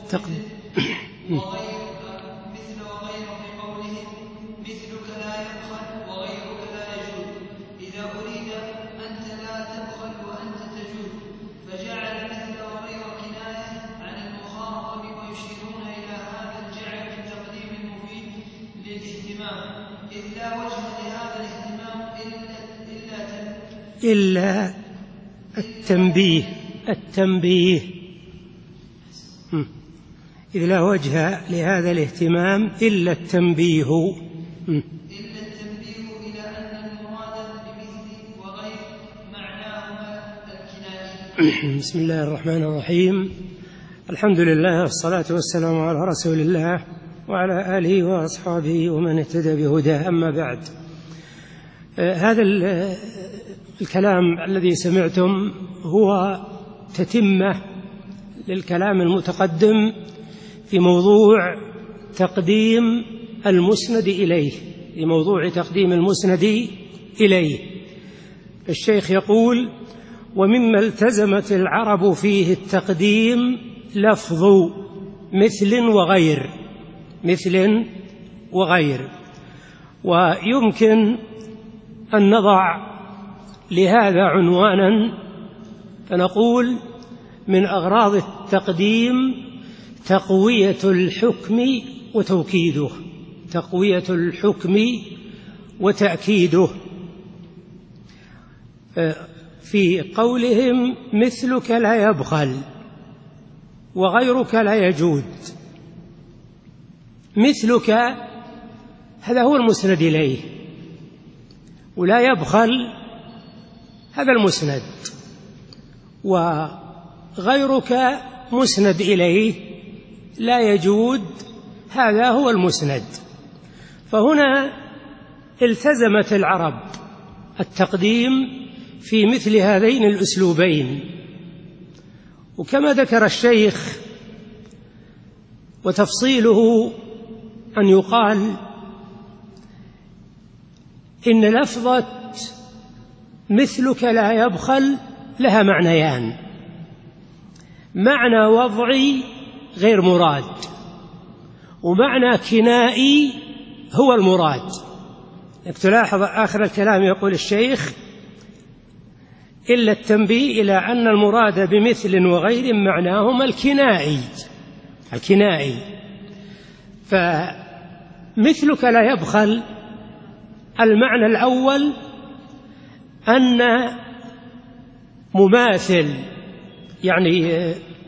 إلا التنبيه إذ لا وجه لهذا الاهتمام إلا التنبيه إلى أن المراد بمثل وغير معناهما الكناية. بسم الله الرحمن الرحيم. الحمد لله والصلاة والسلام على رسول الله وعلى آله وأصحابه ومن اهتدى بهداه. أما بعد، هذا الكلام الذي سمعتم هو تتمة للكلام المتقدم في موضوع تقديم المسند إليه. الشيخ يقول: ومما التزمت العرب فيه التقديم لفظ مثل وغير. ويمكن أن نضع لهذا عنوانا فنقول: من أغراض التقديم تقوية الحكم وتأكيده، في قولهم مثلك لا يبخل وغيرك لا يجود. مثلك هذا هو المسند إليه، ولا يبخل هذا المسند، وغيرك مسند إليه لا يجود هذا هو المسند. فهنا التزمت العرب التقديم في مثل هذين الأسلوبين. وكما ذكر الشيخ، وتفصيله أن يقال إن لفظة مثلك لا يبخل لها معنيان: معنى وضعي غير مراد، ومعنى كنائي هو المراد. تلاحظ آخر الكلام يقول الشيخ: إلا التنبيه إلى أن المراد بمثل وغير معناهما الكنائي. فمثلك لا يبخل المعنى الأول أن مماثل، يعني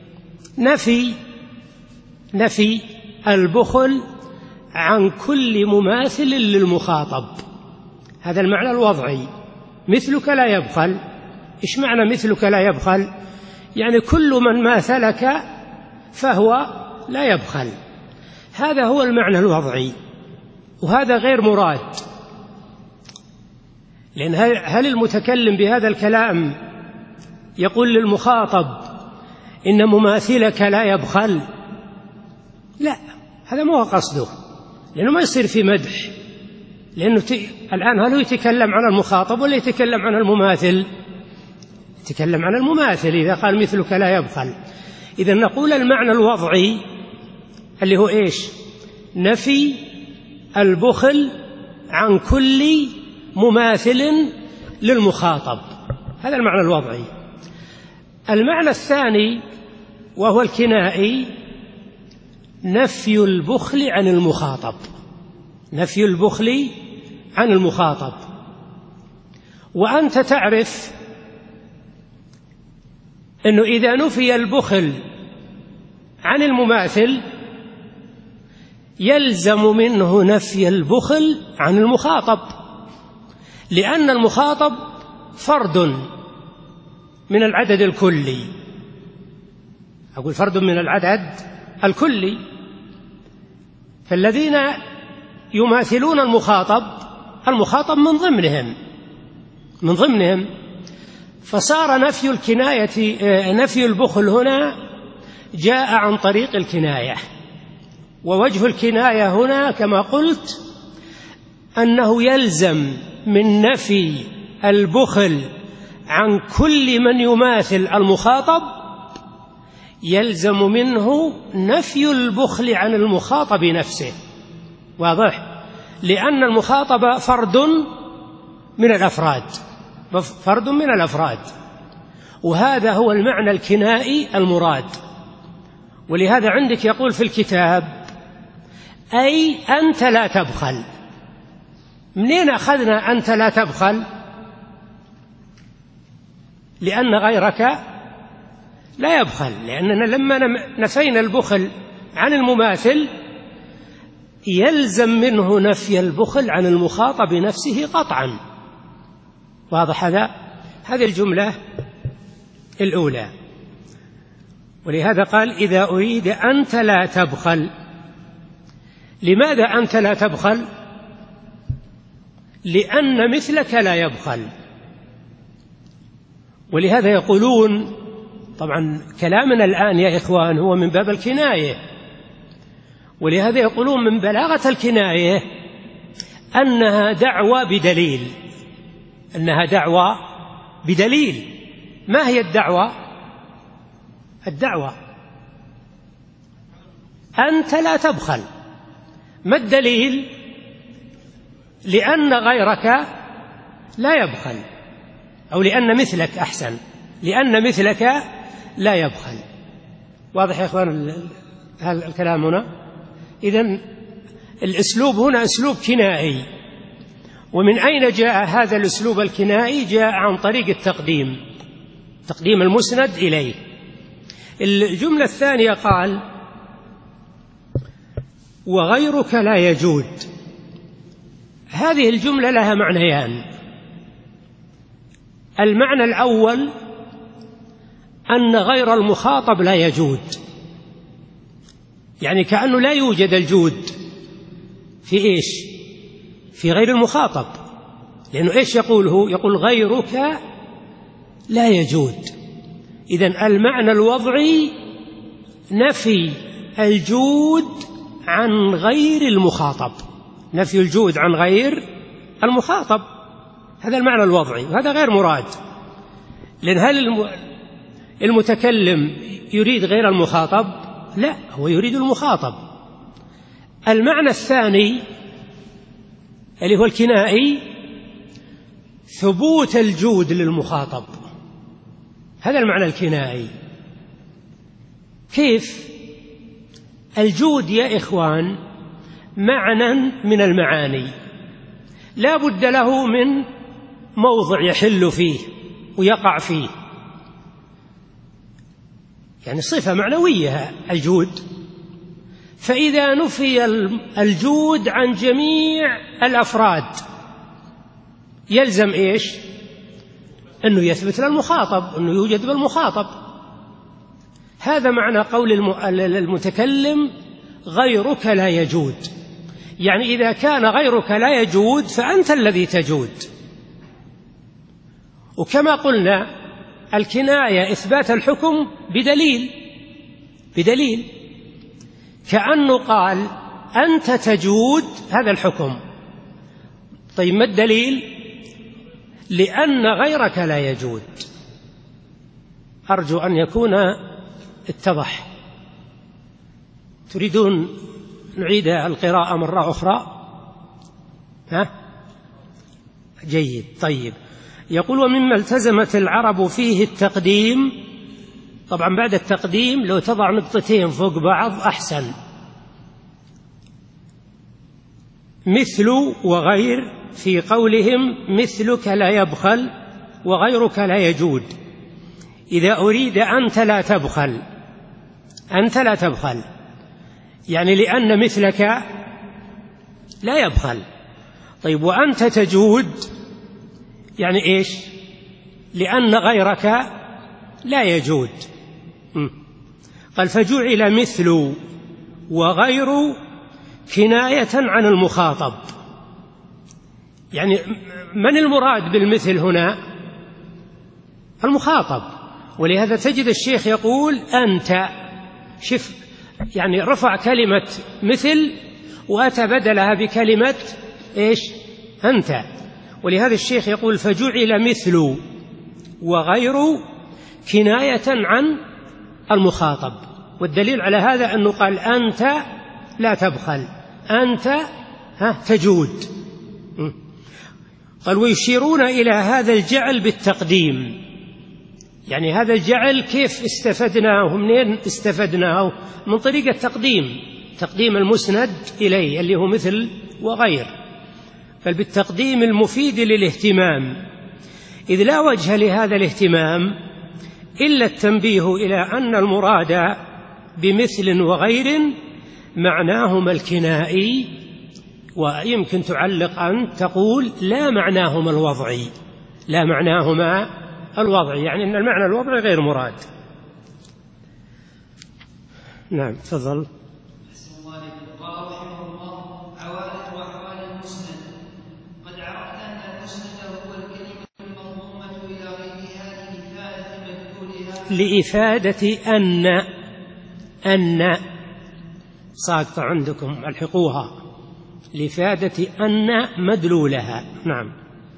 نفي البخل عن كل مماثل للمخاطب. هذا المعنى الوضعي. مثلك لا يبخل. إيش معنى مثلك لا يبخل؟ يعني كل من ماثلك فهو لا يبخل. هذا هو المعنى الوضعي، وهذا غير مراد. لأن هل المتكلم بهذا الكلام يقول للمخاطب إن مماثلك لا يبخل؟ لا، هذا ما هو قصده، لأنه ما يصير في مدح. لأنه الآن هل هو يتكلم عن المخاطب ولا يتكلم عن المماثل؟ يتكلم عن المماثل إذا قال مثلك لا يبخل. إذا نقول المعنى الوضعي اللي هو إيش؟ نفي البخل عن كل مماثل للمخاطب. هذا المعنى الوضعي. المعنى الثاني وهو الكنائي: نفي البخل عن المخاطب. وأنت تعرف أنه إذا نفي البخل عن المماثل يلزم منه نفي البخل عن المخاطب، لأن المخاطب فرد من العدد الكلي. أقول فرد من العدد الكلي، فالذين يماثلون المخاطب من ضمنهم. فصار نفي البخل هنا جاء عن طريق الكناية. ووجه الكناية هنا كما قلت أنه يلزم من نفي البخل عن كل من يماثل المخاطب، يلزم منه نفي البخل عن المخاطب نفسه. واضح؟ لأن المخاطب فرد من الأفراد، وهذا هو المعنى الكنائي المراد. ولهذا عندك يقول في الكتاب أي أنت لا تبخل. منين أخذنا أنت لا تبخل؟ لأن غيرك لا يبخل، لأننا لما نفينا البخل عن المماثل يلزم منه نفي البخل عن المخاطب نفسه قطعا. واضح هذا؟ هذه الجملة الأولى. ولهذا قال إذا أريد أنت لا تبخل. لماذا أنت لا تبخل؟ لأن مثلك لا يبخل. ولهذا يقولون، طبعا كلامنا الآن يا إخوان هو من باب الكناية، ولهذا يقولون من بلاغة الكناية أنها دعوة بدليل، أنها دعوة بدليل. ما هي الدعوة؟ الدعوة أنت لا تبخل. ما الدليل؟ لأن غيرك لا يبخل، أو لأن مثلك، أحسن، لأن مثلك لا يبخل. واضح يا إخوان هذا الكلام هنا؟ إذن الأسلوب هنا أسلوب كنائي. ومن أين جاء هذا الأسلوب الكنائي؟ جاء عن طريق تقديم المسند إليه. الجملة الثانية قال وغيرك لا يجود. هذه الجملة لها معنيان. المعنى الأول أن غير المخاطب لا يجود، يعني كأنه لا يوجد الجود في إيش؟ في غير المخاطب. لأنه إيش يقوله؟ يقول غيرك لا يجود. إذن المعنى الوضعي نفي الجود عن غير المخاطب، نفي الجود عن غير المخاطب، هذا المعنى الوضعي، وهذا غير مراد. لأن هل المتكلم يريد غير المخاطب؟ لا، هو يريد المخاطب. المعنى الثاني اللي هو الكنائي ثبوت الجود للمخاطب، هذا المعنى الكنائي. كيف؟ الجود يا إخوان معنى من المعاني لا بد له من موضع يحل فيه ويقع فيه، يعني صفة معنوية الجود. فإذا نفي الجود عن جميع الأفراد يلزم إيش؟ أنه يثبت للمخاطب، أنه يوجد بالمخاطب. هذا معنى قول المتكلم غيرك لا يجود، يعني إذا كان غيرك لا يجود فأنت الذي تجود. وكما قلنا الكناية إثبات الحكم بدليل، كأنه قال أنت تجود هذا الحكم. طيب ما الدليل؟ لأن غيرك لا يجود. أرجو أن يكون اتضح. تريدون نعيد القراءة مرة أخرى؟ جيد. طيب، يقول ومما التزمت العرب فيه التقديم. طبعا بعد التقديم لو تضع نقطتين فوق بعض أحسن. مثل وغير في قولهم مثلك لا يبخل وغيرك لا يجود. إذا أريد أنت لا تبخل، أنت لا تبخل يعني لأن مثلك لا يبخل. طيب وأنت تجود يعني إيش؟ لأن غيرك لا يجود. قال فجعل مثل وغير كناية عن المخاطب. يعني من المراد بالمثل هنا؟ المخاطب. ولهذا تجد الشيخ يقول أنت، شف يعني رفع كلمة مثل وأتى بدلها بكلمة إيش؟ أنت. ولهذا الشيخ يقول فجعل مثل وغير كناية عن المخاطب. والدليل على هذا أنه قال أنت لا تبخل، أنت تجود. قال ويشيرون إلى هذا الجعل بالتقديم. يعني هذا الجعل كيف استفدناه؟ منين استفدناه؟ من طريق تقديم المسند إليه اللي هو مثل وغير، بل بالتقديم المفيد للاهتمام، إذ لا وجه لهذا الاهتمام إلا التنبيه إلى أن المراد بمثل وغير معناهما الكنائي، ويمكن تعلق أن تقول لا معناهما الوضعي، لا معناهما الوضعي، يعني أن المعنى الوضعي غير مراد. نعم تفضل. قال رحمه الله: عوالم وأحوال المسند. قد عرفت أن المسند هو الكلمة المضمومة إلى غيرها لإفادة مدلولها، لإفادة أن ساقطة عندكم الحقوها، لإفادة أن مدلولها. نعم.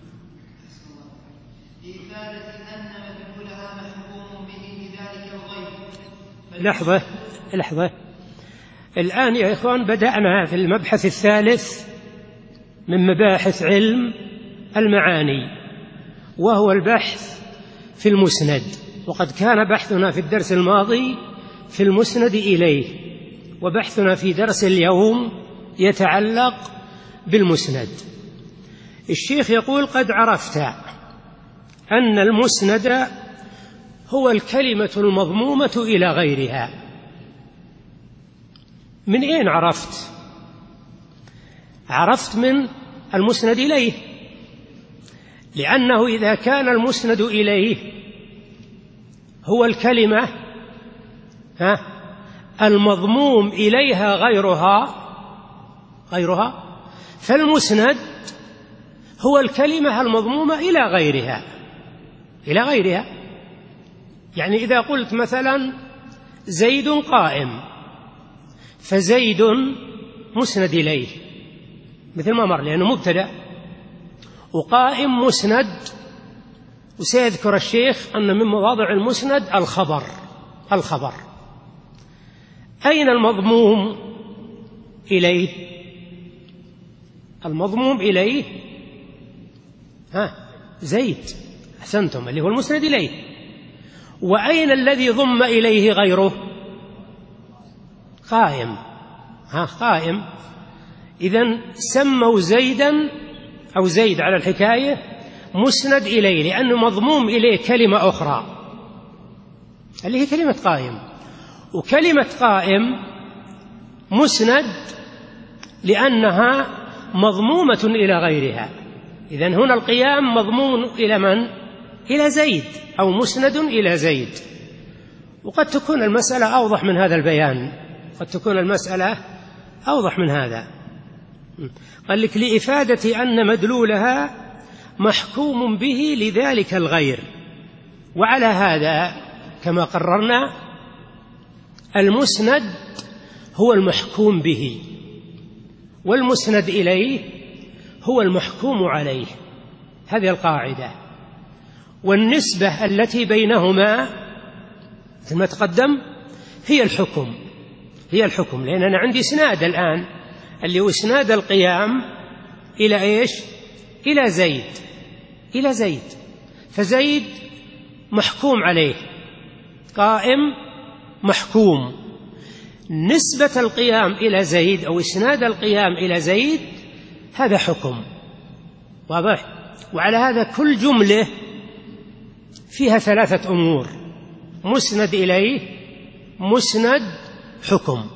لإفادة أن مدلولها محكوم به لذلك الغير. لحظة الآن يا إخوان بدأنا في المبحث الثالث من مباحث علم المعاني، وهو البحث في المسند. وقد كان بحثنا في الدرس الماضي في المسند إليه، وبحثنا في درس اليوم يتعلق بالمسند. الشيخ يقول: قد عرفت أن المسند هو الكلمة المضمومة إلى غيرها. من أين عرفت؟ عرفت من المسند إليه، لأنه إذا كان المسند إليه هو الكلمة المضموم إليها غيرها، فالمسند هو الكلمة المضمومة إلى غيرها. يعني إذا قلت مثلا زيد قائم، فزيد مسند إليه مثل ما مر، لأنه مبتدأ، وقائم مسند. وسيذكر الشيخ أن من مواضع المسند الخبر. أين المضموم إليه؟ المضموم إليه زيد، أحسنتم، اللي هو المسند إليه. وأين الذي ضم إليه غيره؟ قائم. إذن سموا زيدا أو زيد على الحكاية مسند إليه، لأنه مضموم إليه كلمة أخرى اللي هي كلمة قائم. وكلمة قائم مسند لأنها مضمومة إلى غيرها. إذن هنا القيام مضمون إلى من؟ إلى زيد، أو مسند إلى زيد. وقد تكون المسألة أوضح من هذا البيان، قال لك: لإفادة أن مدلولها محكوم به لذلك الغير. وعلى هذا كما قررنا المسند هو المحكوم به، والمسند إليه هو المحكوم عليه. هذه القاعدة. والنسبة التي بينهما مثل ما تقدم هي الحكم، لأن أنا عندي إسناد الآن اللي هو إسناد القيام إلى إيش؟ إلى زيد. فزيد محكوم عليه، قائم محكوم. نسبة القيام إلى زيد أو إسناد القيام إلى زيد هذا حكم، واضح؟ وعلى هذا كل جملة فيها 3 أمور: مسند إليه، مسند، حكم.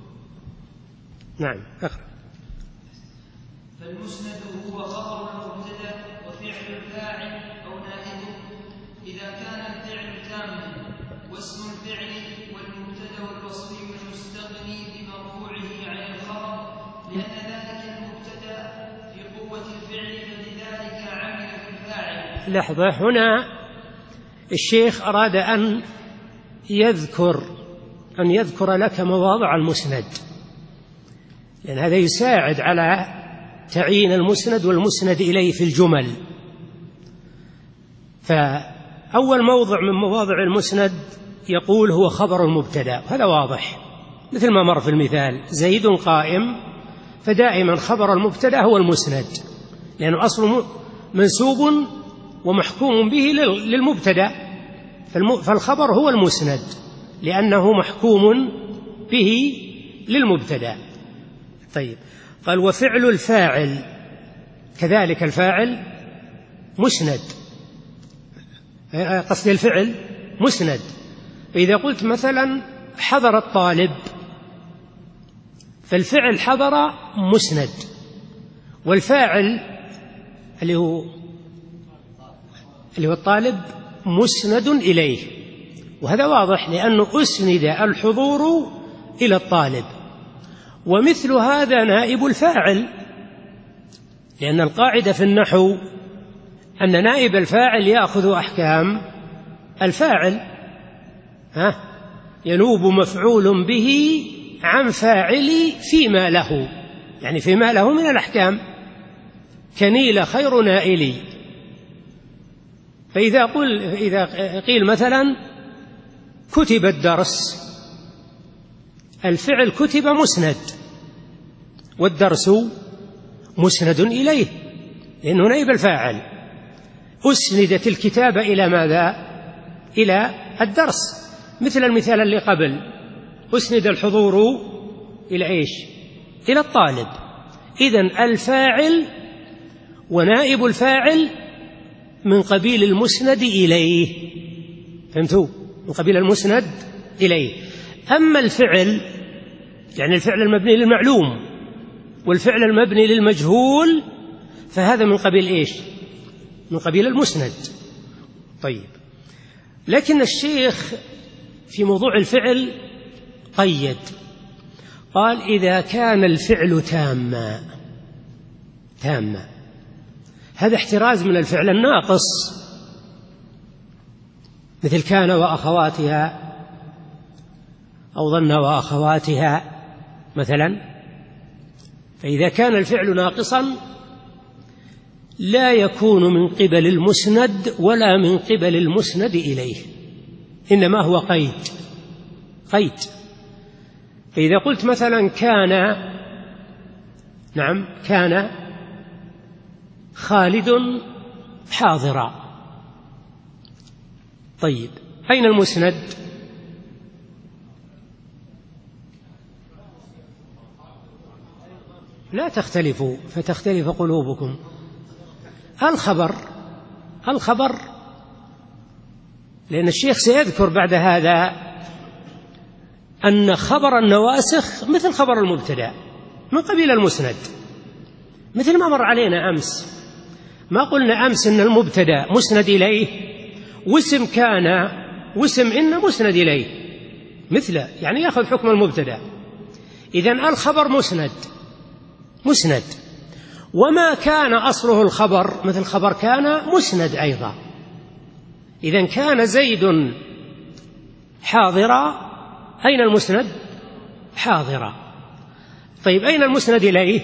نعم اقرأ. فالمسند هو خبر المبتدأ وفعل الفاعل أو نائبه إذا كان الفعل تاما، واسم الفعل والمبتدأ والوصف المستغني بمرفوعه عن الخبر، لأن ذلك المبتدأ في قوة الفعل فلذلك عمل في الفاعل. لحظة، هنا الشيخ أراد أن يذكر لك مواضع المسند، لأن هذا يساعد على تعيين المسند والمسند إليه في الجمل. فأول موضع من مواضع المسند يقول هو خبر المبتدأ، هذا واضح مثل ما مر في المثال، زيد قائم، فدائما خبر المبتدأ هو المسند، لأنه أصل منسوب ومحكوم به للمبتدأ، فالخبر هو المسند لأنه محكوم به للمبتدأ. طيب، قال وفعل الفاعل كذلك، الفاعل مسند، قصد الفعل مسند. فإذا قلت مثلا حضر الطالب، فالفعل حضر مسند، والفاعل اللي هو الطالب مسند إليه، وهذا واضح لأنه أسند الحضور إلى الطالب. ومثل هذا نائب الفاعل، لأن القاعدة في النحو أن نائب الفاعل يأخذ أحكام الفاعل، ينوب مفعول به عن فاعل فيما له، يعني فيما له من الأحكام، كنيل خير نائلي. فإذا قيل مثلا كتب الدرس، الفعل كتب مسند، والدرس مسند إليه لأنه نائب الفاعل. أسندت الكتابة إلى ماذا؟ إلى الدرس، مثل المثال اللي قبل، أسند الحضور إلى إيش؟ إلى الطالب. إذن الفاعل ونائب الفاعل من قبيل المسند إليه، فهمتوا؟ من قبيل المسند إليه. أما الفعل يعني الفعل المبني للمعلوم والفعل المبني للمجهول، فهذا من قبيل إيش؟ من قبيل المسند. طيب، لكن الشيخ في موضوع الفعل قيد، قال إذا كان الفعل تاما، هذا احتراز من الفعل الناقص، مثل كان وأخواتها أو ظن وأخواتها مثلا. فإذا كان الفعل ناقصا لا يكون من قبل المسند ولا من قبل المسند إليه، إنما هو قيد. فإذا قلت مثلا كان خالد حاضرا، طيب أين المسند؟ لا تختلفوا فتختلف قلوبكم. الخبر لأن الشيخ سيذكر بعد هذا أن خبر النواسخ مثل خبر المبتدأ من قبيل المسند، مثل ما مر علينا أمس. ما قلنا أمس أن المبتدأ مسند إليه، واسم كان واسم إن مسند إليه مثله، يعني يأخذ حكم المبتدأ. إذن الخبر مسند، وما كان أصله الخبر مثل خبر كان مسند أيضا. إذن كان زيد حاضرا، أين المسند؟ حاضرا. طيب أين المسند إليه؟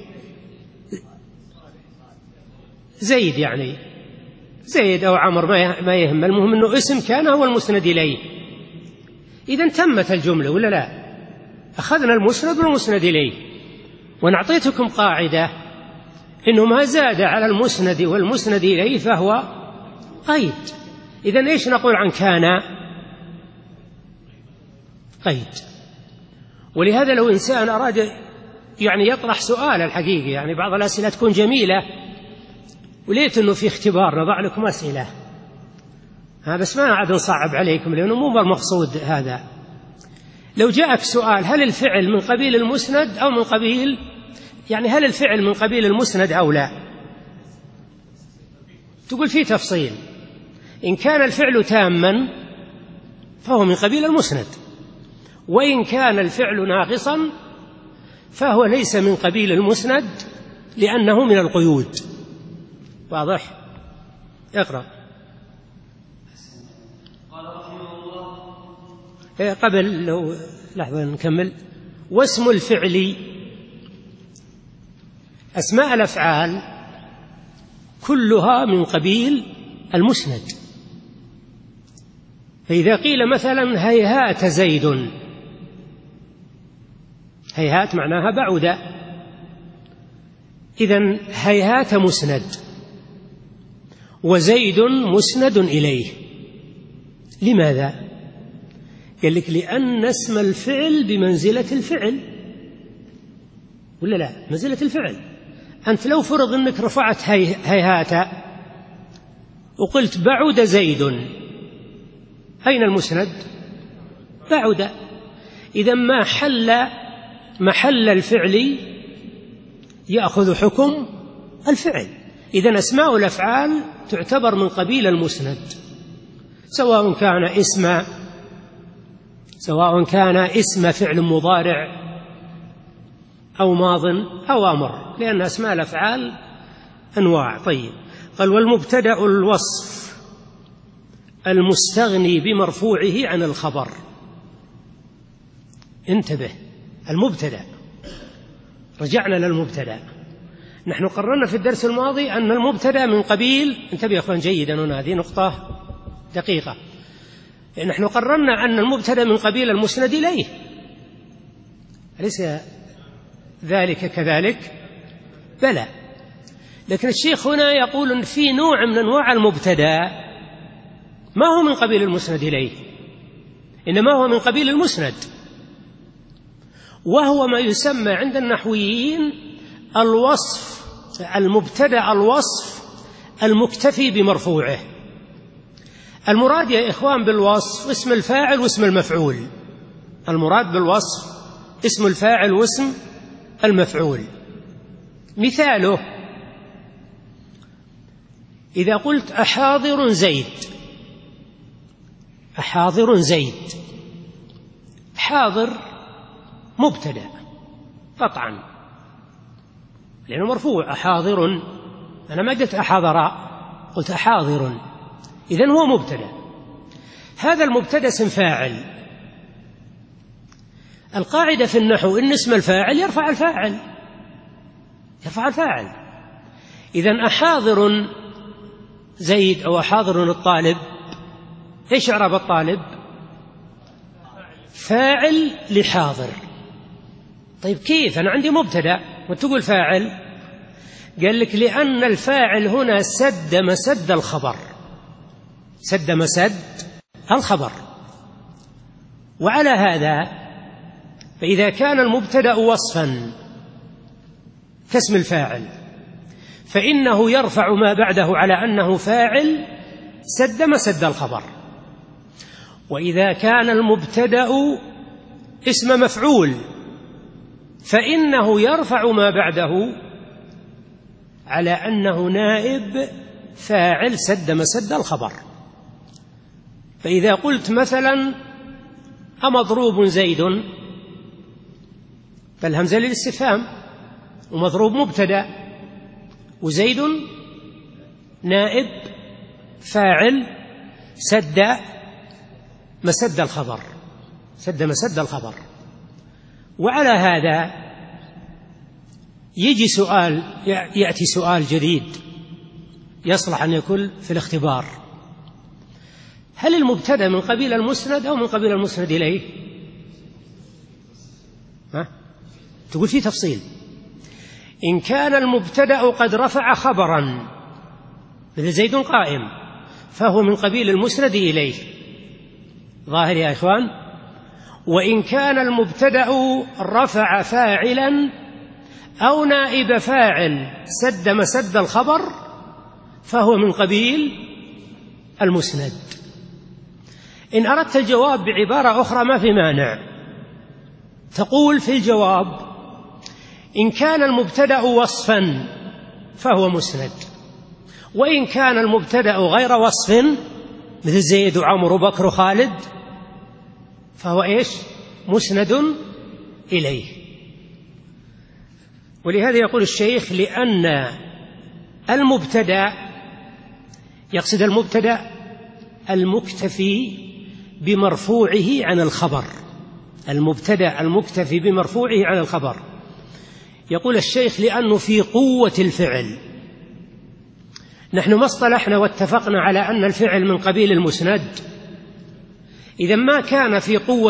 زيد، يعني زيد أو عمر ما يهم، المهم أنه اسم كان هو المسند إليه. إذن تمت الجملة ولا لا؟ أخذنا المسند والمسند إليه. ونعطيتكم قاعدة إنه ما زاد على المسند والمسند إليه فهو قيد. إذن إيش نقول عن كان؟ قيد. ولهذا لو إنسان أراد يعني يطرح سؤال الحقيقي، يعني بعض الأسئلة تكون جميلة وليت أنه في اختبار نضع لكم أسئلة، بس ما عاد نصعب عليكم لأنه مو بالمقصود هذا. لو جاءك سؤال هل الفعل من قبيل المسند أو من قبيل، يعني هل الفعل من قبيل المسند أو لا، تقول فيه تفصيل. إن كان الفعل تاما فهو من قبيل المسند، وإن كان الفعل ناقصا فهو ليس من قبيل المسند لأنه من القيود. واضح؟ اقرأ. قال رحمه الله قبل لو لحظة نكمل. واسم الفعل، أسماء الأفعال كلها من قبيل المسند، فإذا قيل مثلا هيهات زيد، هيهات معناها بعد، إذن هيهات مسند وزيد مسند إليه. لماذا؟ قال لك لأن اسم الفعل بمنزلة الفعل، ولا لا؟ منزلة الفعل. أنت لو فرض أنك رفعت هيهات وقلت بعد زيد، أين المسند؟ بعد. إذا ما حل محل الفعل يأخذ حكم الفعل. إذن أسماء الأفعال تعتبر من قبيل المسند، سواء كان اسم فعل مضارع أو ماض أو أمر، لأن أسماء الأفعال أنواع. طيب، قال والمبتدأ الوصف المستغني بمرفوعه عن الخبر. انتبه، المبتدأ، رجعنا للمبتدأ. نحن قررنا في الدرس الماضي أن المبتدأ من قبيل، انتبه يا أخوان جيدا، هنا هذه نقطة دقيقة. نحن قررنا أن المبتدأ من قبيل المسند إليه، أليس ذلك كذلك؟ بلى. لكن الشيخ هنا يقول أن في نوع من أنواع المبتدأ ما هو من قبيل المسند إليه، إنما هو من قبيل المسند، وهو ما يسمى عند النحويين الوصف، المبتدأ الوصف المكتفي بمرفوعه. المراد يا إخوان بالوصف اسم الفاعل واسم المفعول، المراد بالوصف اسم الفاعل واسم المفعول. مثاله إذا قلت أحاضر زيد، أحاضر زيد، حاضر مبتدأ قطعا لأنه مرفوع، أحاضر، أنا ما قلت أحاضر، قلت أحاضر، إذن هو مبتدأ. هذا المبتدأ اسم فاعل. القاعدة في النحو إن اسم الفاعل يرفع الفاعل، يرفع الفاعل. إذن أحاضر زيد أو أحاضر الطالب، إيش إعراب الطالب؟ فاعل لحاضر. طيب كيف؟ أنا عندي مبتدأ وتقول فاعل. قال لك لأن الفاعل هنا سد مسد الخبر، سد مسد الخبر. وعلى هذا فإذا كان المبتدأ وصفا كاسم الفاعل فإنه يرفع ما بعده على أنه فاعل سد مسد الخبر. وإذا كان المبتدأ اسم مفعول فإنه يرفع ما بعده على أنه نائب فاعل سد مسد الخبر. فإذا قلت مثلا أمضروب زيد، فالهمزة للاستفهام، ومضروب مبتدأ، وزيد نائب فاعل سد مسد الخبر، سد مسد الخبر. وعلى هذا يأتي سؤال جديد يصلح أن يكون في الاختبار: هل المبتدأ من قبيل المسند أو من قبيل المسند إليه؟ تقول فيه تفصيل. إن كان المبتدأ قد رفع خبرا مثل زيد قائم فهو من قبيل المسند إليه، ظاهر يا إخوان. وإن كان المبتدأ رفع فاعلا أو نائب فاعل سد مسد الخبر فهو من قبيل المسند. إن أردت الجواب بعبارة أخرى ما في مانع، تقول في الجواب: إن كان المبتدأ وصفا فهو مسند، وإن كان المبتدأ غير وصف مثل زيد وعمر وبكر وخالد فهو إيش؟ مسند إليه. ولهذا يقول الشيخ: لأن المبتدأ، يقصد المبتدأ المكتفي بمرفوعه عن الخبر، المبتدأ المكتفي بمرفوعه عن الخبر. يقول الشيخ: لأنه في قوة الفعل. نحن ما اصطلحنا واتفقنا على أن الفعل من قبيل المسند، إذا ما كان في قوة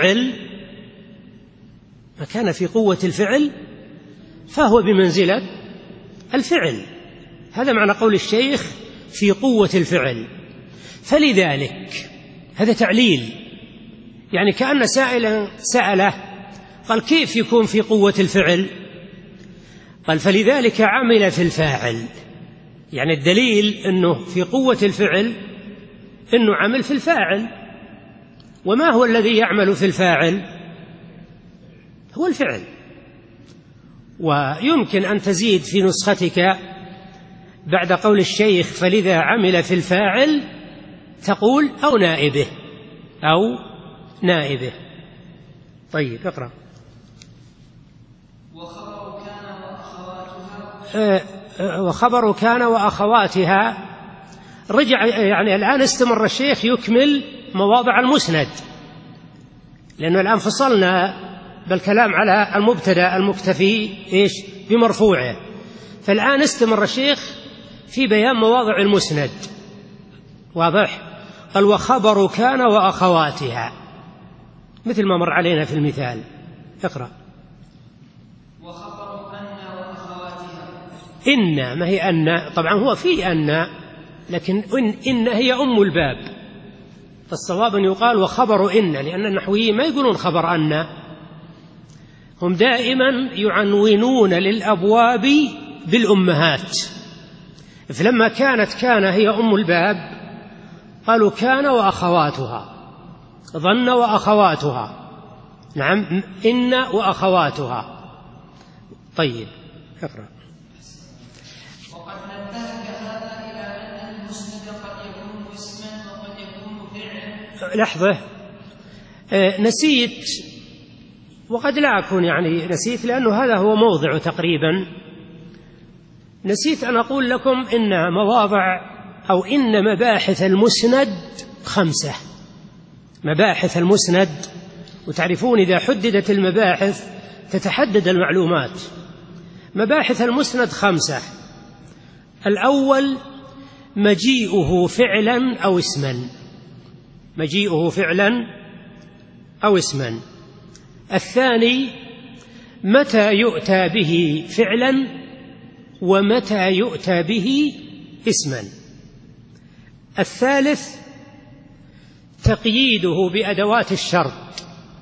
الفعل فهو بمنزلة الفعل. هذا معنى قول الشيخ في قوة الفعل. فلذلك هذا تعليل، يعني كأن سائلا سأله قال كيف يكون في قوة الفعل؟ قال فلذلك عمل في الفاعل. يعني الدليل أنه في قوة الفعل أنه عمل في الفاعل. وما هو الذي يعمل في الفاعل؟ هو الفعل. ويمكن أن تزيد في نسختك بعد قول الشيخ فلذا عمل في الفاعل تقول أو نائبه. طيب اقرأ. وخبر كان وأخواتها رجع، يعني الآن استمر الشيخ يكمل مواضع المسند، لأنه الآن فصلنا بالكلام على المبتدأ المكتفي بمرفوعه، فالآن استمر الشيخ في بيان مواضع المسند. واضح؟ قال وخبر كان وأخواتها، مثل ما مر علينا في المثال. اقرأ. وخبر أن وأخواتها. إن، ما هي أن؟ طبعا هو في أن، لكن إن هي أم الباب، فالصواب أن يقال وخبر إن، لأن النحويين ما يقولون خبر أن، هم دائما يعنونون للأبواب بالأمهات. فلما كان هي أم الباب قالوا كان وأخواتها، ظن وأخواتها، نعم، إن وأخواتها. طيب اقرأ. وقد نبهك هذا إلى أن المسند قد يكون اسما وقد يكون فعلا. لحظة، نسيت، وقد لا أكون يعني نسيت، لأنه هذا هو موضع تقريبا. نسيت أن أقول لكم إن مواضع أو إن مباحث المسند 5. مباحث المسند، وتعرفون إذا حددت المباحث تتحدد المعلومات. مباحث المسند 5. الأول مجيئه فعلا أو اسما، مجيئه فعلا أو اسما. الثاني متى يؤتى به فعلا ومتى يؤتى به اسما. الثالث تقييده بأدوات الشرط.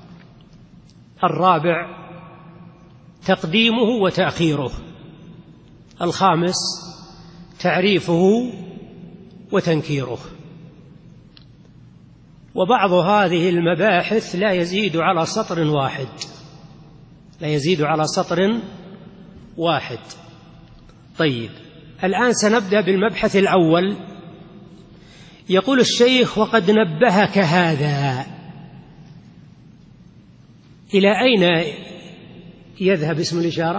الرابع تقديمه وتأخيره. الخامس تعريفه وتنكيره. وبعض هذه المباحث لا يزيد على سطر واحد، لا يزيد على سطر واحد. طيب الآن سنبدأ بالمبحث الأول. يقول الشيخ وقد نبهك هذا. إلى أين يذهب اسم الإشارة؟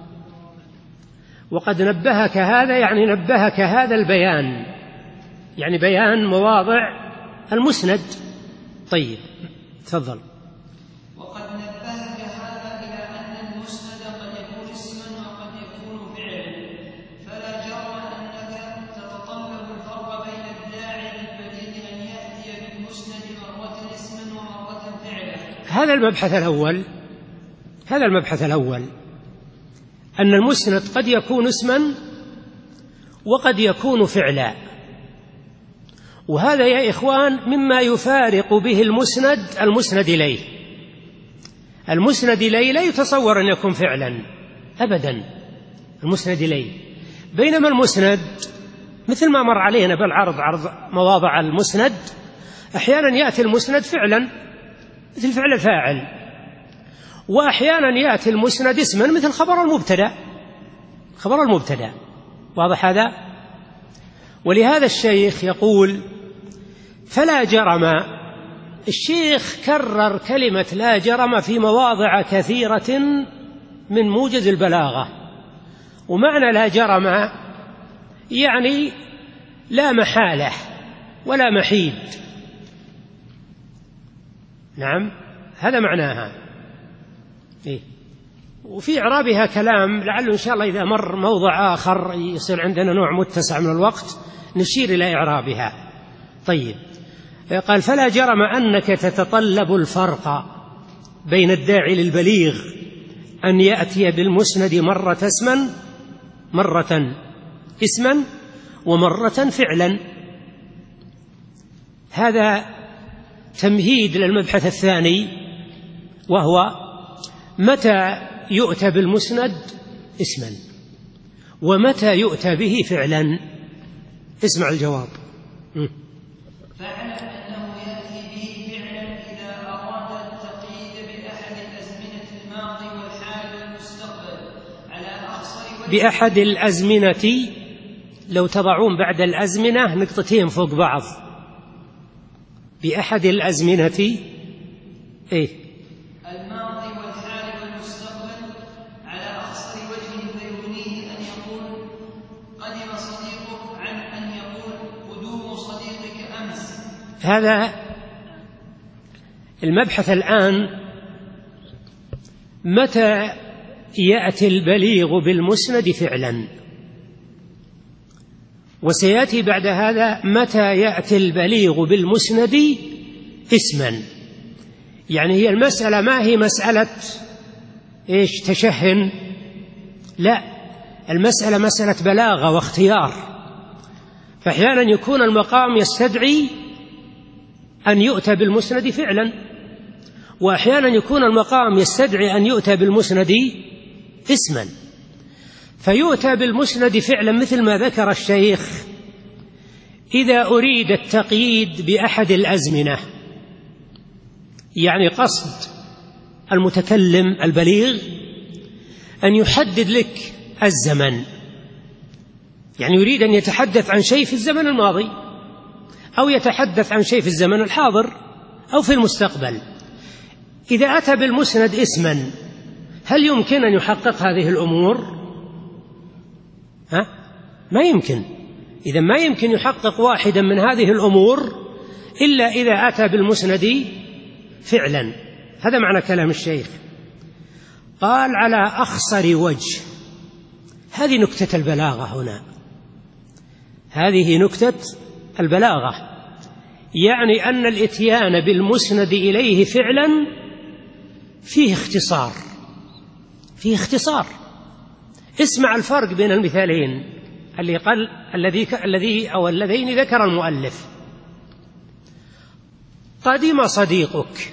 وقد نبهك هذا يعني نبهك هذا البيان، يعني بيان مواضع المسند. طيب تفضل. وقد نبهك هذا إلى أن المسند قد يكون اسما وقد يكون فعلا، فلا جرم أنك تتطلب الفرق بين الداعي للبديل أن يأتي بالمسند مرة اسما ومرة فعلا. هذا المبحث الأول، أن المسند قد يكون اسما وقد يكون فعلا. وهذا يا إخوان مما يفارق به المسند إليه. المسند إليه لا يتصور أن يكون فعلا أبدا، المسند إليه. بينما المسند مثل ما مر علينا بالعرض، عرض مواضع المسند، أحيانا يأتي المسند فعلا مثل فعل الفاعل، وأحيانا يأتي المسند اسما مثل خبر المبتدأ. واضح هذا؟ ولهذا الشيخ يقول فلا جرم. الشيخ كرر كلمة لا جرم في مواضع كثيرة من موجز البلاغة. ومعنى لا جرم يعني لا محالة ولا محيد. نعم، هذا معناها. وفي إعرابها كلام، لعله إن شاء الله إذا مر موضع آخر يصير عندنا نوع متسع من الوقت نشير إلى إعرابها. طيب قال فلا جرم أنك تتطلب الفرق بين الداعي للبليغ أن يأتي بالمسند مرة اسما ومرة فعلا. هذا تمهيد للمبحث الثاني، وهو متى يؤتى بالمسند اسما ومتى يؤتى به فعلا. اسمع الجواب. فاعلم أنه يأتي به فعلا إذا أراد التقييد بأحد الأزمنة الماضي والحال والمستقبل على أقصر وجه. بأحد الأزمنة، لو تضعون بعد الأزمنة نقطتين فوق بعض. بأحد الأزمنة الماضي والحال والمستقبل على أقصر وجه، فيغنيه أن يقول قدم صديقك عن أن يقول قدوم صديقك أمس. هذا المبحث الآن متى يأتي البليغ بالمسند فعلا، وسيأتي بعد هذا متى يأتي البليغ بالمسند اسما. يعني هي المسألة ما هي مسألة تشهن، لا، المسألة مسألة بلاغة واختيار. فأحيانا يكون المقام يستدعي أن يؤتى بالمسند فعلا، وأحيانا يكون المقام يستدعي أن يؤتى بالمسند اسما. فيؤتى بالمسند فعلا مثل ما ذكر الشيخ إذا أريد التقييد بأحد الأزمنة، يعني قصد المتكلم البليغ أن يحدد لك الزمن، يعني يريد أن يتحدث عن شيء في الزمن الماضي أو يتحدث عن شيء في الزمن الحاضر أو في المستقبل. إذا أتى بالمسند اسما هل يمكن أن يحقق هذه الأمور؟ ما يمكن. إذا ما يمكن يحقق واحدا من هذه الأمور إلا إذا أتى بالمسند فعلا. هذا معنى كلام الشيخ. قال على أخصر وجه. هذه نكتة البلاغة هنا، هذه نكتة البلاغة، يعني أن الإتيان بالمسند إليه فعلا فيه اختصار، فيه اختصار. اسمع الفرق بين المثالين اللذين ذكر المؤلف. قدم صديقك،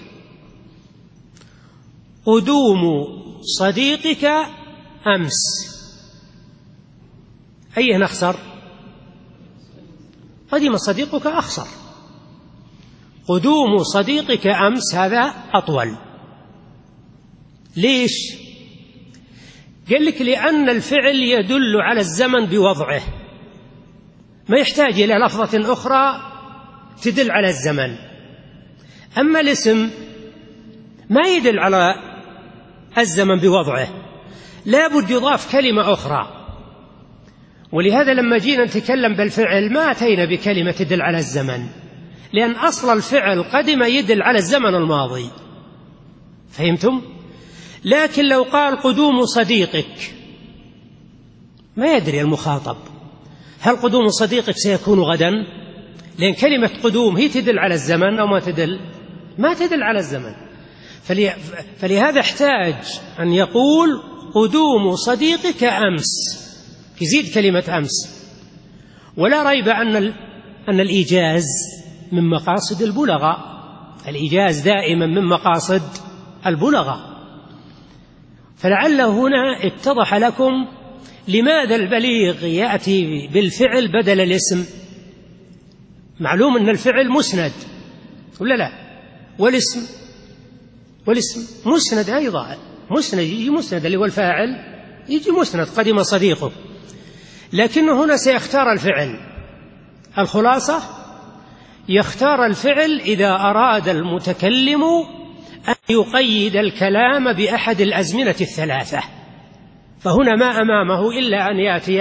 قدوم صديقك أمس، أيه نخسر؟ قدم صديقك أخسر. قدوم صديقك أمس هذا أطول. ليش؟ قال لك لأن الفعل يدل على الزمن بوضعه، ما يحتاج إلى لفظة أخرى تدل على الزمن. أما الاسم ما يدل على الزمن بوضعه، لا بد يضاف كلمة أخرى. ولهذا لما جينا نتكلم بالفعل ما أتينا بكلمة تدل على الزمن، لأن أصل الفعل قدم يدل على الزمن الماضي. فهمتم؟ لكن لو قال قدوم صديقك ما يدري المخاطب هل قدوم صديقك سيكون غدا، لأن كلمة قدوم هي تدل على الزمن أو ما تدل؟ ما تدل على الزمن. فلهذا احتاج أن يقول قدوم صديقك أمس، يزيد كلمة أمس. ولا ريب أن الإيجاز من مقاصد البلغة، الإيجاز دائما من مقاصد البلغة. فلعله هنا اتضح لكم لماذا البليغ يأتي بالفعل بدل الاسم. معلوم أن الفعل مسند ولا لا؟ والاسم مسند أيضا، مسند يجي مسند، اللي هو الفاعل يجي مسند. قدم صديقه، لكنه هنا سيختار الفعل. الخلاصة يختار الفعل إذا أراد المتكلم أن يقيد الكلام بأحد الأزمنة الثلاثة، فهنا ما أمامه إلا أن يأتي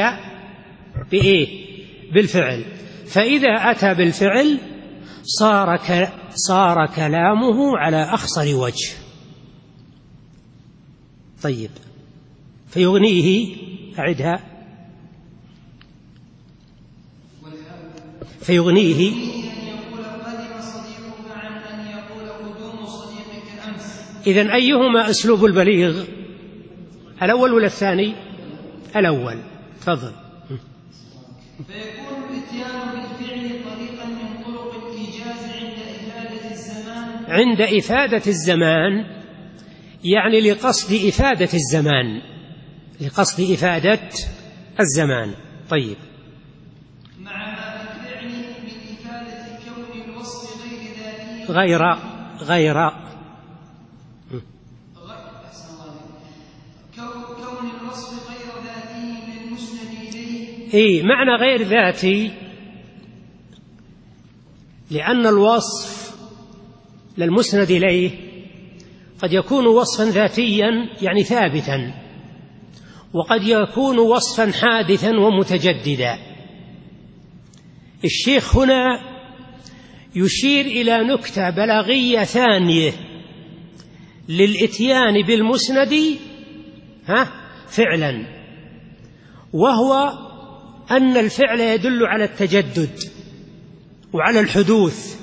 بالفعل. فإذا أتى بالفعل صار كلامه على أخصر وجه. طيب، فيغنيه، أعدها، فيغنيه إذن أيهما أسلوب البليغ؟ الأول ولا الثاني؟ الأول. تفضل. فيكون الإتيان بالفعل طريقا من طرق الإيجاز عند إفادة الزمان، يعني لقصد إفادة الزمان، لقصد إفادة الزمان. طيب. مع ما الفعل من إفادة كون الوصف غير ذاتي كون الوصف غير ذاتي من المسند إليه. معنى غير ذاتي لأن الوصف للمسند إليه قد يكون وصفا ذاتيا يعني ثابتا، وقد يكون وصفا حادثا ومتجددا. الشيخ هنا يشير إلى نكتة بلاغية ثانية للإتيان بالمسند فعلا، وهو أن الفعل يدل على التجدد وعلى الحدوث،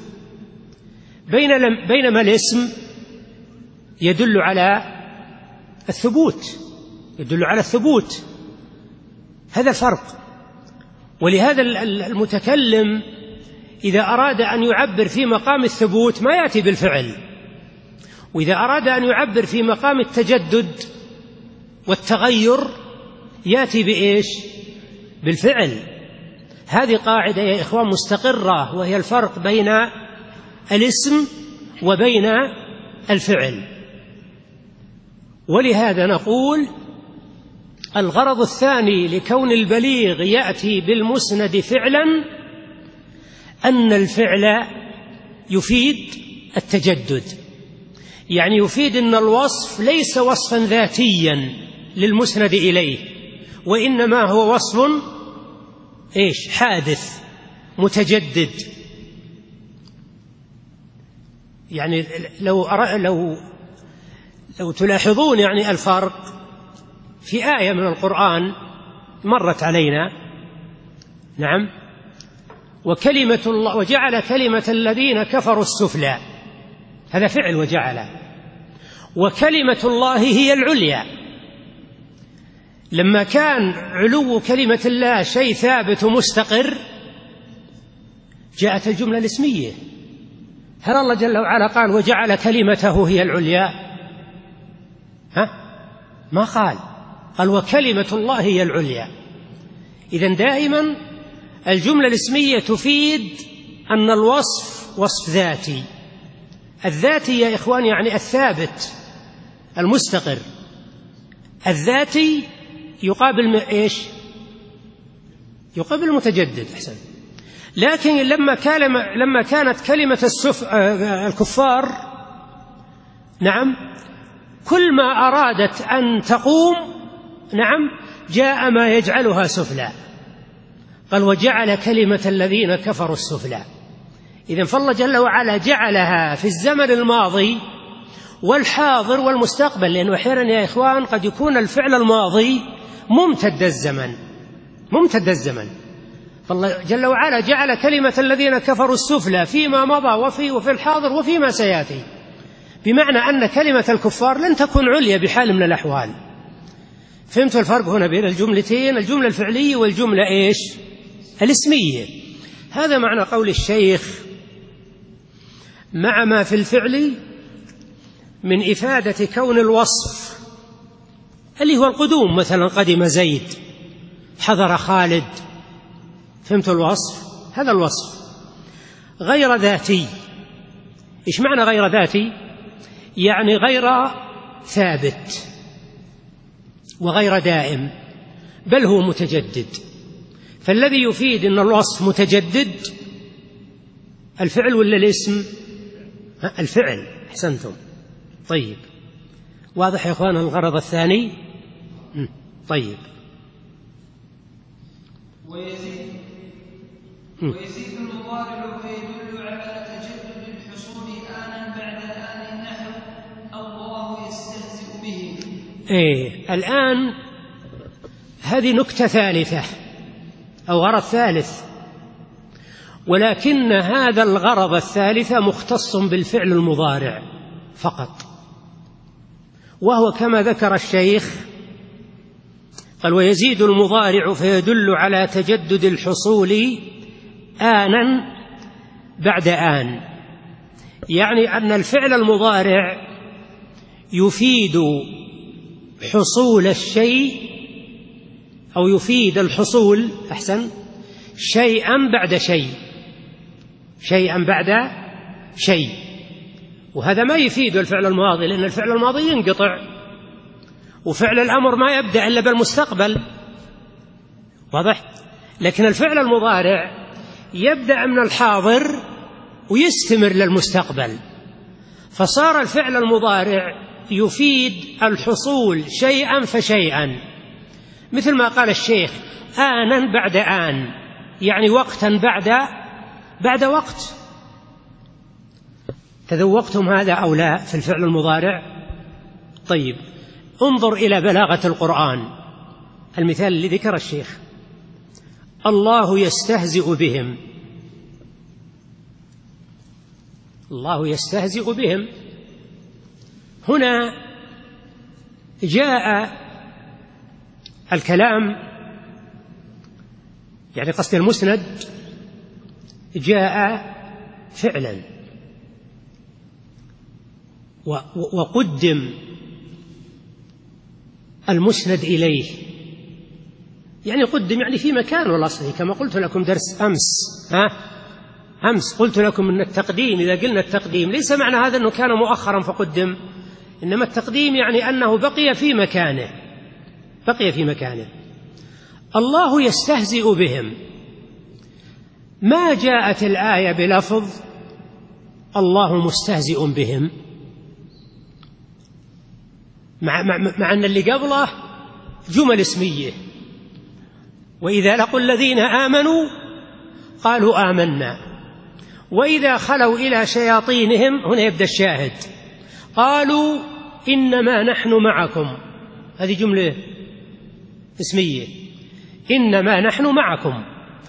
بينما الاسم يدل على الثبوت، يدل على الثبوت. هذا الفرق. ولهذا المتكلم إذا أراد أن يعبر في مقام الثبوت ما يأتي بالفعل، وإذا أراد أن يعبر في مقام التجدد والتغير يأتي بإيش؟ بالفعل. هذه قاعدة يا إخوان مستقرة، وهي الفرق بين الاسم وبين الفعل. ولهذا نقول الغرض الثاني لكون البليغ يأتي بالمسند فعلا أن الفعل يفيد التجدد، يعني يفيد أن الوصف ليس وصفا ذاتيا للمسند إليه، وإنما هو وصف حادث متجدد. يعني لو تلاحظون يعني الفرق في آية من القرآن مرت علينا، نعم، وكلمة الله وجعل كلمة الذين كفروا السفلى، هذا فعل وجعل، وكلمة الله هي العليا. لما كان علو كلمة الله شيء ثابت ومستقر جاءت الجملة الاسمية. هل الله جل وعلا قال وجعل كلمته هي العليا؟ ما قال وكلمة الله هي العليا. إذن دائما الجملة الاسمية تفيد أن الوصف وصف ذاتي. الذاتي يا إخوان يعني الثابت المستقر. الذاتي يقابل إيش؟ يقابل المتجدد. أحسن. لكن لما كانت كلمة الكفار، نعم، كل ما أرادت أن تقوم، نعم، جاء ما يجعلها سفلى. قال وجعل كلمة الذين كفروا السفلى. إذن فالله جل وعلا جعلها في الزمن الماضي والحاضر والمستقبل، لأنه أحيانا يا إخوان قد يكون الفعل الماضي ممتد الزمن. فالله جل وعلا جعل كلمة الذين كفروا السفلى فيما مضى وفي الحاضر وفيما سيأتي، بمعنى أن كلمة الكفار لن تكون عليا بحال من الأحوال. فهمت الفرق هنا بين الجملتين، الجملة الفعلية والجملة الاسمية. هذا معنى قول الشيخ مع ما في الفعل من إفادة كون الوصف، اللي هو القدوم، مثلا قدم زيد، حضر خالد. فهمت الوصف؟ هذا الوصف غير ذاتي. إيش معنى غير ذاتي؟ يعني غير ثابت وغير دائم، بل هو متجدد. فالذي يفيد أن الوصف متجدد الفعل ولا الاسم؟ الفعل. أحسنتم. طيب، واضح يا إخوان الغرض الثاني؟ طيب. ويزيد المضارع فيدل على تجدد الحصول آنا بعد آن، نحو الله يستهزئ به. الآن هذه نكتة ثالثة أو غرض ثالث، ولكن هذا الغرض الثالث مختص بالفعل المضارع فقط، وهو كما ذكر الشيخ قال: ويزيد المضارع فيدل على تجدد الحصول آنا بعد آن، يعني أن الفعل المضارع يفيد حصول الشيء، أو يفيد الحصول شيئا بعد شيء، شيئا بعد شيء. وهذا ما يفيد الفعل الماضي، لأن الفعل الماضي ينقطع، وفعل الأمر ما يبدأ إلا بالمستقبل، واضح؟ لكن الفعل المضارع يبدأ من الحاضر ويستمر للمستقبل، فصار الفعل المضارع يفيد الحصول شيئا فشيئا، مثل ما قال الشيخ: آنا بعد آن، يعني وقتا بعد وقت. تذوقتم هذا أو لا في الفعل المضارع؟ طيب، انظر إلى بلاغة القرآن. المثال اللي ذكر الشيخ: الله يستهزئ بهم، الله يستهزئ بهم. هنا جاء الكلام، يعني قصد المسند، جاء فعلا وقدم المسند إليه، يعني قدم يعني في مكان الأصلي، كما قلت لكم درس أمس قلت لكم أن التقديم، إذا قلنا التقديم ليس معنى هذا أنه كان مؤخرا فقدم، إنما التقديم يعني أنه بقي في مكانه، بقي في مكانه. الله يستهزئ بهم، ما جاءت الآية بلفظ الله مستهزئ بهم، مع أن اللي قبله جمل اسمية: وإذا لقوا الذين آمنوا قالوا آمنا، وإذا خلوا إلى شياطينهم، هنا يبدأ الشاهد، قالوا إنما نحن معكم، هذه جملة اسمية، إنما نحن معكم،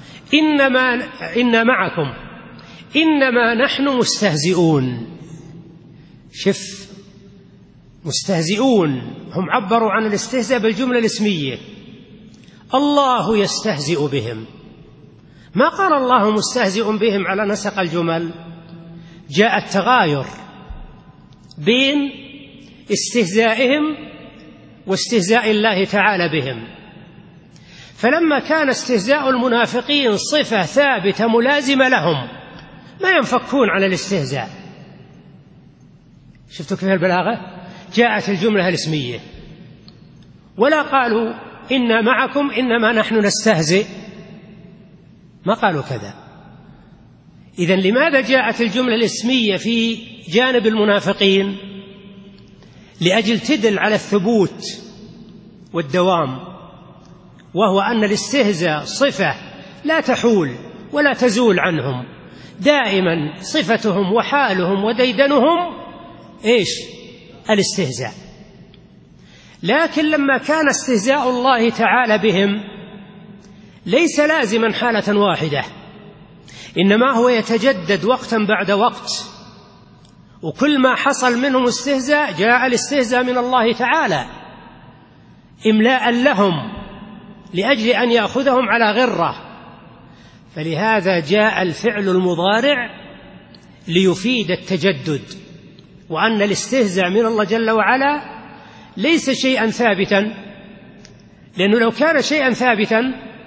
إن معكم، إنما نحن مستهزئون. شف، مستهزئون، هم عبروا عن الاستهزاء بالجملة الاسمية. الله يستهزئ بهم، ما قال الله مستهزئ بهم على نسق الجمل، جاء التغاير بين استهزائهم واستهزاء الله تعالى بهم. فلما كان استهزاء المنافقين صفة ثابتة ملازمة لهم، ما ينفكون عن الاستهزاء. شفتوا كيف البلاغة؟ جاءت الجملة الاسمية، ولا قالوا إنا معكم إنما نحن نستهزئ، ما قالوا كذا. إذن لماذا جاءت الجملة الاسمية في جانب المنافقين؟ لأجل تدل على الثبوت والدوام، وهو أن الاستهزاء صفة لا تحول ولا تزول عنهم، دائما صفتهم وحالهم وديدنهم الاستهزاء. لكن لما كان استهزاء الله تعالى بهم ليس لازما حالة واحدة، إنما هو يتجدد وقتا بعد وقت، وكل ما حصل منهم استهزاء جاء الاستهزاء من الله تعالى إملاء لهم لأجل أن يأخذهم على غرة. فلهذا جاء الفعل المضارع ليفيد التجدد، وأن الاستهزاء من الله جل وعلا ليس شيئا ثابتا، لأنه لو كان شيئا ثابتا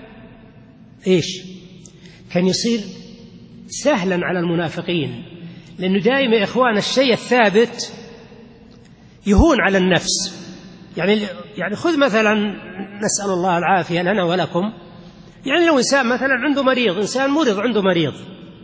كان يصير سهلا على المنافقين، لأنه دائما إخوان الشيء الثابت يهون على النفس. يعني خذ مثلا، نسأل الله العافية لنا ولكم، يعني لو إنسان مثلا عنده مريض، إنسان مريض عنده مريض،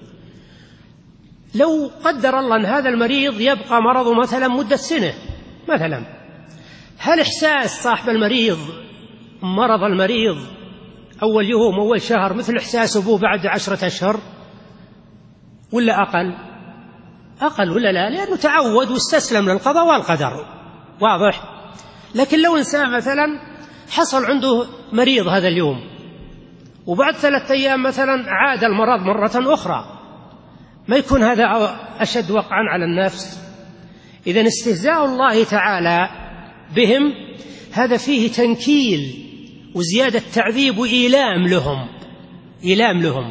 لو قدر الله أن هذا المريض يبقى مرضه مثلا مدة سنة مثلا، هل إحساس صاحب المريض مرض المريض أول يوم أول شهر مثل إحساس أبوه بعد 10 أشهر، ولا أقل ولا لا؟ لأنه تعود واستسلم للقضاء والقدر، واضح؟ لكن لو إنسان مثلا حصل عنده مريض هذا اليوم، وبعد 3 أيام مثلا عاد المرض مرة أخرى، ما يكون هذا أشد وقعا على النفس؟ إذن استهزاء الله تعالى بهم هذا فيه تنكيل وزيادة تعذيب وإيلام لهم.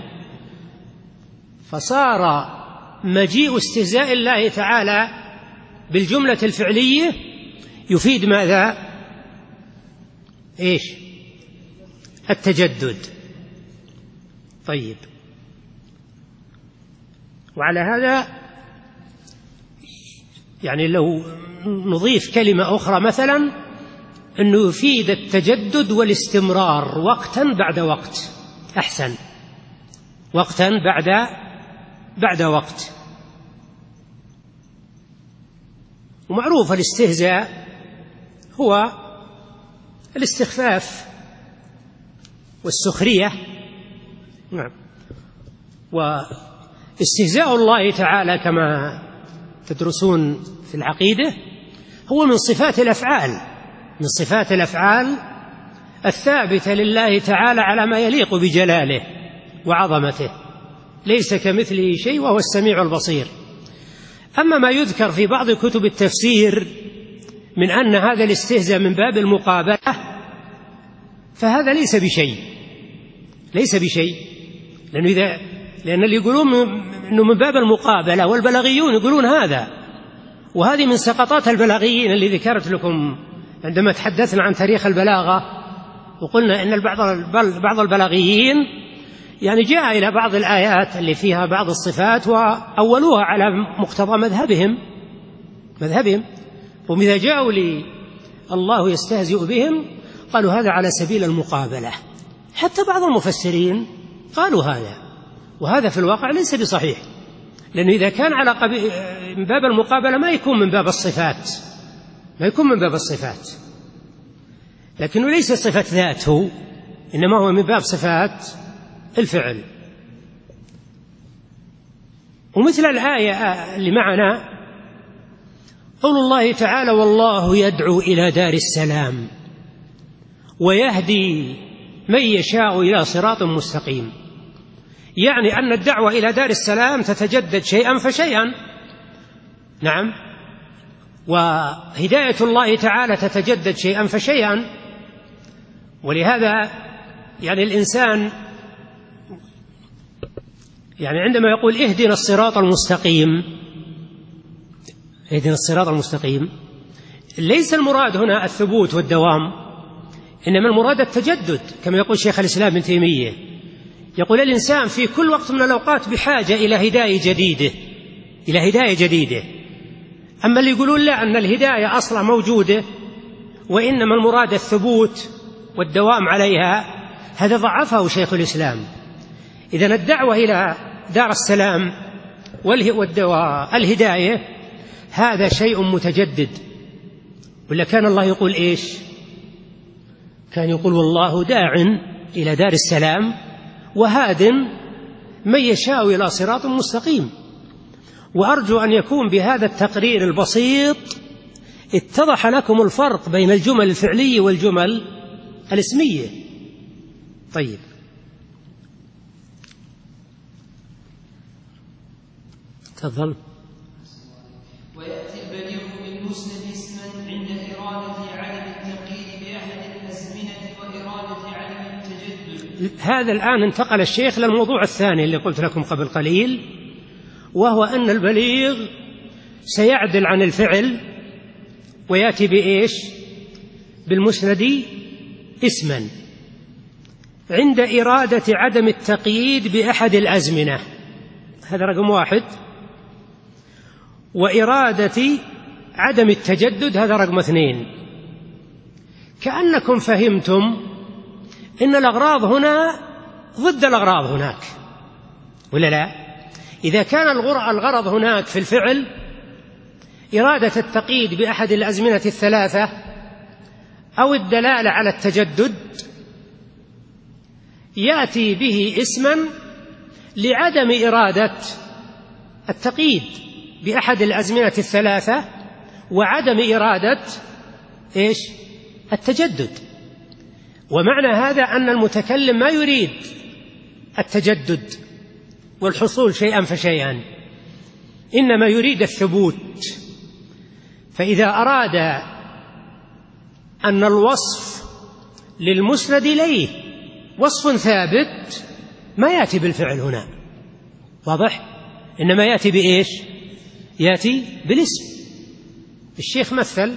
فصار مجيء استهزاء الله تعالى بالجملة الفعلية يفيد ماذا؟ إيش؟ التجدد. طيب، وعلى هذا يعني لو نضيف كلمة أخرى مثلا أنه يفيد التجدد والاستمرار وقتا بعد وقت، أحسن، وقتا بعد وقت. ومعروف الاستهزاء هو الاستخفاف والسخرية. نعم. واستهزاء الله تعالى كما تدرسون في العقيدة هو من صفات الأفعال الثابتة لله تعالى على ما يليق بجلاله وعظمته، ليس كمثله شيء وهو السميع البصير. أما ما يذكر في بعض كتب التفسير من أن هذا الاستهزاء من باب المقابلة فهذا ليس بشيء، لأن اللي يقولون أنه من باب المقابلة والبلاغيون يقولون هذا، وهذه من سقطات البلاغيين اللي ذكرت لكم عندما تحدثنا عن تاريخ البلاغة، وقلنا أن بعض البلاغيين يعني جاء إلى بعض الآيات اللي فيها بعض الصفات وأولوها على مقتضى مذهبهم، وإذا جاءوا الله يستهزئ بهم قالوا هذا على سبيل المقابلة. حتى بعض المفسرين قالوا هذا، وهذا في الواقع ليس بصحيح، لأنه إذا كان من باب المقابلة ما يكون من باب الصفات، لكنه ليس صفة ذاته، إنما هو من باب صفات الفعل. ومثل الآية اللي معنا قول الله تعالى والله يدعو إلى دار السلام ويهدي من يشاء إلى صراط مستقيم، يعني أن الدعوة إلى دار السلام تتجدد شيئا فشيئا. نعم. وهداية الله تعالى تتجدد شيئا فشيئا. ولهذا يعني الإنسان يعني عندما يقول اهدنا الصراط المستقيم ليس المراد هنا الثبوت والدوام، إنما المراد التجدد، كما يقول شيخ الإسلام ابن تيمية، يقول الإنسان في كل وقت من الأوقات بحاجة إلى هداية جديدة. أما اللي يقولون لا، أن الهداية أصلا موجودة وإنما المراد الثبوت والدوام عليها، هذا ضعفه شيخ الإسلام. إذن الدعوة إلى دار السلام والهداية هذا شيء متجدد، ولا كان الله يقول إيش؟ كان يقول والله داع إلى دار السلام وهاد من يشاء إلى صراط مستقيم. وأرجو أن يكون بهذا التقرير البسيط اتضح لكم الفرق بين الجمل الفعلية والجمل الاسمية. طيب، تفضل. ويأتي البليغ بالمسند اسما عند إرادة عدم التقييد بأحد الأزمنة وإرادة عدم التجدد. هذا الآن انتقل الشيخ للموضوع الثاني اللي قلت لكم قبل قليل، وهو أن البليغ سيعدل عن الفعل ويأتي بإيش؟ بالمسند اسما عند إرادة عدم التقييد بأحد الأزمنة، هذا رقم 1، وإرادة عدم التجدد هذا رقم 2. كأنكم فهمتم إن الأغراض هنا ضد الأغراض هناك، ولا لا؟ إذا كان الغرض هناك في الفعل إرادة التقييد بأحد الأزمنة الثلاثة أو الدلالة على التجدد، يأتي به اسما لعدم إرادة التقييد بأحد الأزمنة الثلاثة وعدم إرادة إيش؟ التجدد. ومعنى هذا أن المتكلم ما يريد التجدد والحصول شيئا فشيئا، إنما يريد الثبوت. فإذا أراد أن الوصف للمسند إليه وصف ثابت ما يأتي بالفعل هنا، واضح؟ إنما يأتي بإيش؟ يأتي بالاسم. الشيخ مثل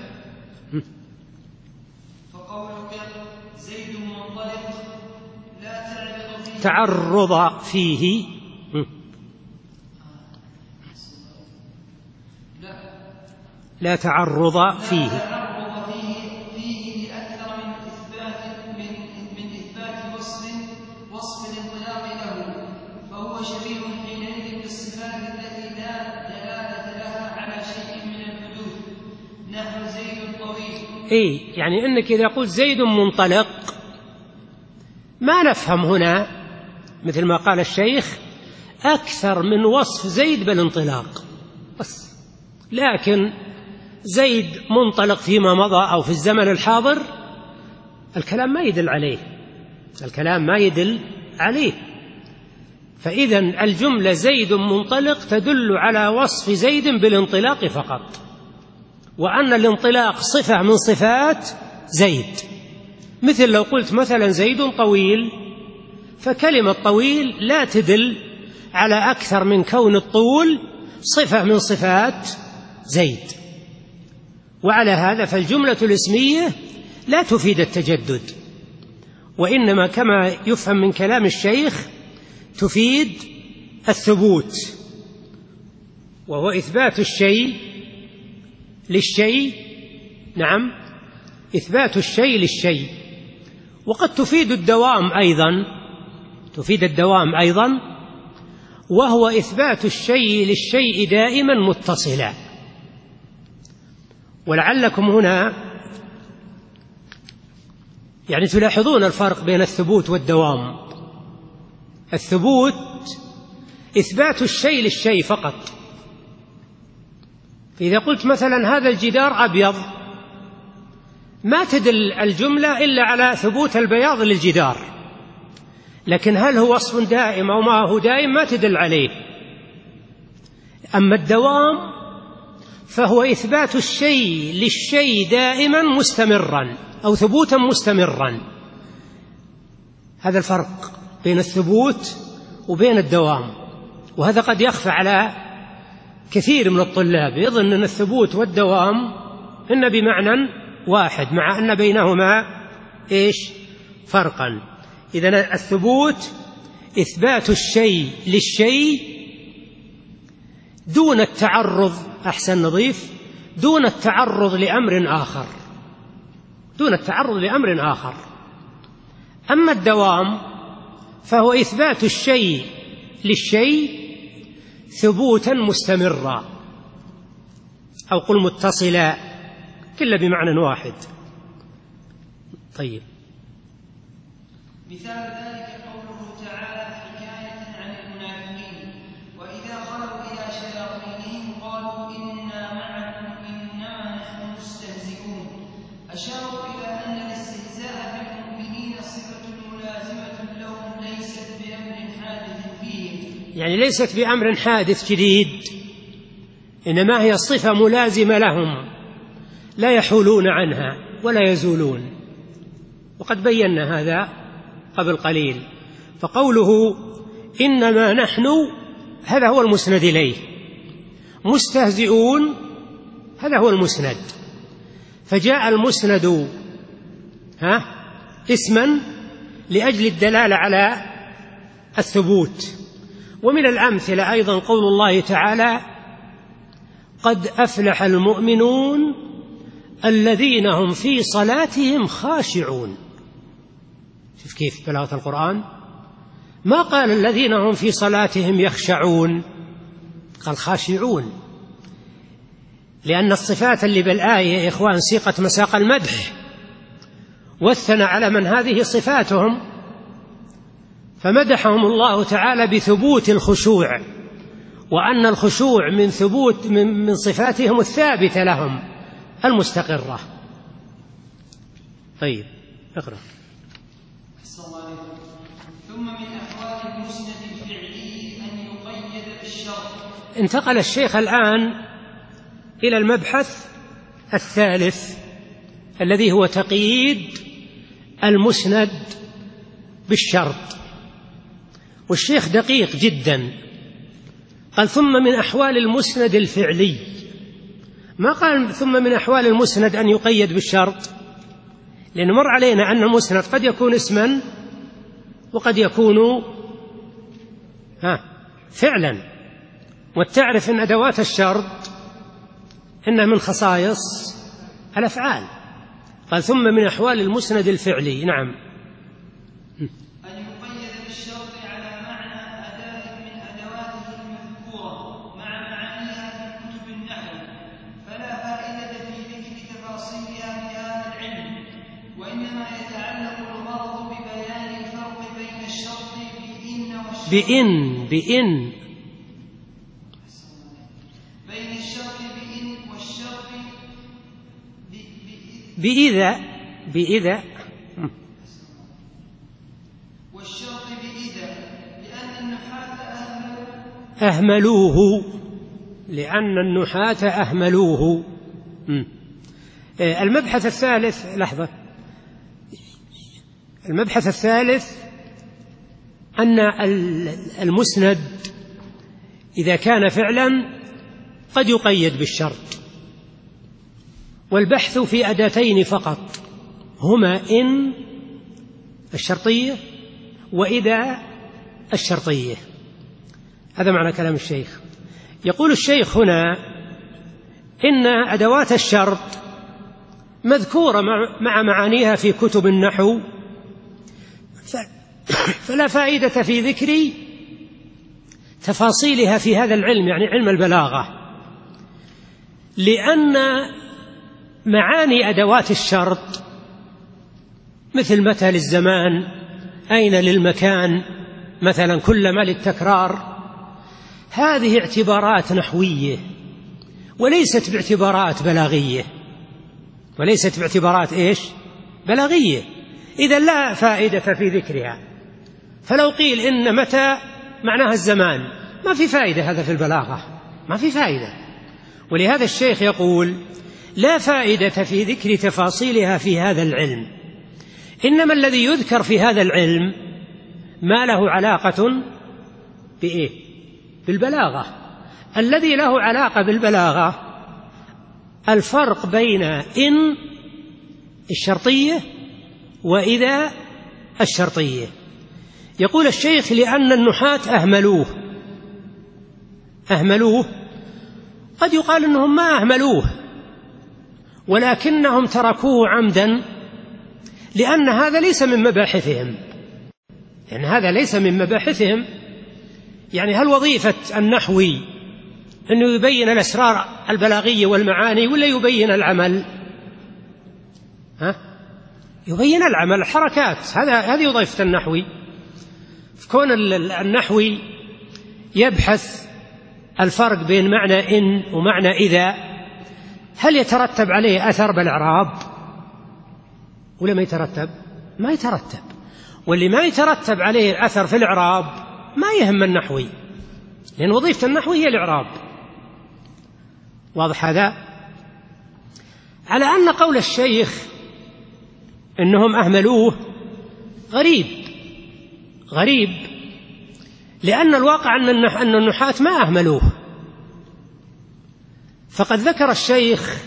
فقولك زيد منطلق لا تعرض فيه لا تعرض فيه لأكثر من إثبات وصف الانطلاق له، فهو شبيه حينئذ بالصفات التي لا دلالة لها على شيء من الحدوث، نحو زيد طويل. يعني أنك إذا قلت زيد منطلق ما نفهم هنا مثل ما قال الشيخ أكثر من وصف زيد بالانطلاق بس، لكن زيد منطلق فيما مضى أو في الزمن الحاضر الكلام ما يدل عليه. فإذا الجملة زيد منطلق تدل على وصف زيد بالانطلاق فقط، وأن الانطلاق صفة من صفات زيد. مثل لو قلت مثلا زيد طويل، فكلمة طويل لا تدل على أكثر من كون الطول صفة من صفات زيد. وعلى هذا فالجملة الاسمية لا تفيد التجدد، وإنما كما يفهم من كلام الشيخ تفيد الثبوت، وهو إثبات الشيء للشيء. نعم، إثبات الشيء للشيء. وقد تفيد الدوام أيضا، وهو إثبات الشيء للشيء دائما متصلا. ولعلكم هنا يعني تلاحظون الفرق بين الثبوت والدوام. الثبوت إثبات الشيء للشيء فقط. إذا قلت مثلا هذا الجدار أبيض ما تدل الجملة إلا على ثبوت البياض للجدار، لكن هل هو وصف دائم أو ما هو دائم ما تدل عليه. أما الدوام فهو إثبات الشيء للشيء دائما مستمرا أو ثبوتا مستمرا. هذا الفرق بين الثبوت وبين الدوام، وهذا قد يخفى على كثير من الطلاب، يظن أن الثبوت والدوام إن بمعنى واحد، مع أن بينهما فرقا. إذن الثبوت إثبات الشيء للشيء دون التعرض، أحسن نضيف، دون التعرض لأمر آخر. أما الدوام فهو إثبات الشيء للشيء ثبوتا مستمرا، أو قل متصلا، كله بمعنى واحد. طيب، مثال ذلك قوله تعالى حكاية عن المنافقين: وإذا خلوا إلى شياطينهم قالوا إنا معكم إنما نحن مستهزئون. أشاروا إلى أن الاستهزاء بالمؤمنين صفة ملازمة لهم ليست بأمر حادث فيهم، يعني ليست بأمر حادث جديد، إنما هي صفة ملازمة لهم لا يحولون عنها ولا يزولون. وقد بينا هذا قبل قليل. فقوله إنما نحن هذا هو المسند إليه، مستهزئون هذا هو المسند، فجاء المسند اسما لأجل الدلالة على الثبوت. ومن الأمثلة أيضا قول الله تعالى: قد أفلح المؤمنون الذين هم في صلاتهم خاشعون. شوف كيف بلاغة القرآن، ما قال الذين هم في صلاتهم يخشعون، قال خاشعون، لأن الصفات اللي بالآية يا إخوان سيقة مساق المدح، والثنى على من هذه صفاتهم، فمدحهم الله تعالى بثبوت الخشوع، وأن الخشوع من صفاتهم الثابتة لهم المستقرة. طيب، اقرأ. ثم من أحوال المسند الفعلي أن يقيد بالشرط. انتقل الشيخ الآن إلى المبحث الثالث الذي هو تقييد المسند بالشرط. والشيخ دقيق جدا، قال ثم من أحوال المسند الفعلي، ما قال ثم من أحوال المسند أن يقيد بالشرط، لأن مر علينا أن المسند قد يكون اسما وقد يكون فعلا، وتعرف أن أدوات الشرط إنها من خصائص الأفعال. قال ثم من أحوال المسند الفعلي. نعم. أن يقيد بالشرط على معنى أداة من أدواته المذكورة مع معانيها في كتب النحو، فلا فائدة في ذكر تفاصيلها في هذا العلم، وإنما يتعلق الغرض ببيان الفرق بين الشرط بإن والشرط بإن بين الشرط بإن والشرط بإذا والشرط بإذا، لأن النحاة أهملوه. المبحث الثالث، لحظة، المبحث الثالث أن المسند إذا كان فعلا قد يقيد بالشرط، والبحث في أداتين فقط هما إن الشرطية وإذا الشرطية. هذا معنى كلام الشيخ. يقول الشيخ هنا إن أدوات الشرط مذكورة مع معانيها في كتب النحو، فلا فائدة في ذكر تفاصيلها في هذا العلم، يعني علم البلاغة، لأن معاني أدوات الشرط مثل متى للزمان، أين للمكان، مثلا كلما للتكرار، هذه اعتبارات نحوية وليست باعتبارات بلاغية، وليست باعتبارات بلاغية. إذن لا فائدة في ذكرها. فلو قيل إن متى معناها الزمان، ما في فائدة، هذا في البلاغة ما في فائدة. ولهذا الشيخ يقول لا فائدة في ذكر تفاصيلها في هذا العلم، إنما الذي يذكر في هذا العلم ما له علاقة بالبلاغة. الذي له علاقة بالبلاغة الفرق بين إن الشرطية وإذا الشرطية. يقول الشيخ لأن النحاة أهملوه. قد يقال أنهم ما أهملوه، ولكنهم تركوه عمدا، لأن هذا ليس من مباحثهم، يعني هذا ليس من مباحثهم. يعني هل وظيفة النحوي أنه يبين الأسرار البلاغية والمعاني، ولا يبين العمل؟ يبين العمل، الحركات، هذه وظيفة النحوي. كون النحوي يبحث الفرق بين معنى إن ومعنى إذا، هل يترتب عليه أثر بالإعراب ولا ما يترتب؟ ما يترتب. واللي ما يترتب عليه أثر في الإعراب ما يهم النحوي، لأن وظيفة النحوي هي الإعراب. واضح هذا؟ على أن قول الشيخ إنهم أهملوه غريب، لأن الواقع أن النحاة ما أهملوه. فقد ذكر الشيخ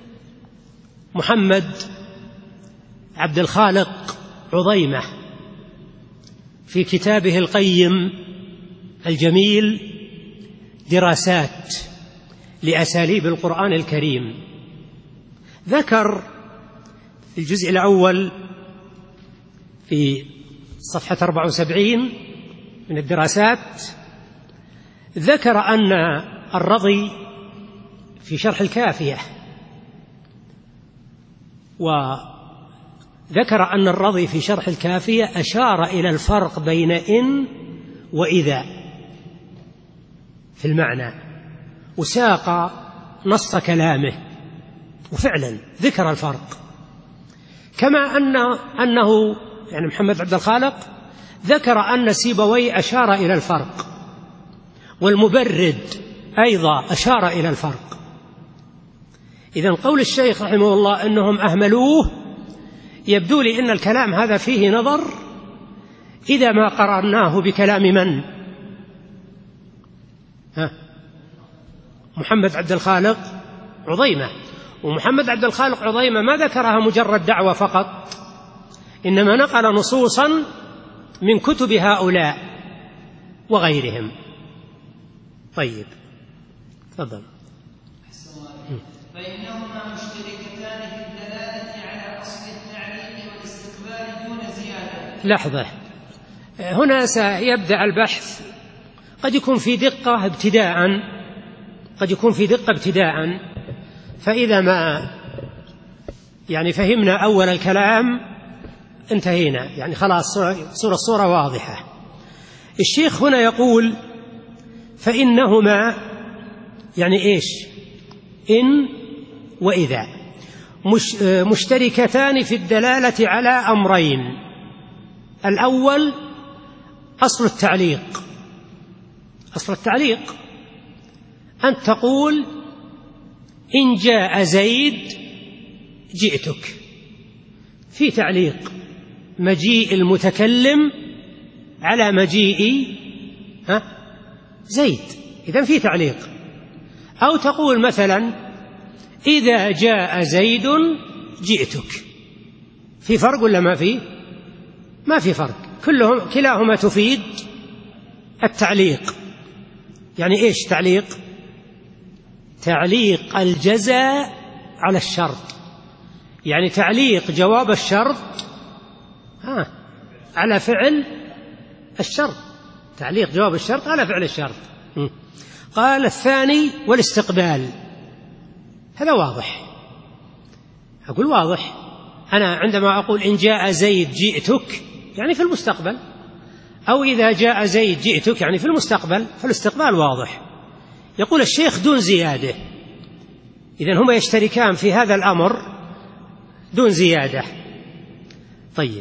محمد عبد الخالق عضيمة في كتابه القيم الجميل دراسات لأساليب القرآن الكريم، ذكر في الجزء الأول في صفحة 74 من الدراسات، ذكر أن الرضي في شرح الكافية، وذكر أن الرضي في شرح الكافية أشار إلى الفرق بين إن وإذا في المعنى، وساق نص كلامه، وفعلا ذكر الفرق. كما أنه يعني محمد عبد الخالق ذكر أن سيبويه أشار إلى الفرق، والمبرد أيضا أشار إلى الفرق. إذن قول الشيخ رحمه الله أنهم أهملوه يبدو لي أن الكلام هذا فيه نظر إذا ما قررناه بكلام من؟ محمد عبد الخالق عضيمة. ومحمد عبد الخالق عضيمة ما ذكرها مجرد دعوة فقط، إنما نقل نصوصا من كتب هؤلاء وغيرهم. طيب تفضل. فإنهما مشتركتان في الدلالة على أصل التعليم والاستقبال دون زيادة. لحظة، هنا سيبدأ البحث، قد يكون في دقة ابتداء، فإذا ما فهمنا أول الكلام انتهينا، خلاص الصورة واضحة. الشيخ هنا يقول فإنهما إيش؟ إن وإذا مشتركتان في الدلالة على أمرين. الأول أصل التعليق أن تقول إن جاء زيد جئتك، في تعليق مجيء المتكلم على مجيء زيد، إذن في تعليق. أو تقول مثلا إذا جاء زيد جئتك، في فرق ولا ما في؟ ما في فرق، كلاهما تفيد التعليق. إيش تعليق؟ تعليق الجزاء على الشرط، تعليق جواب الشرط على فعل الشرط، تعليق جواب الشرط على فعل الشرط. قال الثاني والاستقبال، هذا واضح. أقول واضح، أنا عندما أقول إن جاء زيد جئتك في المستقبل، أو إذا جاء زيد جئتك في المستقبل، فالاستقبال واضح. يقول الشيخ دون زيادة، إذن هما يشتركان في هذا الأمر دون زيادة. طيب،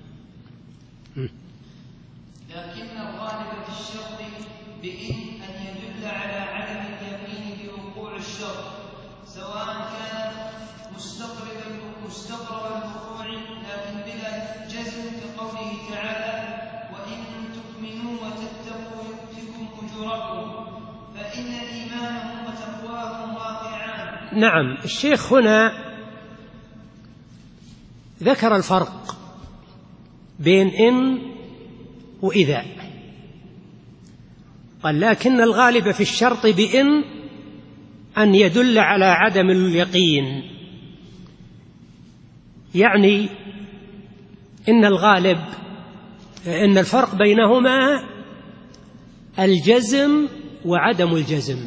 لكن الغالب في الشرط بإن أن يدل على عدم اليقين بوقوع الشرط، سواء كان مستقرب الوقوع لكن بلا جزم، كقوله تعالى وإن تؤمنوا وتتقوا يؤتكم أجوركم، فإن إيمانهم وتقواهم واقعان. نعم، الشيخ هنا ذكر الفرق بين إن وإذا. قال لكن الغالب في الشرط بإن أن يدل على عدم اليقين، إن الغالب إن الفرق بينهما الجزم وعدم الجزم.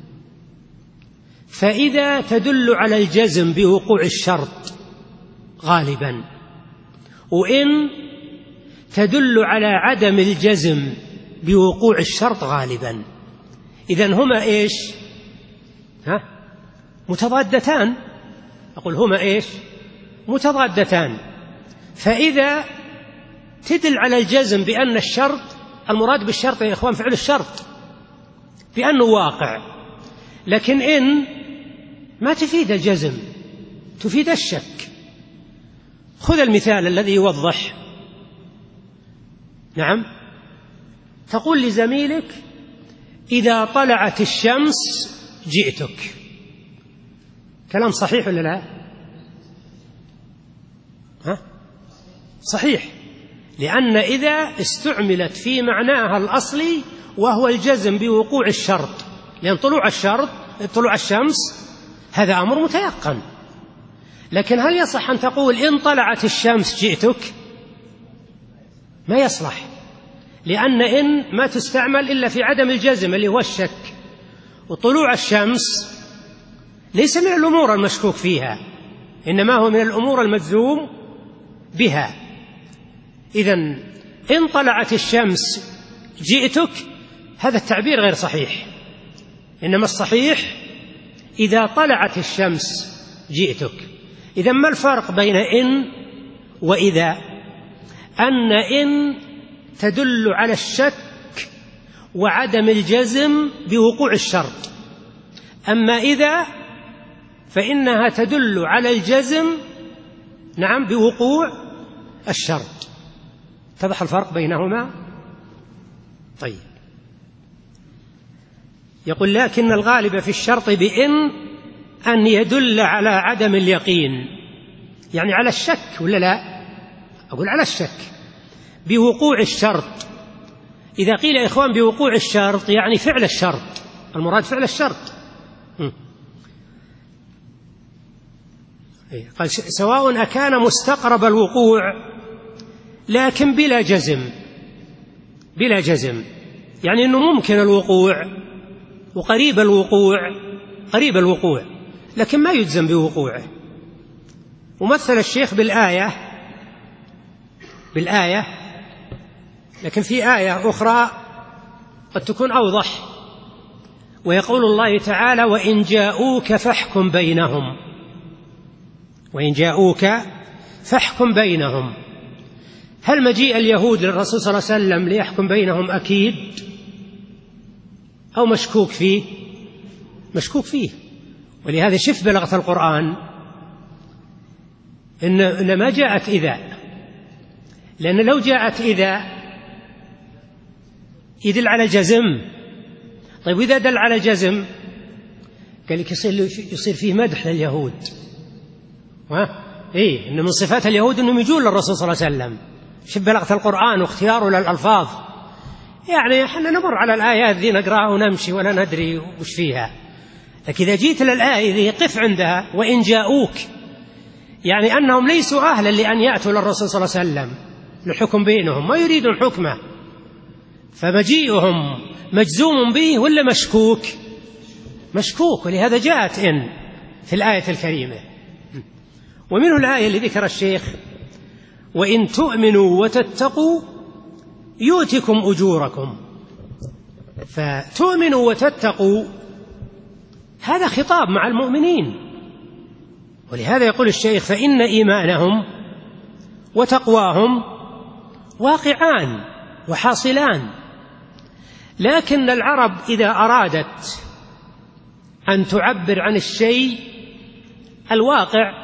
فإذا تدل على الجزم بوقوع الشرط غالبا، وإن تدل على عدم الجزم بوقوع الشرط غالبا، إذن هما إيش؟ متضادتان. أقول هما إيش؟ متضادتان. فإذا تدل على الجزم بأن الشرط، المراد بالشرط يا إخوان فعل الشرط بأنه واقع، لكن إن ما تفيد الجزم، تفيد الشك. خذ المثال الذي يوضح. نعم، تقول لزميلك إذا طلعت الشمس جئتك، كلام صحيح ولا لا؟ صحيح، لأن إذا استعملت في معناها الأصلي وهو الجزم بوقوع الشرط، لأن طلوع الشمس هذا أمر متيقن. لكن هل يصح أن تقول إن طلعت الشمس جئتك؟ ما يصلح، لأن إن ما تستعمل إلا في عدم الجزم اللي هو الشك، وطلوع الشمس ليس من الأمور المشكوك فيها، إنما هو من الأمور المجزوم بها. إذن إن طلعت الشمس جئتك هذا التعبير غير صحيح، إنما الصحيح إذا طلعت الشمس جئتك. إذن ما الفرق بين إن وإذا؟ أن إن تدل على الشك وعدم الجزم بوقوع الشرط، أما إذا فإنها تدل على الجزم، نعم، بوقوع الشرط. اتضح الفرق بينهما؟ طيب. يقول لكن الغالب في الشرط بإن أن يدل على عدم اليقين، يعني على الشك، ولا لا؟ أقول على الشك بوقوع الشرط. إذا قيل يا إخوان بوقوع الشرط يعني فعل الشرط، المراد فعل الشرط. قال سواء أكان مستقرب الوقوع لكن بلا جزم، بلا جزم، يعني أنه ممكن الوقوع وقريب الوقوع، قريب الوقوع، لكن ما يجزم بوقوعه. ومثل الشيخ بالآية، لكن في آية أخرى قد تكون أوضح، ويقول الله تعالى وإن جاءوك فاحكم بينهم، وإن جاءوك فاحكم بينهم. هل مجيء اليهود للرسول صلى الله عليه وسلم ليحكم بينهم أكيد أو مشكوك فيه؟ مشكوك فيه. ولهذا شف بلغة القرآن إن ما جاءت إذا، لأن لو جاءت إذا يدل على الجزم. طيب إذا دل على الجزم قال لك يصير فيه مدح لليهود، إن من صفات اليهود أنهم يجون للرسول صلى الله عليه وسلم. شف بلغة القرآن واختياره للألفاظ، يعني احنا نمر على الآيات ذي نقرأها ونمشي ولا ندري وش فيها، لكن إذا جيت للآية ذي قف عندها وإن جاءوك، يعني أنهم ليسوا أهلا لأن يأتوا للرسول صلى الله عليه وسلم للحكم بينهم، ما يريدون حكمه، فمجيئهم مجزوم به ولا مشكوك؟ مشكوك. ولهذا جاءت إن في الآية الكريمة. ومنه الآية اللي ذكر الشيخ وإن تؤمنوا وتتقوا يؤتكم أجوركم. فتؤمنوا وتتقوا هذا خطاب مع المؤمنين، ولهذا يقول الشيخ فإن إيمانهم وتقواهم واقعان وحاصلان. لكن العرب إذا أرادت أن تعبر عن الشيء الواقع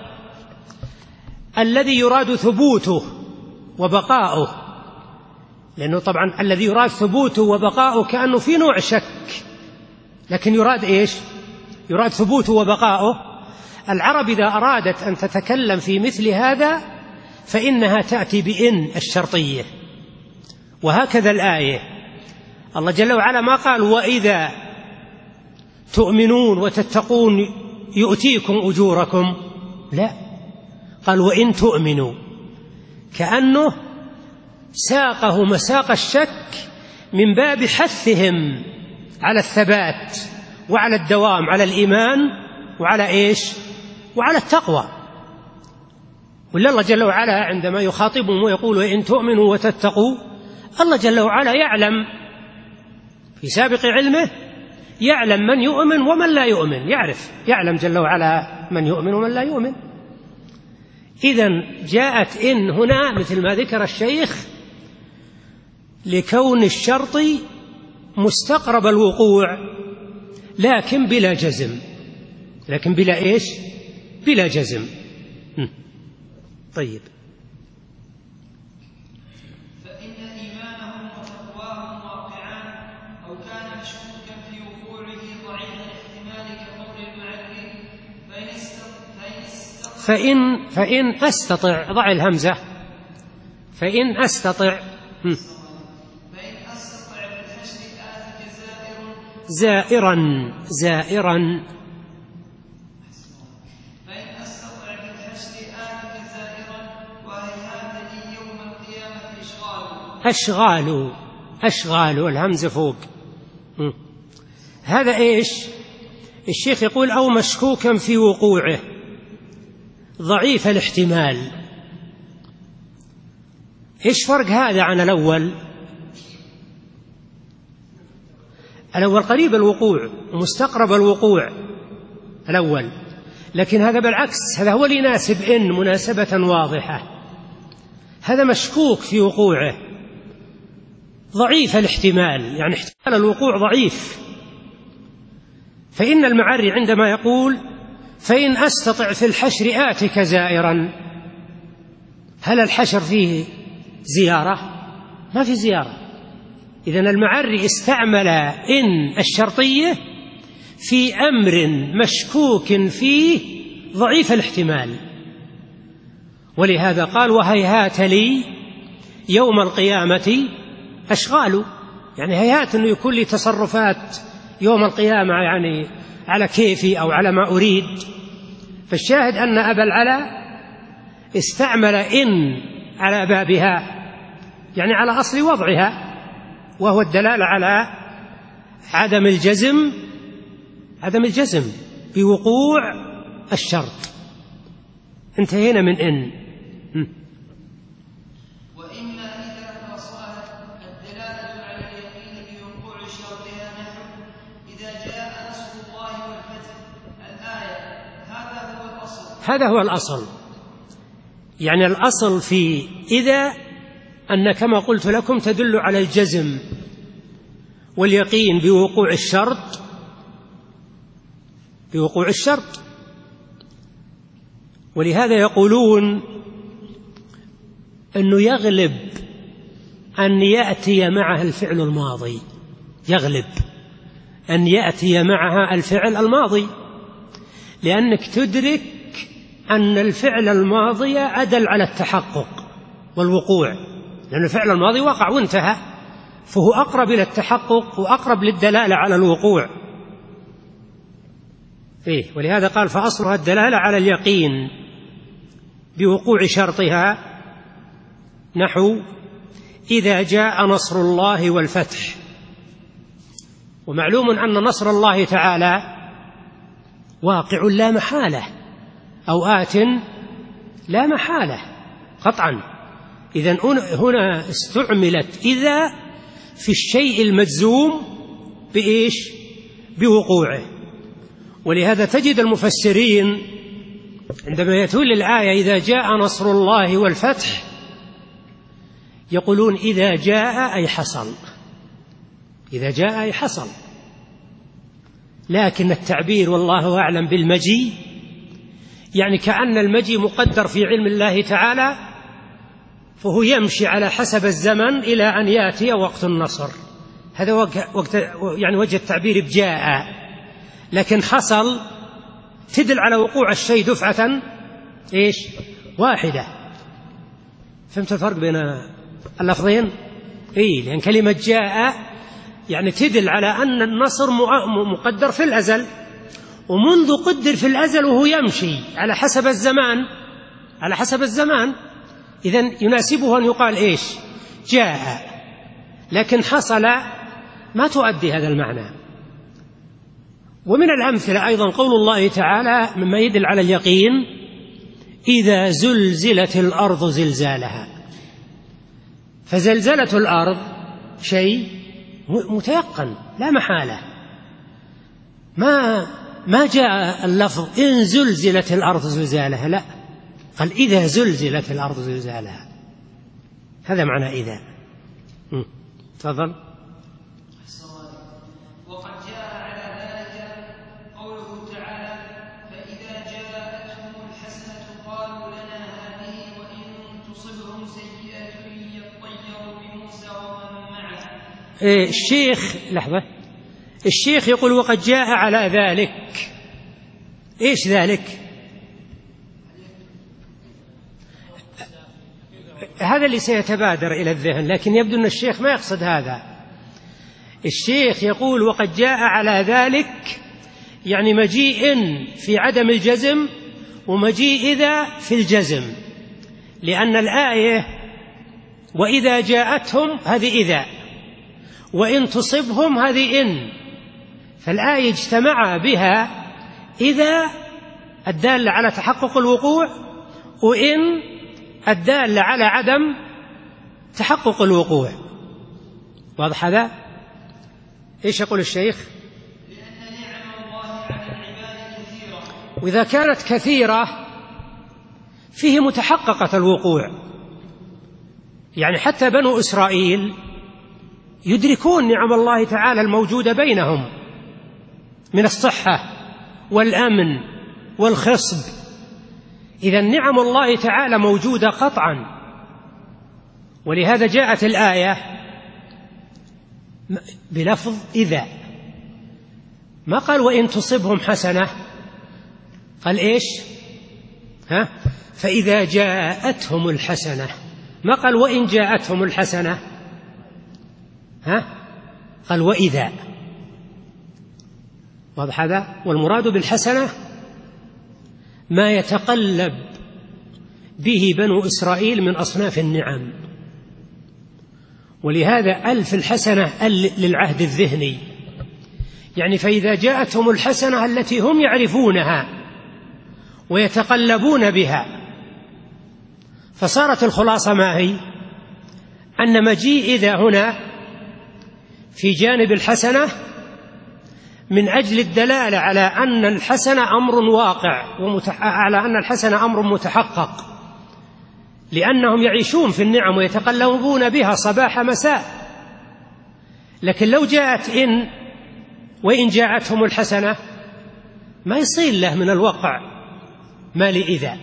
الذي يراد ثبوته وبقاؤه، لأنه طبعا الذي يراد ثبوته وبقاؤه كأنه في نوع شك، لكن يراد إيش؟ يراد ثبوته وبقاؤه. العرب إذا أرادت أن تتكلم في مثل هذا فإنها تأتي بإن الشرطية. وهكذا الآية الله جل وعلا ما قال وإذا تؤمنون وتتقون يؤتيكم أجوركم، لا، قال وإن تؤمنوا، كأنه ساقه مساق الشك من باب حثهم على الثبات وعلى الدوام على الإيمان وعلى إيش؟ وعلى التقوى. ولا الله جل وعلا عندما يخاطبهم ويقول وإن تؤمنوا وتتقوا، الله جل وعلا يعلم في سابق علمه، يعلم من يؤمن ومن لا يؤمن، يعلم جل وعلا من يؤمن ومن لا يؤمن. إذن جاءت إن هنا مثل ما ذكر الشيخ لكون الشرط مستقرب الوقوع لكن بلا جزم، لكن بلا إيش؟ بلا جزم. طيب. فإن إيمانهم وتقواهم واقعان أو كان مشكوكا في وقوعه ضعيف الاحتمال كقول المعري فإن أستطع، ضع الهمزة، فإن أستطع بالحشر آتك زائرا فإن أستطع بالحشر آتك زائرا وهيهات لي يوم القيامة أشغال والهمزة فوق. هذا إيش؟ الشيخ يقول أو مشكوكا في وقوعه ضعيف الاحتمال. إيش فرق هذا عن الأول؟ الأول قريب الوقوع ومستقرب الوقوع الأول، لكن هذا بالعكس، هذا هو اللي يناسب إن مناسبة واضحة. هذا مشكوك في وقوعه ضعيف الاحتمال، يعني احتمال الوقوع ضعيف. فإن المعري عندما يقول فإن أستطع في الحشر آتك زائرا. هل الحشر فيه زيارة؟ ما في زيارة. إذن المعري استعمل إن الشرطية في أمر مشكوك فيه ضعيف الاحتمال، ولهذا قال وهيهات لي يوم القيامة أشغال. يعني هيهات أنه يكون لي تصرفات يوم القيامة يعني على كيفي أو على ما أريد. فالشاهد أن أبا العلا استعمل إن على بابها، يعني على أصل وضعها، وهو الدلالة على عدم الجزم بوقوع الشرط. انتهينا من إن. وإما إذا فصلت الدلالة على اليقين بوقوع شرطها نحو إذا جاء نصر الله والفتح الآية. هذا هو الأصل. يعني الأصل في إذا أن كما قلت لكم تدل على الجزم واليقين بوقوع الشرط. ولهذا يقولون أنه يغلب أن يأتي معها الفعل الماضي، يغلب أن يأتي معها الفعل الماضي، لأنك تدرك أن الفعل الماضي أدل على التحقق والوقوع، لأن الفعل الماضي وقع وانتهى، فهو أقرب إلى التحقق وأقرب للدلالة على الوقوع. ولهذا قال فأصلها الدلالة على اليقين بوقوع شرطها نحو إذا جاء نصر الله والفتح. ومعلوم أن نصر الله تعالى واقع لا محالة، أو آت لا محالة قطعا. إذن هنا استعملت إذا في الشيء المجزوم بإيش؟ بوقوعه. ولهذا تجد المفسرين عندما يتول الآية إذا جاء نصر الله والفتح يقولون إذا جاء أي حصل، إذا جاء أي حصل. لكن التعبير والله أعلم بالمجيء يعني كأن المجيء مقدر في علم الله تعالى، فهو يمشي على حسب الزمن إلى أن يأتي وقت النصر. هذا يعني وجه التعبير بجاء. لكن حصل تدل على وقوع الشيء دفعة إيش؟ واحدة. فهمت الفرق بين اللفظين؟ لأن كلمة جاء يعني تدل على أن النصر مقدر في الأزل، ومنذ قدر في الأزل وهو يمشي على حسب الزمان، إذن يناسبه أن يقال إيش؟ جاء. لكن حصل ما تؤدي هذا المعنى. ومن الأمثلة أيضا قول الله تعالى مما يدل على اليقين إذا زلزلت الأرض زلزالها. فزلزلة الأرض شيء متيقن لا محالة، ما جاء اللفظ إن زلزلت الأرض زلزالها، لا، قال إذا زلزلت الأرض زلزالها. هذا معنى إذا. تفضل. وقد جاء على ذلك قوله تعالى فإذا جاءتهم الحسنة قالوا لنا هذه وإن تصبهم سيئة يطيروا بموسى ومن معه. الشيخ يقول وقد جاء على ذلك. إيش ذلك؟ هذا اللي سيتبادر إلى الذهن، لكن يبدو أن الشيخ ما يقصد هذا. الشيخ يقول وقد جاء على ذلك يعني مجيء في عدم الجزم ومجيء إذا في الجزم، لأن الآية وإذا جاءتهم هذه إذا، وإن تصبهم هذه إن، فالآية اجتمع بها إذا الدالة على تحقق الوقوع وإن الدالة على عدم تحقق الوقوع. واضح هذا؟ إيش يقول الشيخ؟ لأن نعم الله على العباد كثيرة، وإذا كانت كثيرة فيه متحققة الوقوع. يعني حتى بنو إسرائيل يدركون نعم الله تعالى الموجودة بينهم من الصحة والأمن والخصب. إذا نعم الله تعالى موجودة قطعا، ولهذا جاءت الآية بلفظ إذا، ما قال وإن تصبهم حسنة، قال إيش؟ فإذا جاءتهم الحسنة، ما قال وإن جاءتهم الحسنة، قال وإذا. واضح هذا؟ والمراد بالحسنة ما يتقلب به بنو إسرائيل من أصناف النعم، ولهذا ألف الحسنة للعهد الذهني، يعني فإذا جاءتهم الحسنة التي هم يعرفونها ويتقلبون بها، فصارت الخلاصة ما هي؟ أن مجيء إذا هنا في جانب الحسنة من أجل الدلالة على أن الحسنة أمر واقع، على أن الحسنة أمر متحقق، لأنهم يعيشون في النعم ويتقلبون بها صباح مساء. لكن لو جاءت إن وإن جاءتهم الحسنة ما يصير له من الوقع ما لإذا.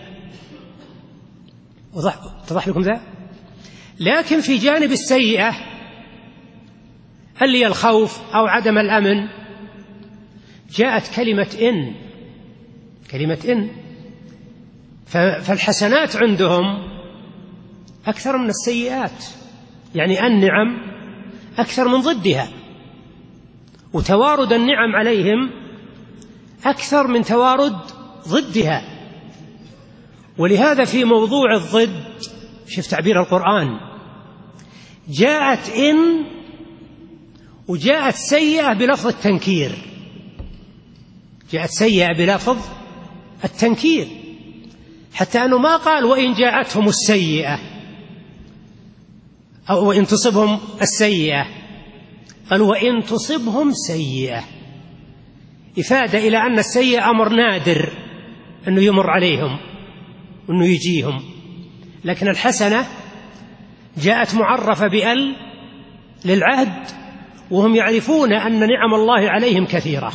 اتضح لكم ذا؟ لكن في جانب السيئة اللي الخوف أو عدم الأمن جاءت كلمة إن، فالحسنات عندهم أكثر من السيئات، يعني النعم أكثر من ضدها، وتوارد النعم عليهم أكثر من توارد ضدها. ولهذا في موضوع الضد، شوف تعبير القرآن، جاءت إن وجاءت سيئة بلفظ التنكير، جاءت سيئة بلفظ التنكير، حتى أنه ما قال وإن جاءتهم السيئة أو وإن تصبهم السيئة، قال وإن تصبهم سيئة، إفادة إلى أن السيئة أمر نادر أنه يمر عليهم وأنه يجيهم. لكن الحسنة جاءت معرفة بأل للعهد، وهم يعرفون أن نعم الله عليهم كثيرة.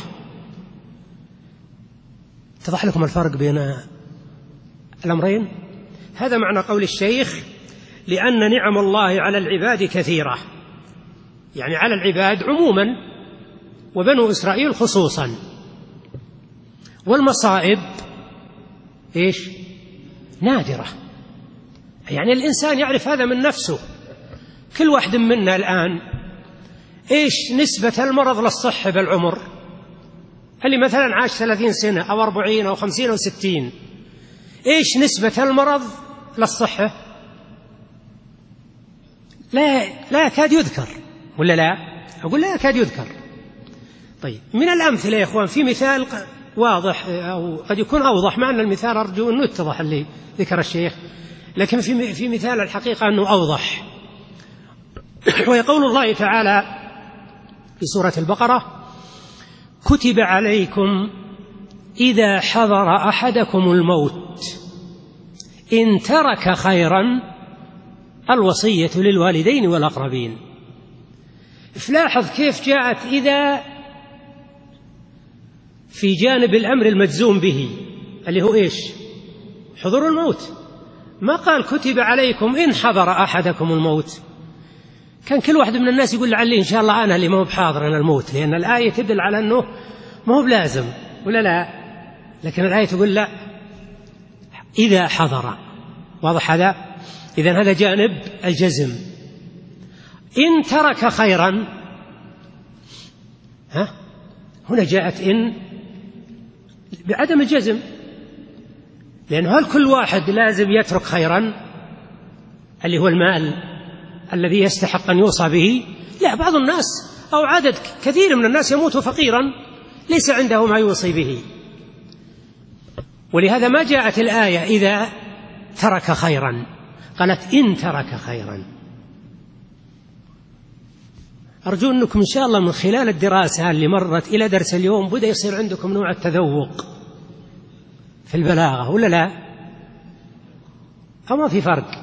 اتضح لكم الفرق بين الأمرين؟ هذا معنى قول الشيخ لأن نعم الله على العباد كثيرة، يعني على العباد عموما وبنو إسرائيل خصوصا. والمصائب إيش؟ نادرة، يعني الإنسان يعرف هذا من نفسه. كل واحد منا الآن إيش نسبة المرض للصحة بالعمر؟ اللي مثلا عاش 30 سنة أو 40 أو 50 أو 60، إيش نسبة المرض للصحة؟ لا يكاد يذكر، ولا لا؟ أقول لا يكاد يذكر. طيب من الأمثلة يا إخوان، في مثال واضح أو قد يكون أوضح، مع أن المثال أرجو أنه يتضح اللي ذكر الشيخ، لكن في مثال الحقيقة أنه أوضح، ويقول الله تعالى في سورة البقرة: كتب عليكم إذا حضر أحدكم الموت إن ترك خيرا الوصية للوالدين والأقربين. فلاحظ كيف جاءت إذا في جانب الأمر المجزوم به اللي هو إيش؟ حضور الموت. ما قال كتب عليكم إن حضر أحدكم الموت. كان كل واحد من الناس يقول لعلي إن شاء الله أنا اللي ما هو بحاضر أنا الموت، لأن الآية تدل على أنه ما هو بلازم، ولا لا؟ لكن الآية تقول لا، إذا حضر. واضح هذا؟ إذن هذا جانب الجزم. إن ترك خيرا، هنا جاءت إن بعدم الجزم، لأنه هل كل واحد لازم يترك خيرا اللي هو المال الذي يستحق أن يوصى به؟ لا، بعض الناس أو عدد كثير من الناس يموت فقيرا ليس عنده ما يوصي به. ولهذا ما جاءت الآية إذا ترك خيرا، قالت إن ترك خيرا. أرجو أنكم إن شاء الله من خلال الدراسة اللي مرت إلى درس اليوم بدأ يصير عندكم نوع التذوق في البلاغة، ولا لا؟ أو ما في فرق؟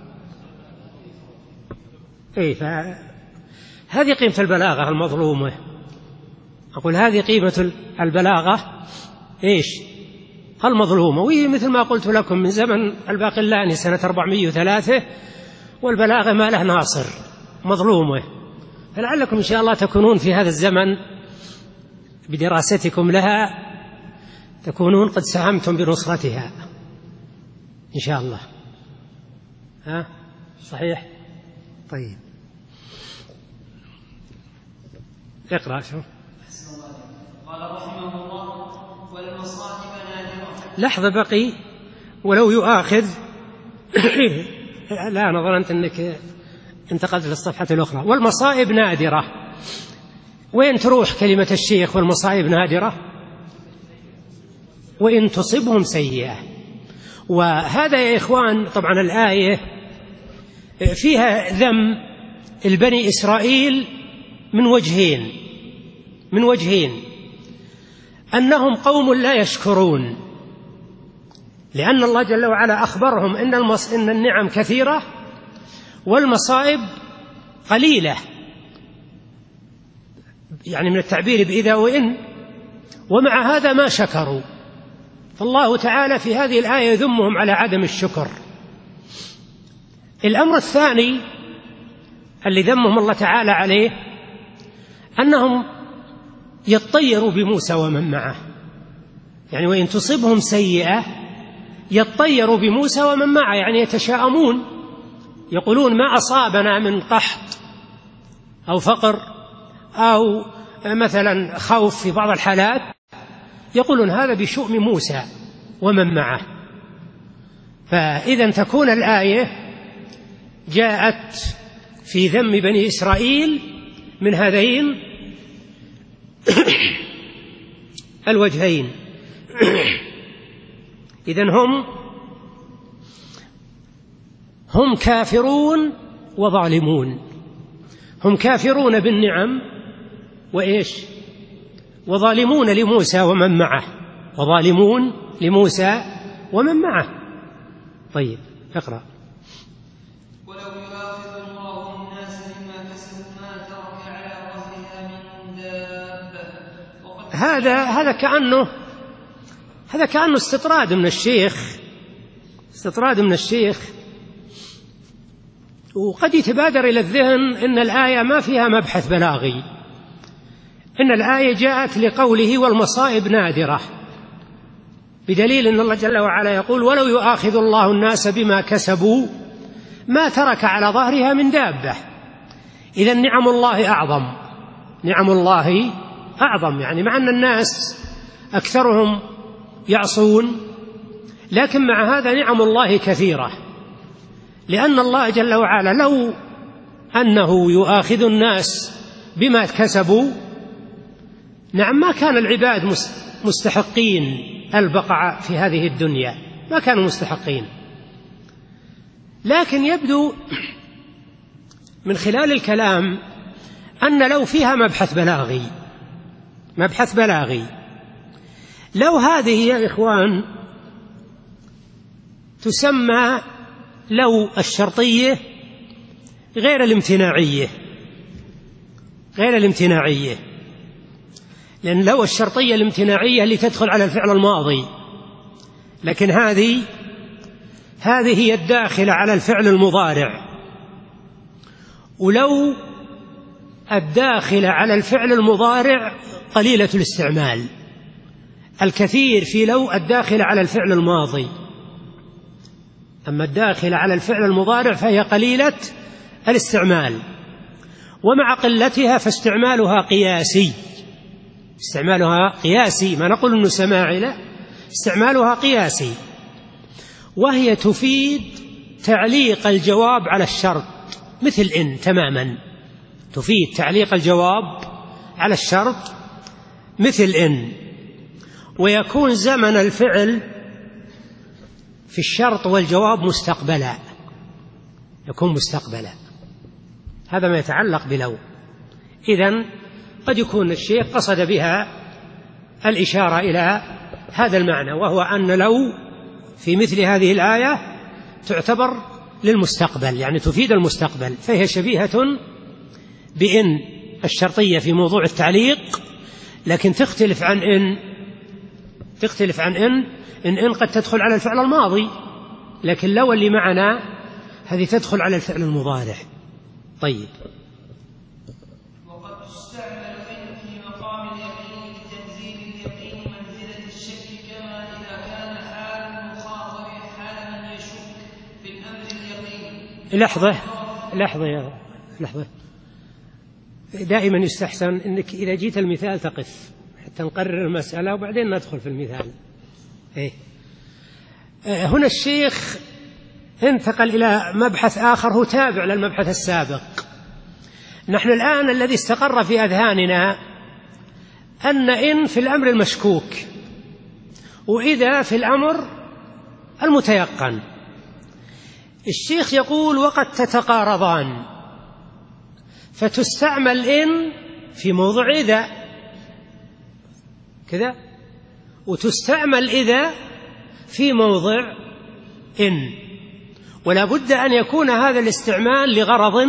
هذه قيمة البلاغة المظلومة. أقول هذه قيمة البلاغة، إيش؟ المظلومة. وهي مثل ما قلت لكم من زمن الباقلاني سنة 403، والبلاغة ما له ناصر، مظلومة. فلعلكم إن شاء الله تكونون في هذا الزمن بدراستكم لها تكونون قد ساهمتم بنصرتها إن شاء الله. صحيح؟ طيب اقرأ. شو قال رحمه الله: والمصائب نادرة. لحظة بقي. ولو يؤاخذ لا، أنا ظننت أنك انتقلت للصفحة الأخرى. والمصائب نادرة، وين تروح كلمة الشيخ والمصائب نادرة؟ وإن تصبهم سيئة. وهذا يا إخوان طبعا الآية فيها ذم البني إسرائيل من وجهين: أنهم قوم لا يشكرون، لأن الله جل وعلا أخبرهم إن النعم كثيرة والمصائب قليلة، يعني من التعبير بإذا وإن، ومع هذا ما شكروا. فالله تعالى في هذه الآية يذمهم على عدم الشكر. الأمر الثاني اللي ذمهم الله تعالى عليه أنهم يطيروا بموسى ومن معه، يعني وإن تصبهم سيئة يطيروا بموسى ومن معه، يعني يتشاءمون، يقولون ما أصابنا من قحط أو فقر أو مثلا خوف في بعض الحالات، يقولون هذا بشؤم موسى ومن معه. فإذا تكون الآية جاءت في ذم بني إسرائيل من هذين الوجهين. إذن هم كافرون وظالمون. هم كافرون بالنعم وإيش؟ وظالمون لموسى ومن معه، وظالمون لموسى ومن معه. طيب اقرأ. ولو يؤاخذ الله الناس بما كسبوا ما ترك على ظهرها من دابة. هذا كأنه استطراد من الشيخ، وقد يتبادر إلى الذهن إن الآية ما فيها مبحث بلاغي، إن الآية جاءت لقوله والمصائب نادرة، بدليل أن الله جل وعلا يقول ولو يؤاخذ الله الناس بما كسبوا ما ترك على ظهرها من دابة. إذن نعم الله أعظم، يعني مع أن الناس أكثرهم يعصون، لكن مع هذا نعم الله كثيرة، لأن الله جل وعلا لو أنه يؤاخذ الناس بما كسبوا، نعم ما كان العباد مستحقين البقاء في هذه الدنيا، ما كانوا مستحقين. لكن يبدو من خلال الكلام أن لو فيها مبحث بلاغي، لو هذه يا إخوان تسمى لو الشرطية غير الامتناعية، لأن لو الشرطية الامتناعية اللي تدخل على الفعل الماضي، لكن هذه هي الداخلة على الفعل المضارع. ولو الداخلة على الفعل المضارع قليلة الاستعمال، الكثير في لو الداخلة على الفعل الماضي، أما الداخلة على الفعل المضارع فهي قليلة الاستعمال، ومع قلتها فاستعمالها قياسي، ما نقول أنه سماعي، لا، استعمالها قياسي، وهي تفيد تعليق الجواب على الشرط، مثل إن تماما، تفيد تعليق الجواب على الشرط مثل إن. ويكون زمن الفعل في الشرط والجواب مستقبلا، يكون مستقبلا، هذا ما يتعلق بلو. إذن قد يكون الشيخ قصد بها الإشارة إلى هذا المعنى، وهو أن لو في مثل هذه الآية تعتبر للمستقبل، يعني تفيد المستقبل، فهي شبيهة بإن الشرطية في موضوع التعليق، لكن تختلف عن إن إن قد تدخل على الفعل الماضي، لكن لو اللي معنا هذه تدخل على الفعل المضارع. طيب. وقد تستعمل إن في مقام اليقين لتنزيل اليقين منزلة الشك، كما إذا كان حال المخاطب حال من يشك في الأمر اليقين. لحظة دائما يستحسن أنك إذا جيت المثال تقف حتى نقرر المسألة وبعدين ندخل في المثال. هنا الشيخ انتقل إلى مبحث آخر هو تابع للمبحث السابق. نحن الآن الذي استقر في أذهاننا أن إن في الأمر المشكوك، وإذا في الأمر المتيقن. الشيخ يقول وقد تتقارضان، فتستعمل إن في موضع إذا كذا، وتستعمل إذا في موضع إن، ولا بد أن يكون هذا الاستعمال لغرض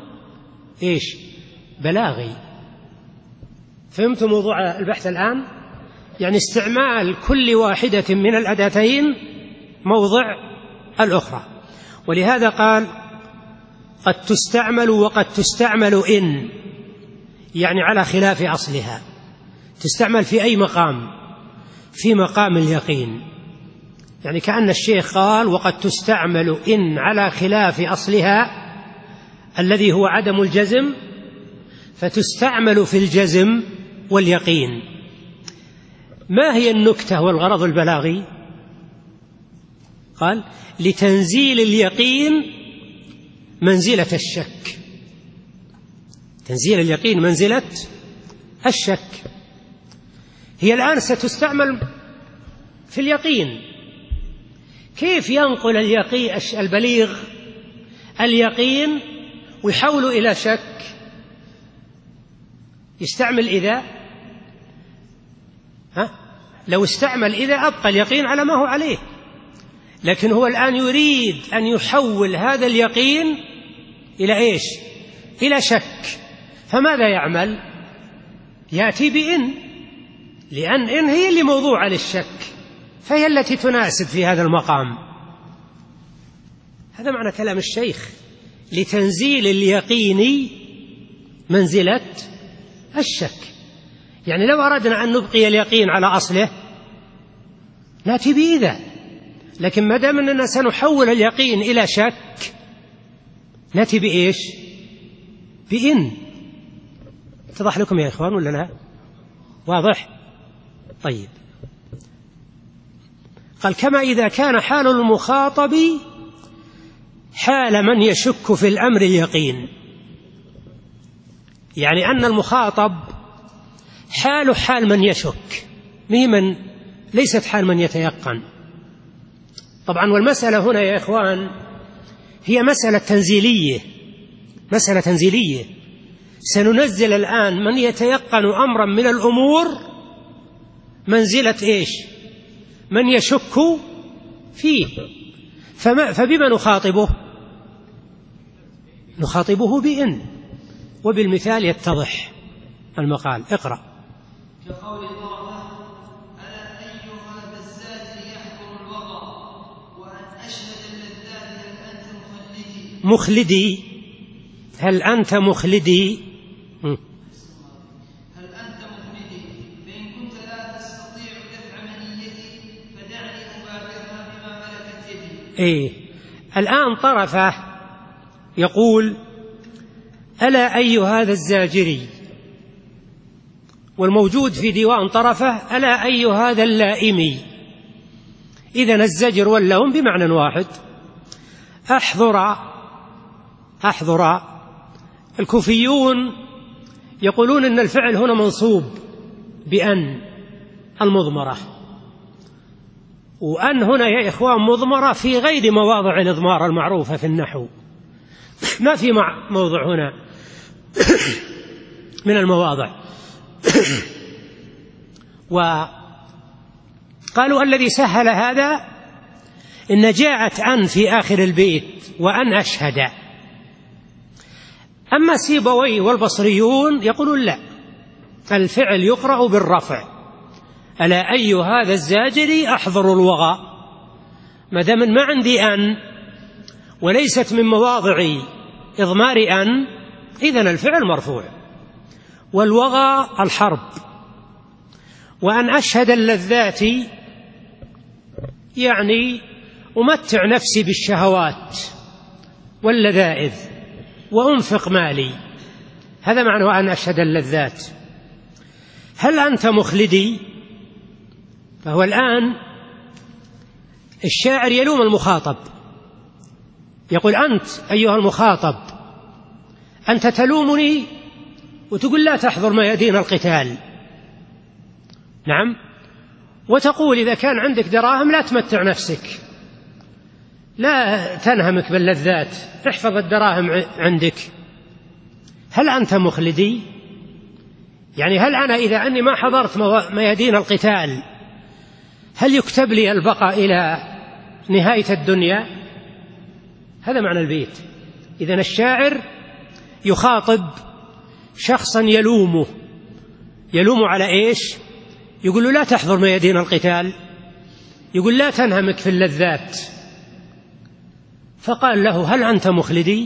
بلاغي. فهمت موضوع البحث الآن؟ يعني استعمال كل واحدة من الأداتين موضع الأخرى. ولهذا قال قد تستعمل وقد تستعمل إن، يعني على خلاف أصلها. تستعمل في أي مقام؟ في مقام اليقين. يعني كأن الشيخ قال وقد تستعمل إن على خلاف أصلها الذي هو عدم الجزم، فتستعمل في الجزم واليقين. ما هي النكتة والغرض البلاغي؟ قال لتنزيل اليقين منزلة الشك. تنزيل اليقين منزلة الشك. هي الآن ستستعمل في اليقين. كيف ينقل البليغ اليقين ويحوله إلى شك؟ يستعمل إذا. لو استعمل إذا أبقى اليقين على ما هو عليه، لكن هو الآن يريد أن يحول هذا اليقين إلى إلى شك. فماذا يعمل؟ يأتي بإن، لأن إن هي اللي موضوعة للشك، فهي التي تناسب في هذا المقام. هذا معنى كلام الشيخ، لتنزيل اليقين منزلة الشك. يعني لو أردنا أن نبقي اليقين على أصله نأتي بإذا، لكن ما دام أننا سنحول اليقين إلى شك نأتي بإن. اتضح لكم يا إخوان ولا لا؟ واضح؟ طيب. قال كما إذا كان حال المخاطب حال من يشك في الأمر اليقين، يعني أن المخاطب حال حال من يشك، ليست حال من يتيقن. طبعا والمسألة هنا يا إخوان هي مسألة تنزيلية. سننزل الآن من يتيقن أمرا من الأمور منزلة من يشك فيه. فبما نخاطبه بإن، وبالمثال يتضح المقال. اقرأ. كقول الله ألا أيها الزاجر يحضر الوغى وأن أشهد اللذات هل أنت مخلدي. هل أنت مخلدي؟ فإن كنت لا تستطيع دفع منيتي فدعني أبادرها بما ملكت يدي. الآن طرفه يقول ألا أي هذا الزاجري، والموجود في ديوان طرفه ألا أي هذا اللائمي. إذن الزجر واللوم بمعنى واحد. أحضر. الكوفيون يقولون إن الفعل هنا منصوب بأن المضمرة، وأن هنا يا إخوان مضمرة في غير مواضع الإضمار المعروفة في النحو، ما في موضع هنا من المواضع. وقالوا الذي سهل هذا إن جاءت أن في آخر البيت وأن أشهد. أما سيبويه والبصريون يقولون لا، الفعل يقرأ بالرفع، ألا أي هذا الزاجر أحضر الوغى. ما دام ما عندي أن وليست من مواضع إضمار أن، إذن الفعل مرفوع. والوغى الحرب. وأن أشهد اللذات يعني أمتع نفسي بالشهوات واللذائذ وأنفق مالي، هذا معنى أن أشهد اللذات. هل أنت مخلدي؟ فهو الآن الشاعر يلوم المخاطب، يقول أنت أيها المخاطب أنت تلومني وتقول لا تحضر ميادين القتال، نعم، وتقول إذا كان عندك دراهم لا تمتع نفسك، لا تنهمك باللذات، احفظ الدراهم عندك. هل أنت مخلدي؟ يعني هل أنا إذا أني ما حضرت ميادين القتال هل يكتب لي البقاء إلى نهاية الدنيا؟ هذا معنى البيت. إذن الشاعر يخاطب شخصا يلومه على إيش؟ يقول له لا تحضر ميادين القتال، يقول لا تنهمك في اللذات. فقال له هل أنت مخلدي؟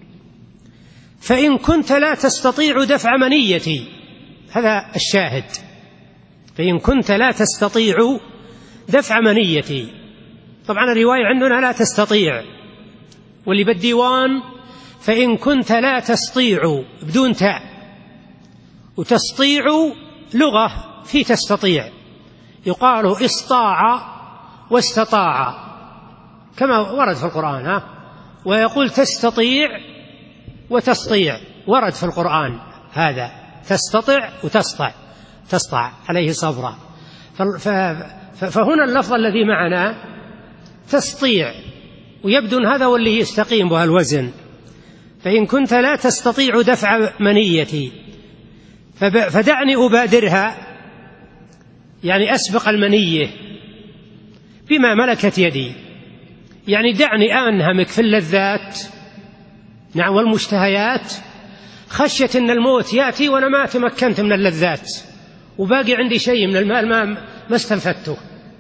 فإن كنت لا تستطيع دفع منيتي، هذا الشاهد، فإن كنت لا تستطيع دفع منيتي. طبعا الرواية عندنا لا تستطيع، واللي بالديوان فإن كنت لا تستطيع بدون تاء، وتستطيع لغة في تستطيع، يقال استطاع واستطاع كما ورد في القرآن، ويقول تستطيع وتستطيع، ورد في القرآن هذا، تستطع تسطع عليه صبرا. فهنا اللفظ الذي معنا تستطيع، ويبدو أن هذا هو اللي يستقيم بها الوزن. فإن كنت لا تستطيع دفع منيتي فدعني أبادرها، يعني أسبق المنية بما ملكت يدي، يعني دعني أنهمك في اللذات نعم والمشتهيات، خشية أن الموت يأتي وأنا ما تمكنت من اللذات وباقي عندي شيء من المال ما استنفدته.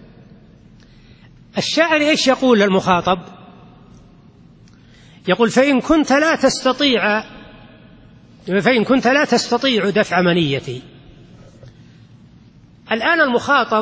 الشاعر إيش يقول للمخاطب؟ يقول فإن كنت لا تستطيع دفع منيتي. الآن المخاطب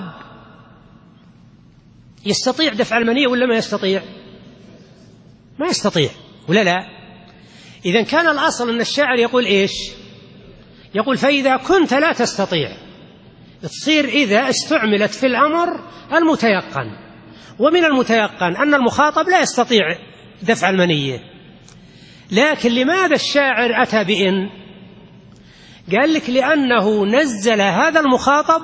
يستطيع دفع المنية ولا ما يستطيع؟ ما يستطيع ولا لا؟ إذن كان الأصل أن الشاعر يقول إيش؟ يقول فإذا كنت لا تستطيع، تصير إذا استعملت في الأمر المتيقن، ومن المتيقن أن المخاطب لا يستطيع دفع المنية. لكن لماذا الشاعر أتى بإن؟ قال لك لأنه نزل هذا المخاطب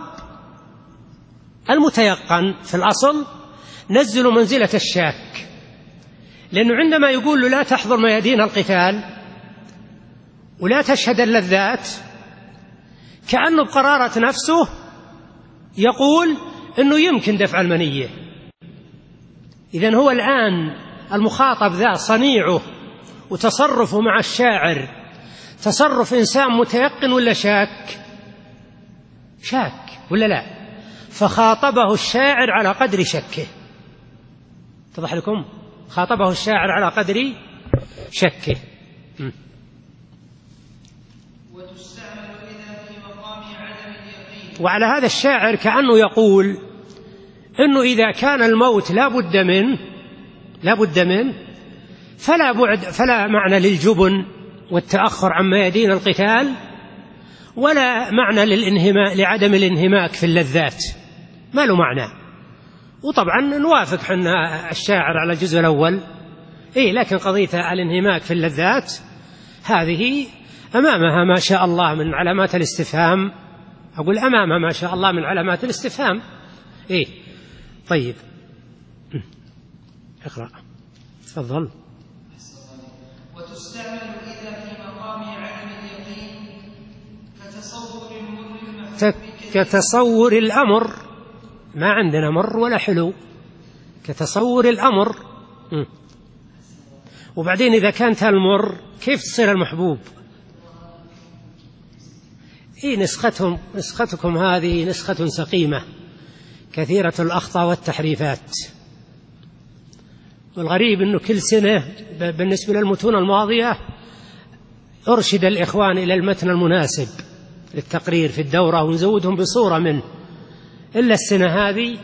المتيقن في الأصل، نزل منزلة الشاك، لأنه عندما يقول له لا تحضر ميادين القتال ولا تشهد اللذات، كأنه بقرارة نفسه يقول أنه يمكن دفع المنية. إذن هو الآن المخاطب ذا صنيعه وتصرفه مع الشاعر تصرف إنسان متيقن ولا شاك ولا لا؟ فخاطبه الشاعر على قدر شكه. اتضح لكم؟ خاطبه الشاعر على قدر شكه. وتستعمل إذا في مقام عدم اليقين. وعلى هذا الشاعر كأنه يقول إنه إذا كان الموت لا بد منه فلا معنى للجبن والتأخر عن ميادين القتال، ولا معنى لعدم الانهماك في اللذات، ما له معنى. وطبعا نوافق حنا الشاعر على الجزء الأول، لكن قضية الانهماك في اللذات هذه أمامها ما شاء الله من علامات الاستفهام، أقول أمامها ما شاء الله من علامات الاستفهام. طيب اقرأ تفضل. وتستعمل إذا في مقام عدم اليقين كتصور الأمر، ما عندنا مر ولا حلو، كتصور الأمر. وبعدين إذا كانت المر كيف تصير المحبوب؟ نسختكم هذه نسخة سقيمة. كثيرة الأخطاء والتحريفات. والغريب أنه كل سنة بالنسبة للمتون الماضية أرشد الإخوان إلى المتن المناسب للتقرير في الدورة ونزودهم بصورة منه، إلا السنة هذه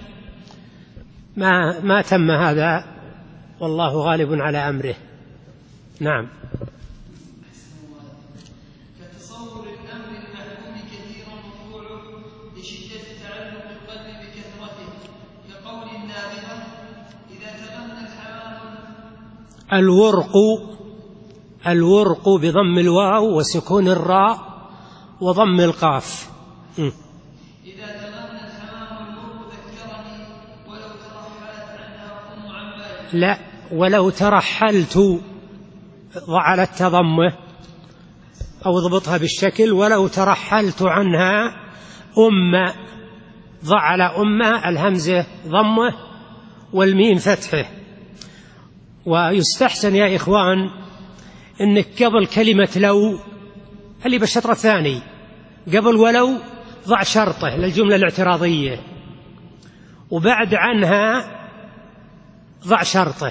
ما تم هذا، والله غالب على أمره. نعم. كتصور الأمر المحبوب كثيرا وقوعه لشدة تعلق القلب بكثرته، كقول النابغة إذا تغنى الحمام. الورق بضم الواو وسكون الراء وضم القاف. إذا تغنى الحمام الورق ذكرني ولو ترحلت عنها أم عمار. لا، ولو ترحلت ضع على التضمه أو اضبطها بالشكل، ولو ترحلت عنها ضع على الهمزة ضمه والميم فتحه. ويستحسن يا إخوان إنك قبل كلمة لو اللي بالشطر الثاني قبل ولو ضع شرطه للجملة الاعتراضية، وبعد عنها ضع شرطه.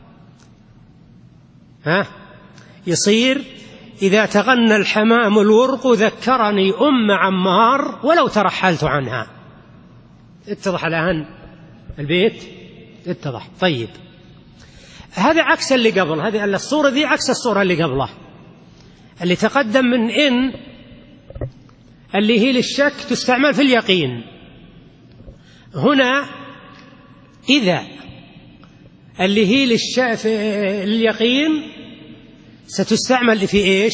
يصير إذا تغنى الحمام الورق ذكرني عمار ولو ترحلت عنها. اتضح الآن البيت؟ اتضح. طيب، هذا عكس اللي قبل، هذه الصورة ذي عكس الصورة اللي قبله. اللي تقدم من إن اللي هي للشك تستعمل في اليقين. هنا إذا اللي هي لليقين ستستعمل في إيش؟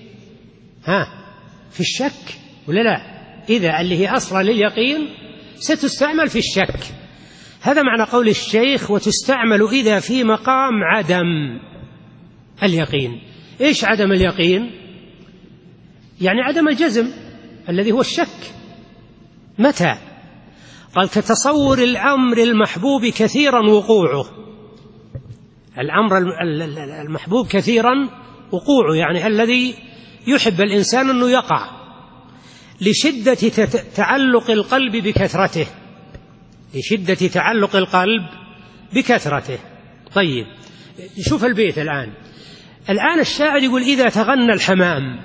في الشك ولا لا؟ إذا اللي هي أصلا لليقين ستستعمل في الشك. هذا معنى قول الشيخ وتستعمل إذا في مقام عدم اليقين. إيش عدم اليقين؟ يعني عدم الجزم الذي هو الشك. متى؟ قال كتصور الأمر المحبوب كثيرا وقوعه. الأمر المحبوب كثيرا وقوعه يعني الذي يحب الإنسان أنه يقع، لشدة تعلق القلب بكثرته، لشدة تعلق القلب بكثرته. طيب، شوف البيت الآن الشاعر يقول إذا تغنى الحمام،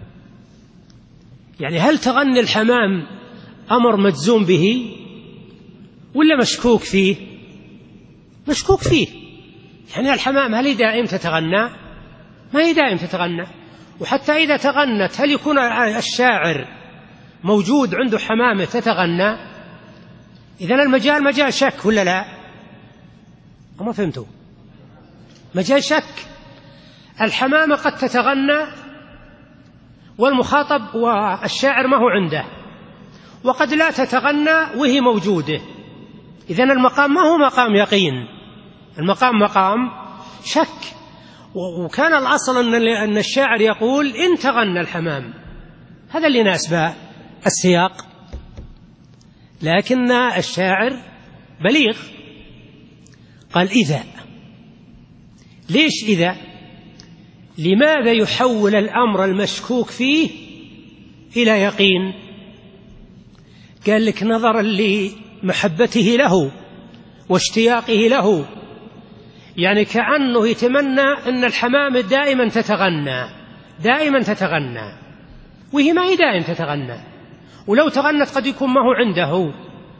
يعني هل تغني الحمام أمر مجزوم به ولا مشكوك فيه؟ مشكوك فيه. يعني الحمام هل هي دائم تتغنى؟ ما هي دائم تتغنى. وحتى إذا تغنت هل يكون الشاعر موجود عنده حمامة تتغنى؟ إذن المجال مجال شك ولا لا؟ ما فهمتوا؟ مجال شك. الحمامة قد تتغنى والمخاطب والشاعر ما هو عنده، وقد لا تتغنى وهي موجودة. إذن المقام ما هو مقام يقين، المقام مقام شك. وكان الأصل أن الشاعر يقول إن تغنى الحمام، هذا اللي يناسب السياق. لكن الشاعر بليغ قال إذا. ليش إذا؟ لماذا يحول الأمر المشكوك فيه إلى يقين؟ قال لك نظرا لمحبته له واشتياقه له، يعني كأنه يتمنى أن الحمام دائما تتغنى، دائما تتغنى، وهي ما هي دائم تتغنى، ولو تغنت قد يكون ما هو عنده.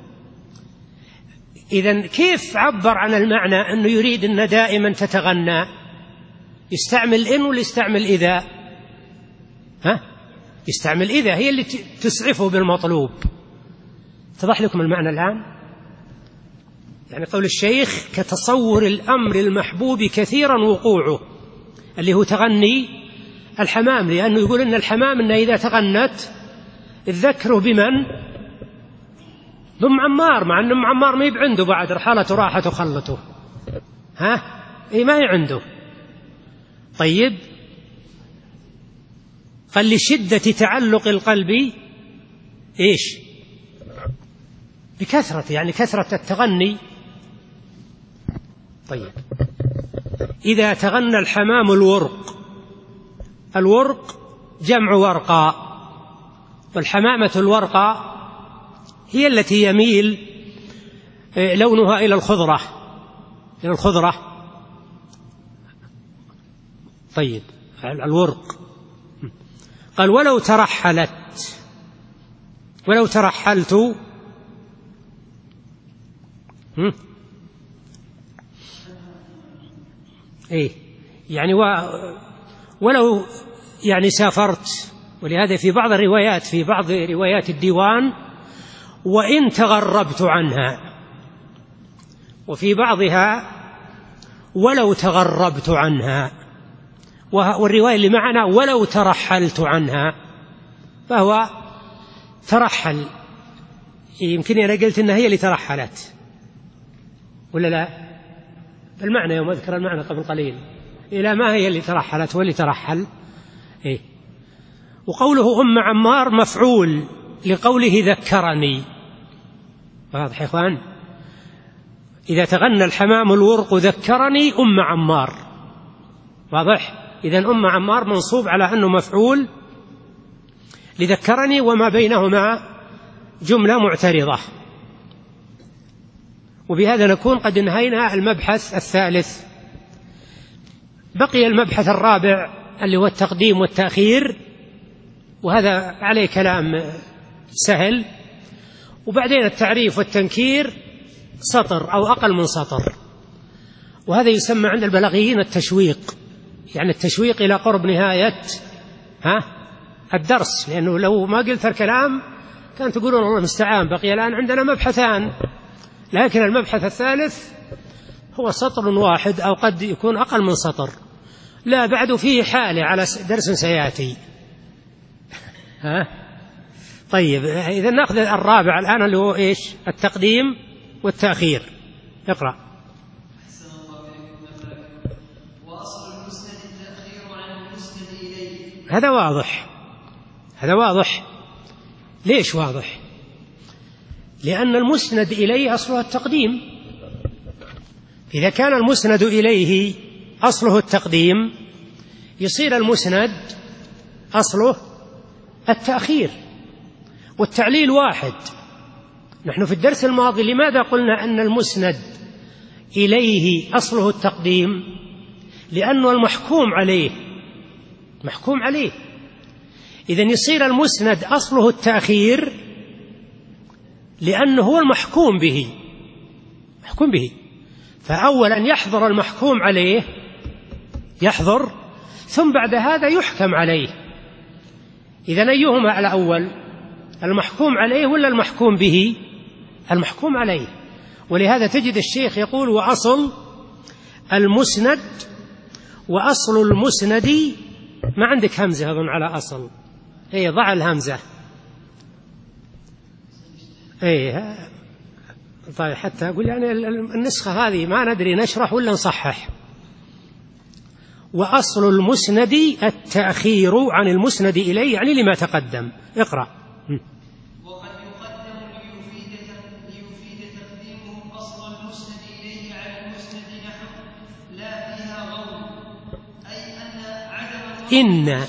إذن كيف عبر عن المعنى أنه يريد أن دائما تتغنى؟ يستعمل إن ولا يستعمل إذا؟ يستعمل إذا، هي اللي تسعفه بالمطلوب. اتضح لكم المعنى الآن؟ يعني قول الشيخ كتصور الأمر المحبوب كثيرا وقوعه، اللي هو تغني الحمام، لأنه يقول إن الحمام إن إذا تغنت الذكره بمن؟ بأم عمار، مع أن أم عمار ما يب عنده بعد، رحلته راحت وخلته، ما هي عنده. طيب، قال لشدة تعلق القلب إيش؟ بكثرة، يعني كثرة التغني. طيب، إذا تغنى الحمام الورق جمع ورقاء، والحمامة الورقاء هي التي يميل لونها إلى الخضرة، إلى الخضرة. طيب الورق، قال ولو ترحلت، ولو ترحلت إيه يعني ولو يعني سافرت. ولهذا في بعض الروايات، في بعض روايات الديوان وإن تغربت عنها، وفي بعضها ولو تغربت عنها، والرواية اللي معنا ولو ترحلت عنها، فهو ترحل. يمكن أنا قلت إنها هي اللي ترحلت ولا لا؟ المعنى يوم أذكر المعنى قبل قليل، إلى ما هي اللي ترحلت واللي ترحل. إيه. وقوله أم عمار مفعول لقوله ذكرني. واضح يا إخوان؟ إذا تغنى الحمام الورق ذكرني أم عمار. واضح؟ إذن أم عمار منصوب على أنه مفعول لذكرني، وما بينهما جملة معترضة. وبهذا نكون قد انهينا المبحث الثالث. بقي المبحث الرابع اللي هو التقديم والتأخير، وهذا عليه كلام سهل. وبعدين التعريف والتنكير سطر أو أقل من سطر، وهذا يسمى عند البلاغيين التشويق، يعني التشويق إلى قرب نهاية الدرس، لأنه لو ما قلت الكلام كان تقولون الله المستعان، بقي الآن عندنا مبحثان، لكن المبحث الثالث هو سطر واحد أو قد يكون أقل من سطر، لا بعد فيه حالة على درس سيأتي. طيب إذا نأخذ الرابع الآن اللي هو إيش؟ التقديم والتأخير. اقرأ. وأصل المسند التأخير عن المسند إليه. هذا واضح، هذا واضح. ليش واضح؟ لأن المسند إليه أصله التقديم. إذا كان المسند إليه أصله التقديم يصير المسند أصله التأخير، والتعليل واحد. نحن في الدرس الماضي لماذا قلنا أن المسند إليه أصله التقديم؟ لأنه المحكوم عليه، محكوم عليه. إذن يصير المسند أصله التأخير لأنه هو المحكوم به، محكوم به. فأولا يحضر المحكوم عليه، يحضر، ثم بعد هذا يحكم عليه. إذن أيهما الأول، المحكوم عليه ولا المحكوم به؟ المحكوم عليه. ولهذا تجد الشيخ يقول وأصل المسند، وأصل المسند، ما عندك همزة أظن على أصل، إيه ضع الهمزة، إيه طيب حتى أقول يعني النسخة هذه ما ندري نشرح ولا نصحح. وأصل المسند التأخير عن المسند إليه، يعني لما تقدم. اقرأ. وقد يقدم ليفيد تقديمه أصل المسند إليه على المسند نحو لا فيها غول، أي أن عدم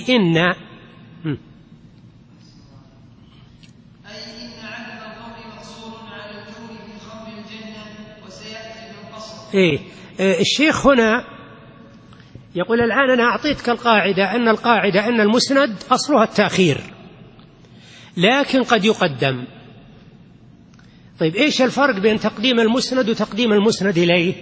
عدم الغول مقصور على الجور في خمر الجنة، وسيأتي بالقصر. الشيخ هنا يقول الآن أنا أعطيتك القاعدة، أن المسند أصلها التأخير لكن قد يقدم. طيب إيش الفرق بين تقديم المسند وتقديم المسند إليه؟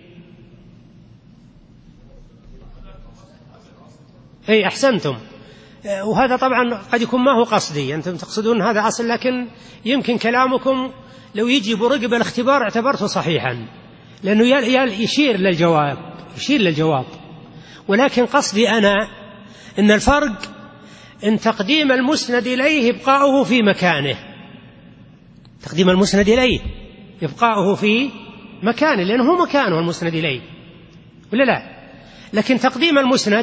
أي أحسنتم. وهذا طبعا قد يكون ما هو قصدي، أنتم تقصدون هذا أصل، لكن يمكن كلامكم لو يجي برقب الاختبار اعتبرته صحيحا، لأنه يشير للجواب. ولكن قصدي أنا أن الفرق إن تقديم المسند إليه إبقاؤه في مكانه، تقديم المسند إليه إبقاؤه في مكانه، لأنه هو مكانه المسند إليه ولا لا؟ لكن تقديم المسند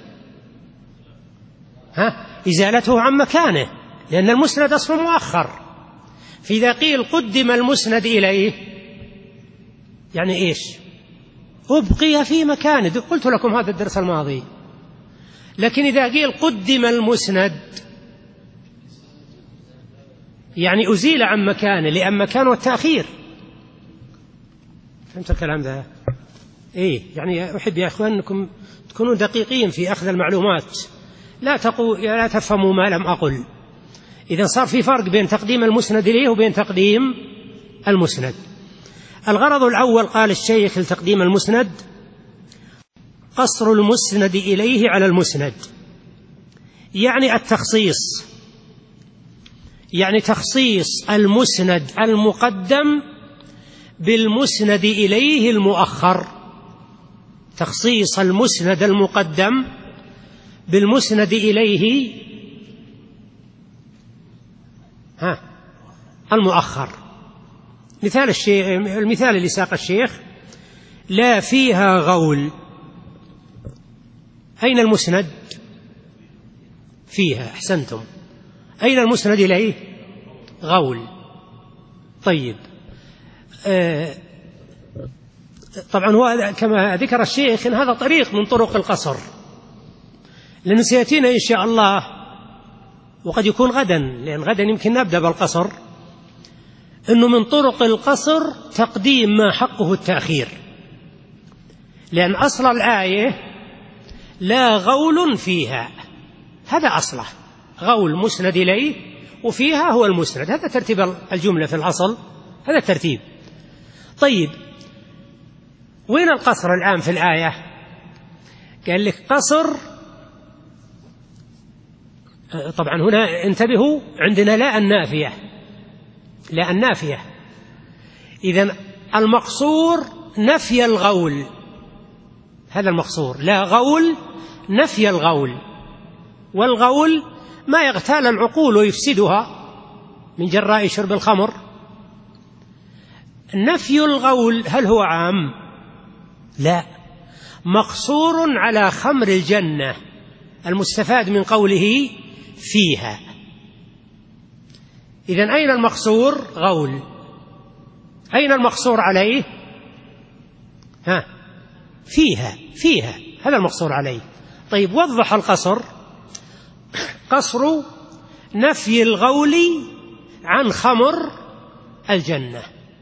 إزالته عن مكانه، لأن المسند أصله مؤخر. فإذا قيل قدم المسند إليه يعني إيش؟ أبقي في مكانه، قلت لكم هذا الدرس الماضي. لكن إذا قيل قدم المسند يعني أزيل عن مكانه، لأن مكانه التأخير. فهمت الكلام ذا؟ يعني أحب يا أخوان أنكم تكونوا دقيقين في أخذ المعلومات، لا تفهموا ما لم أقل. إذا صار في فرق بين تقديم المسند إليه وبين تقديم المسند. الغرض الأول قال الشيخ لتقديم المسند: قصر المسند إليه على المسند، يعني التخصيص، يعني تخصيص المسند المقدم بالمسند إليه المؤخر، تخصيص المسند المقدم بالمسند إليه المؤخر. المثال اللي ساق الشيخ: لا فيها غول. أين المسند فيها؟ أحسنتم. أين المسند إليه؟ غول. طيب، طبعا هو كما ذكر الشيخ إن هذا طريق من طرق القصر، لأن سيأتينا إن شاء الله، وقد يكون غدا، لأن غدا يمكن نبدأ بالقصر، أنه من طرق القصر تقديم ما حقه التأخير، لأن أصل الآية لا غول فيها، هذا أصله، غول مسند إليه وفيها هو المسند، هذا ترتيب الجملة في الأصل، هذا الترتيب. طيب، وين القصر الآن في الآية؟ قال لك قصر، طبعا هنا انتبهوا، عندنا لا النافية، لا النافية، إذن المقصور نفي الغول، هذا المقصور، لا غول نفي الغول، والغول ما يغتال العقول ويفسدها من جراء شرب الخمر. نفي الغول هل هو عام؟ لا، مقصور على خمر الجنة المستفاد من قوله فيها. إذن أين المقصور؟ غول. أين المقصور عليه؟ فيها، هذا المقصور عليه. طيب، وضح القصر: قصر نفي الغول عن خمر الجنة.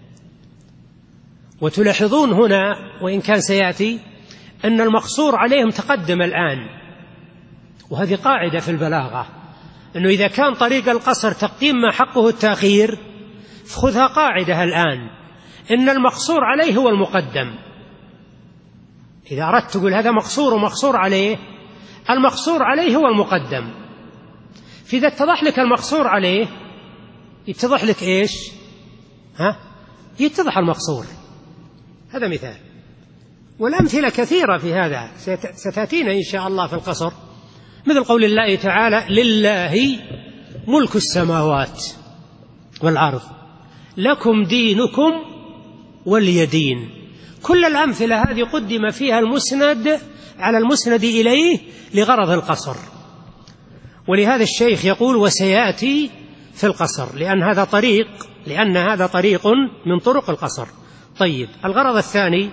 وتلاحظون هنا، وإن كان سيأتي، أن المقصور عليهم تقدم الآن، وهذه قاعدة في البلاغة، أنه إذا كان طريق القصر تقديم ما حقه التأخير، فخذها قاعدة الآن، إن المقصور عليه هو المقدم. إذا أردت تقول هذا مقصور ومقصور عليه، المقصور عليه هو المقدم. فإذا اتضح لك المقصور عليه، يتضح لك إيش؟ يتضح المقصور. هذا مثال، والأمثلة كثيرة في هذا ستأتينا إن شاء الله في القصر، مثل قول الله تعالى: لله ملك السماوات والأرض لكم دينكم ولي دين. كل الأمثلة هذه قدم فيها المسند على المسند إليه لغرض القصر. ولهذا الشيخ يقول: وسيأتي في القصر، لأن هذا طريق من طرق القصر. طيب، الغرض الثاني: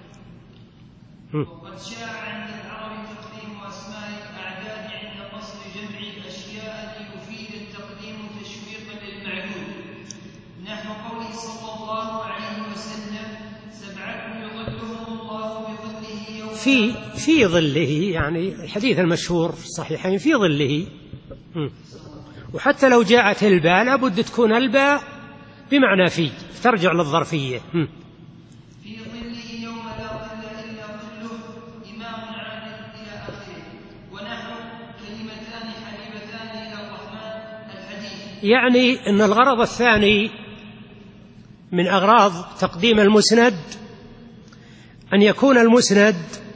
وقد شاع عند العرب تقديم أسماء الأعداد عند قصر جمع الأشياء ليفيد التقديم تشويقا للمعدود، نحو قوله صلى الله عليه وسلم: 7 يظلهم الله بظله يوم في ظله، يعني الحديث المشهور الصحيحين في ظله. وحتى لو جاءت الباء لابد تكون الباء بمعنى في، ترجع للظرفية. في ظله يوم لا ظل إلا ظله إمام عادل إلى آخره، ونحو كلمتان حبيبتان إلى الرحمن الحديث. يعني أن الغرض الثاني من أغراض تقديم المسند أن يكون المسند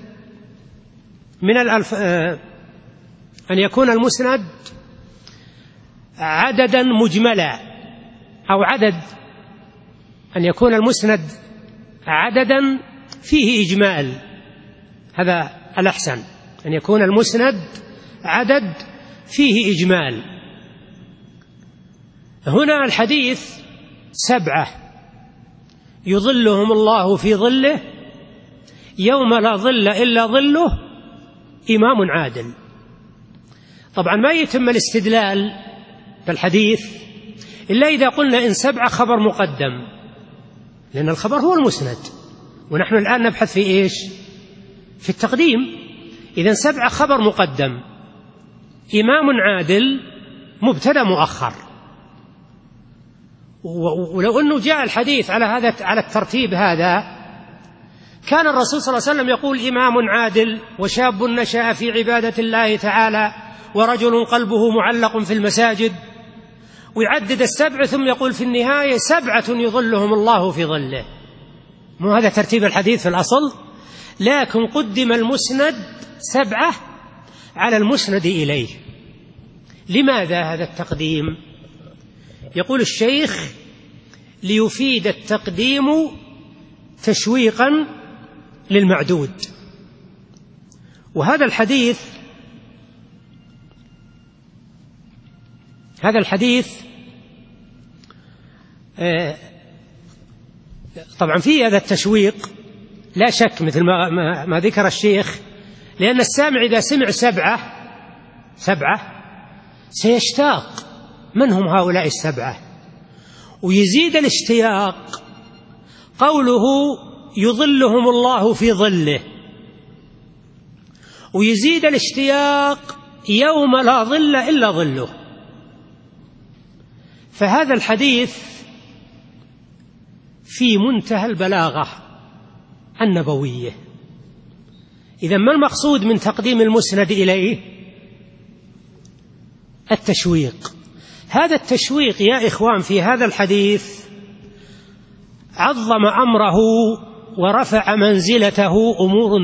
أن يكون المسند عددا مجملا، أو أن يكون المسند عددا فيه إجمال، هذا الأحسن، أن يكون المسند عدد فيه إجمال. هنا الحديث 7 يظلهم الله في ظله يوم لا ظل إلا ظله إمام عادل. طبعا ما يتم الاستدلال بالحديث إلا إذا قلنا إن 7 خبر مقدم، لأن الخبر هو المسند، ونحن الآن نبحث في إيش؟ في التقديم. إذن 7 خبر مقدم، إمام عادل مبتدأ مؤخر. ولو أنه جاء الحديث على الترتيب هذا كان الرسول صلى الله عليه وسلم يقول إمام عادل وشاب نشأ في عبادة الله تعالى ورجل قلبه معلق في المساجد، ويعدد 7 ثم يقول في النهاية 7 يظلهم الله في ظله. مو هذا ترتيب الحديث في الأصل؟ لكن قدم المسند 7 على المسند إليه. لماذا هذا التقديم؟ يقول الشيخ: ليفيد التقديم تشويقا للمعدود. وهذا الحديث طبعا فيه هذا التشويق لا شك، مثل ما ذكر الشيخ، لأن السامع إذا سمع 7 سيشتاق من هم هؤلاء 7، ويزيد الاشتياق قوله يظلهم الله في ظله، ويزيد الاشتياق يوم لا ظل إلا ظله. فهذا الحديث في منتهى البلاغة النبوية. إذن ما المقصود من تقديم المسند إليه؟ التشويق. هذا التشويق يا إخوان في هذا الحديث عظم أمره ورفع منزلته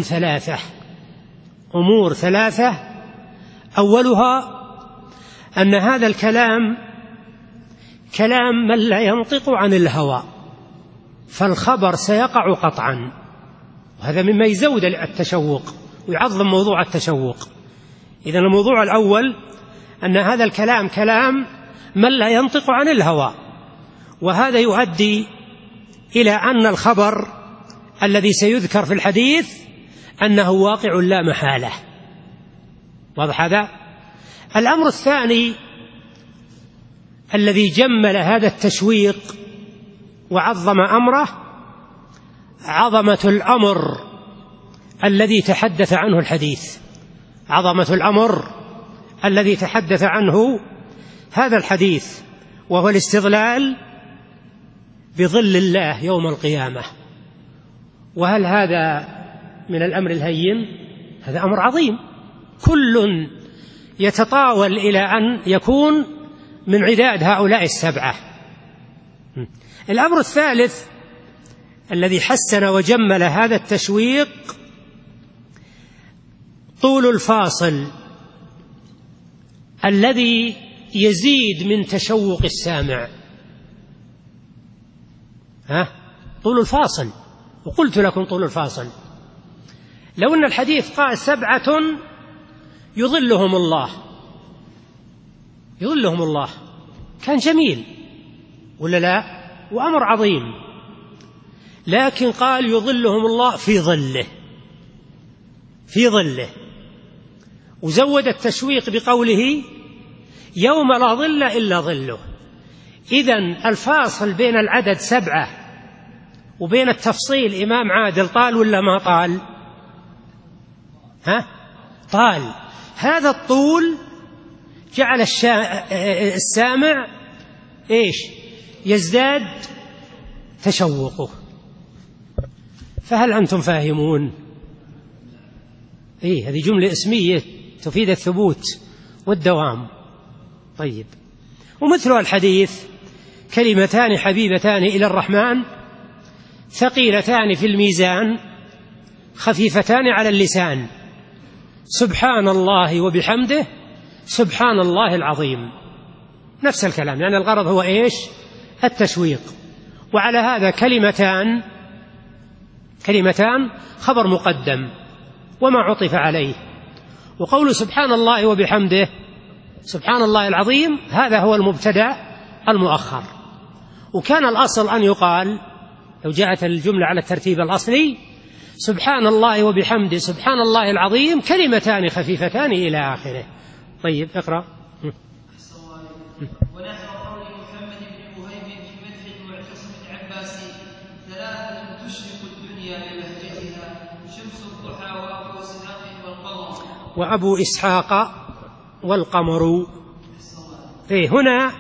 أمور ثلاثة. أولها أن هذا الكلام كلام من لا ينطق عن الهوى، فالخبر سيقع قطعا، وهذا مما يزود التشوق ويعظم موضوع التشوق. إذن الموضوع الأول أن هذا الكلام كلام من لا ينطق عن الهوى، وهذا يؤدي إلى أن الخبر الذي سيذكر في الحديث أنه واقع لا محالة. واضح هذا؟ الأمر الثاني الذي جمل هذا التشويق وعظم أمره عظمة الأمر الذي تحدث عنه الحديث، عظمة الأمر الذي تحدث عنه هذا الحديث، وهو الاستظلال بظل الله يوم القيامة. وهل هذا من الأمر الهين؟ هذا أمر عظيم، كل يتطاول إلى أن يكون من عداد هؤلاء 7. الأمر الثالث الذي حسن وجمل هذا التشويق طول الفاصل الذي يزيد من تشوق السامع. طول الفاصل، وقلت لكم طول الفاصل. لو أن الحديث قال 7 يظلهم الله كان جميل ولا لا؟ وأمر عظيم. لكن قال يظلهم الله في ظله، وزود التشويق بقوله يوم لا ظل إلا ظله. إذن الفاصل بين العدد 7 وبين التفصيل إمام عادل طال ولا ما طال؟ طال. هذا الطول جعل السامع يزداد تشوقه. فهل أنتم فاهمون؟ هذه جملة اسمية تفيد الثبوت والدوام. طيب، ومثل الحديث كلمتان حبيبتان إلى الرحمن ثقيلتان في الميزان خفيفتان على اللسان، سبحان الله وبحمده سبحان الله العظيم. نفس الكلام، يعني الغرض هو التشويق. وعلى هذا كلمتان خبر مقدم وما عطف عليه، وقول سبحان الله وبحمده سبحان الله العظيم هذا هو المبتدأ المؤخر. وكان الأصل أن يقال لو جاءت الجملة على الترتيب الأصلي سبحان الله وبحمده سبحان الله العظيم كلمتان خفيفتان إلى آخره. طيب، اقرأ. ونحو قول محمد بن وهيب في مدح المعتصم العباسي 3 تشرق الدنيا شمس الضحى وأبو إسحاق والقمر. وأبو إسحاق والقمر. هنا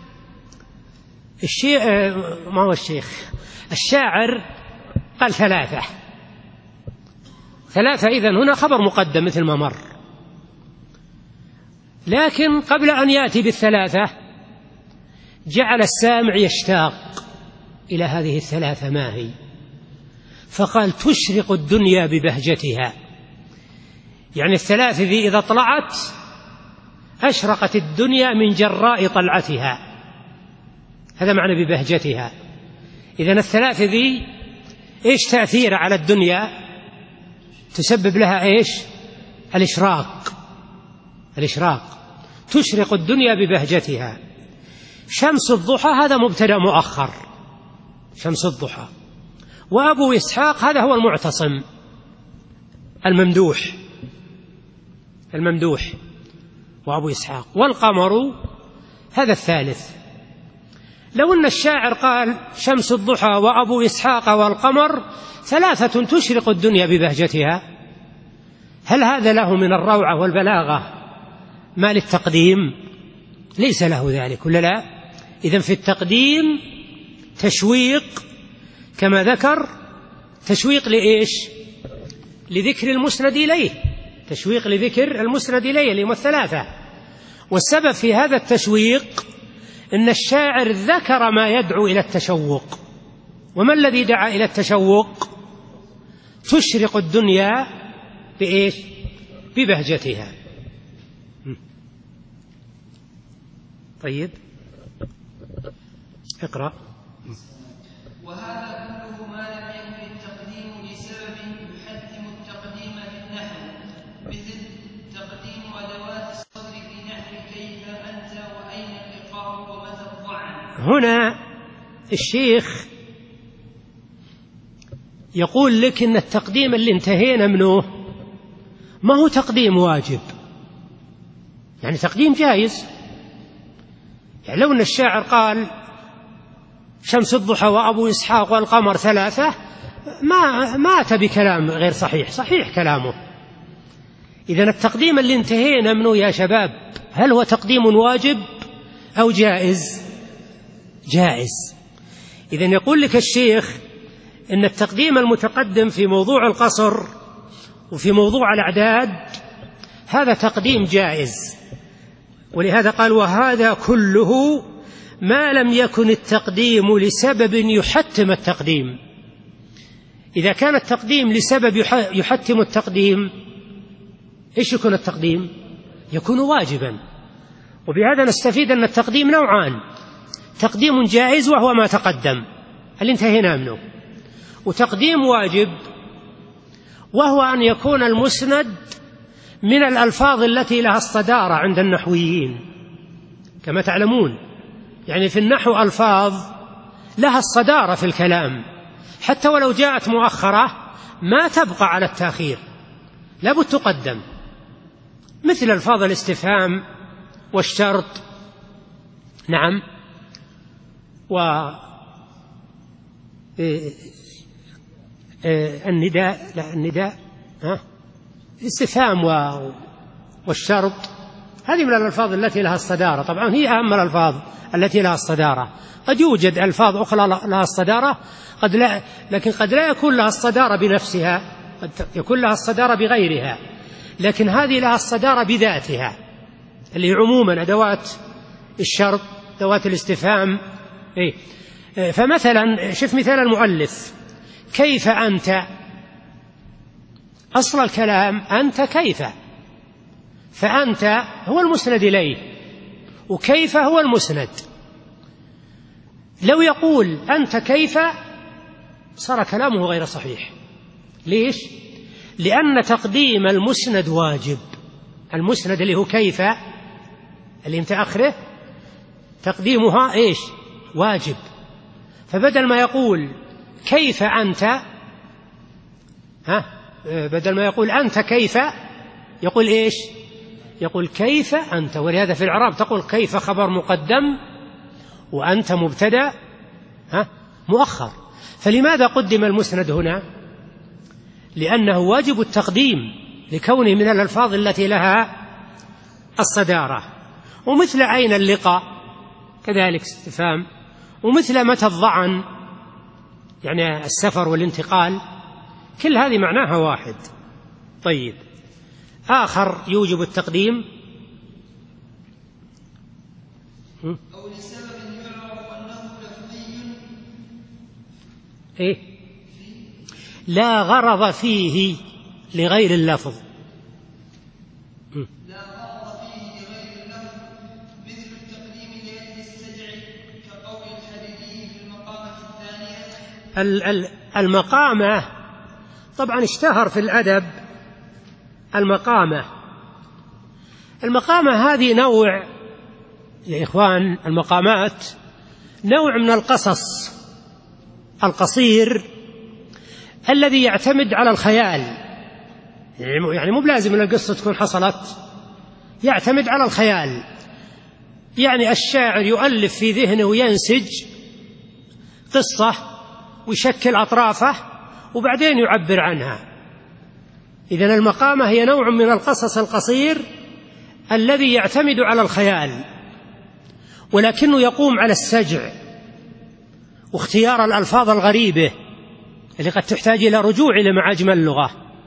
الشاعر قال ثلاثة إذن هنا خبر مقدم مثل ما مر، لكن قبل أن يأتي بالثلاثة جعل السامع يشتاق إلى هذه الثلاثة ما هي، فقال تشرق الدنيا ببهجتها، يعني الثلاثة ذي إذا طلعت أشرقت الدنيا من جراء طلعتها، هذا معنى ببهجتها. إذن الثلاثة ذي إيش تأثير على الدنيا؟ تسبب لها إيش؟ الإشراق. تشرق الدنيا ببهجتها. شمس الضحى هذا مبتدأ مؤخر، شمس الضحى. وأبو إسحاق هذا هو المعتصم الممدوح وأبو إسحاق. والقمر هذا الثالث. لو أن الشاعر قال شمس الضحى وأبو إسحاق والقمر ثلاثة تشرق الدنيا ببهجتها، هل هذا له من الروعة والبلاغة ما للتقديم؟ ليس له ذلك ولا لا؟ إذن في التقديم تشويق كما ذكر، تشويق لإيش؟ لذكر المسند إليه، تشويق لذكر المسند إليه اللي هم الثلاثة. والسبب في هذا التشويق إن الشاعر ذكر ما يدعو إلى التشوق. وما الذي دعا إلى التشوق؟ تشرق الدنيا بإيش؟ ببهجتها. طيب اقرأ. وهذا كله ما لم يكن التقديم لسبب يحتم التقديم في النحو، مثل تقديم أدوات الصدر في نحو كيف أنت وأين اللقاء ومتى الضعن. هنا الشيخ يقول لك إن التقديم اللي انتهينا منه ما هو تقديم واجب، يعني تقديم جائز. يعني لو أن الشاعر قال شمس الضحى وأبو إسحاق والقمر ثلاثة ما أتى بكلام غير صحيح، صحيح كلامه. إذن التقديم اللي انتهينا منه يا شباب هل هو تقديم واجب أو جائز؟ جائز. إذن يقول لك الشيخ إن التقديم المتقدم في موضوع القصر وفي موضوع الأعداد هذا تقديم جائز، ولهذا قال وهذا كله ما لم يكن التقديم لسبب يحتم التقديم. إذا كان التقديم لسبب يحتم التقديم إيش يكون التقديم؟ يكون واجبا. وبهذا نستفيد أن التقديم نوعان، تقديم جائز وهو ما تقدم اللي انتهينا منه، وتقديم واجب وهو أن يكون المسند من الألفاظ التي لها الصدارة عند النحويين. كما تعلمون يعني في النحو ألفاظ لها الصدارة في الكلام، حتى ولو جاءت مؤخرة ما تبقى على التأخير، لابد تقدم، مثل ألفاظ الاستفهام والشرط، نعم، النداء الاستفهام والشرط، هذه من الألفاظ التي لها الصدارة. طبعا هي أهم الألفاظ التي لها الصدارة. قد يوجد ألفاظ أخرى لها الصدارة قد لا، لكن قد لا يكون لها الصدارة بنفسها، قد يكون لها الصدارة بغيرها، لكن هذه لها الصدارة بذاتها، اللي عموما أدوات الشرط، أدوات الاستفهام. فمثلا شوف مثال المؤلف، كيف أنت، أصل الكلام أنت كيف، فأنت هو المسند إليه وكيف هو المسند. لو يقول أنت كيف صار كلامه غير صحيح. ليش؟ لأن تقديم المسند واجب، المسند اللي هو كيف اللي انت آخره تقديمها إيش؟ واجب. فبدل ما يقول كيف أنت، بدل ما يقول أنت كيف يقول إيش؟ يقول كيف أنت. ولهذا في الإعراب تقول كيف خبر مقدم وأنت مبتدأ مؤخر. فلماذا قدم المسند هنا؟ لأنه واجب التقديم لكونه من الألفاظ التي لها الصدارة. ومثل أين اللقاء كذلك استفهام، ومثل متى الظعن يعني السفر والانتقال، كل هذه معناها واحد. طيب، آخر يوجب التقديم أو لسبب يعرف أنه لفظي إيه؟ لا غرض فيه لغير اللفظ. لا غرض فيه لغير اللفظ، مثل التقديم لأجل السجع كقول الحديثي في المقامة الثانية. المقامة طبعا اشتهر في الأدب المقامة هذه نوع يا إخوان، المقامات نوع من القصص القصير الذي يعتمد على الخيال، يعني مو بلازم أن القصة تكون حصلت، يعتمد على الخيال. يعني الشاعر يؤلف في ذهنه وينسج قصة ويشكل أطرافه وبعدين يعبر عنها. إذن المقامة هي نوع من القصص القصير الذي يعتمد على الخيال، ولكنه يقوم على السجع واختيار الألفاظ الغريبة اللي قد تحتاج إلى رجوع إلى معاجم اللغة،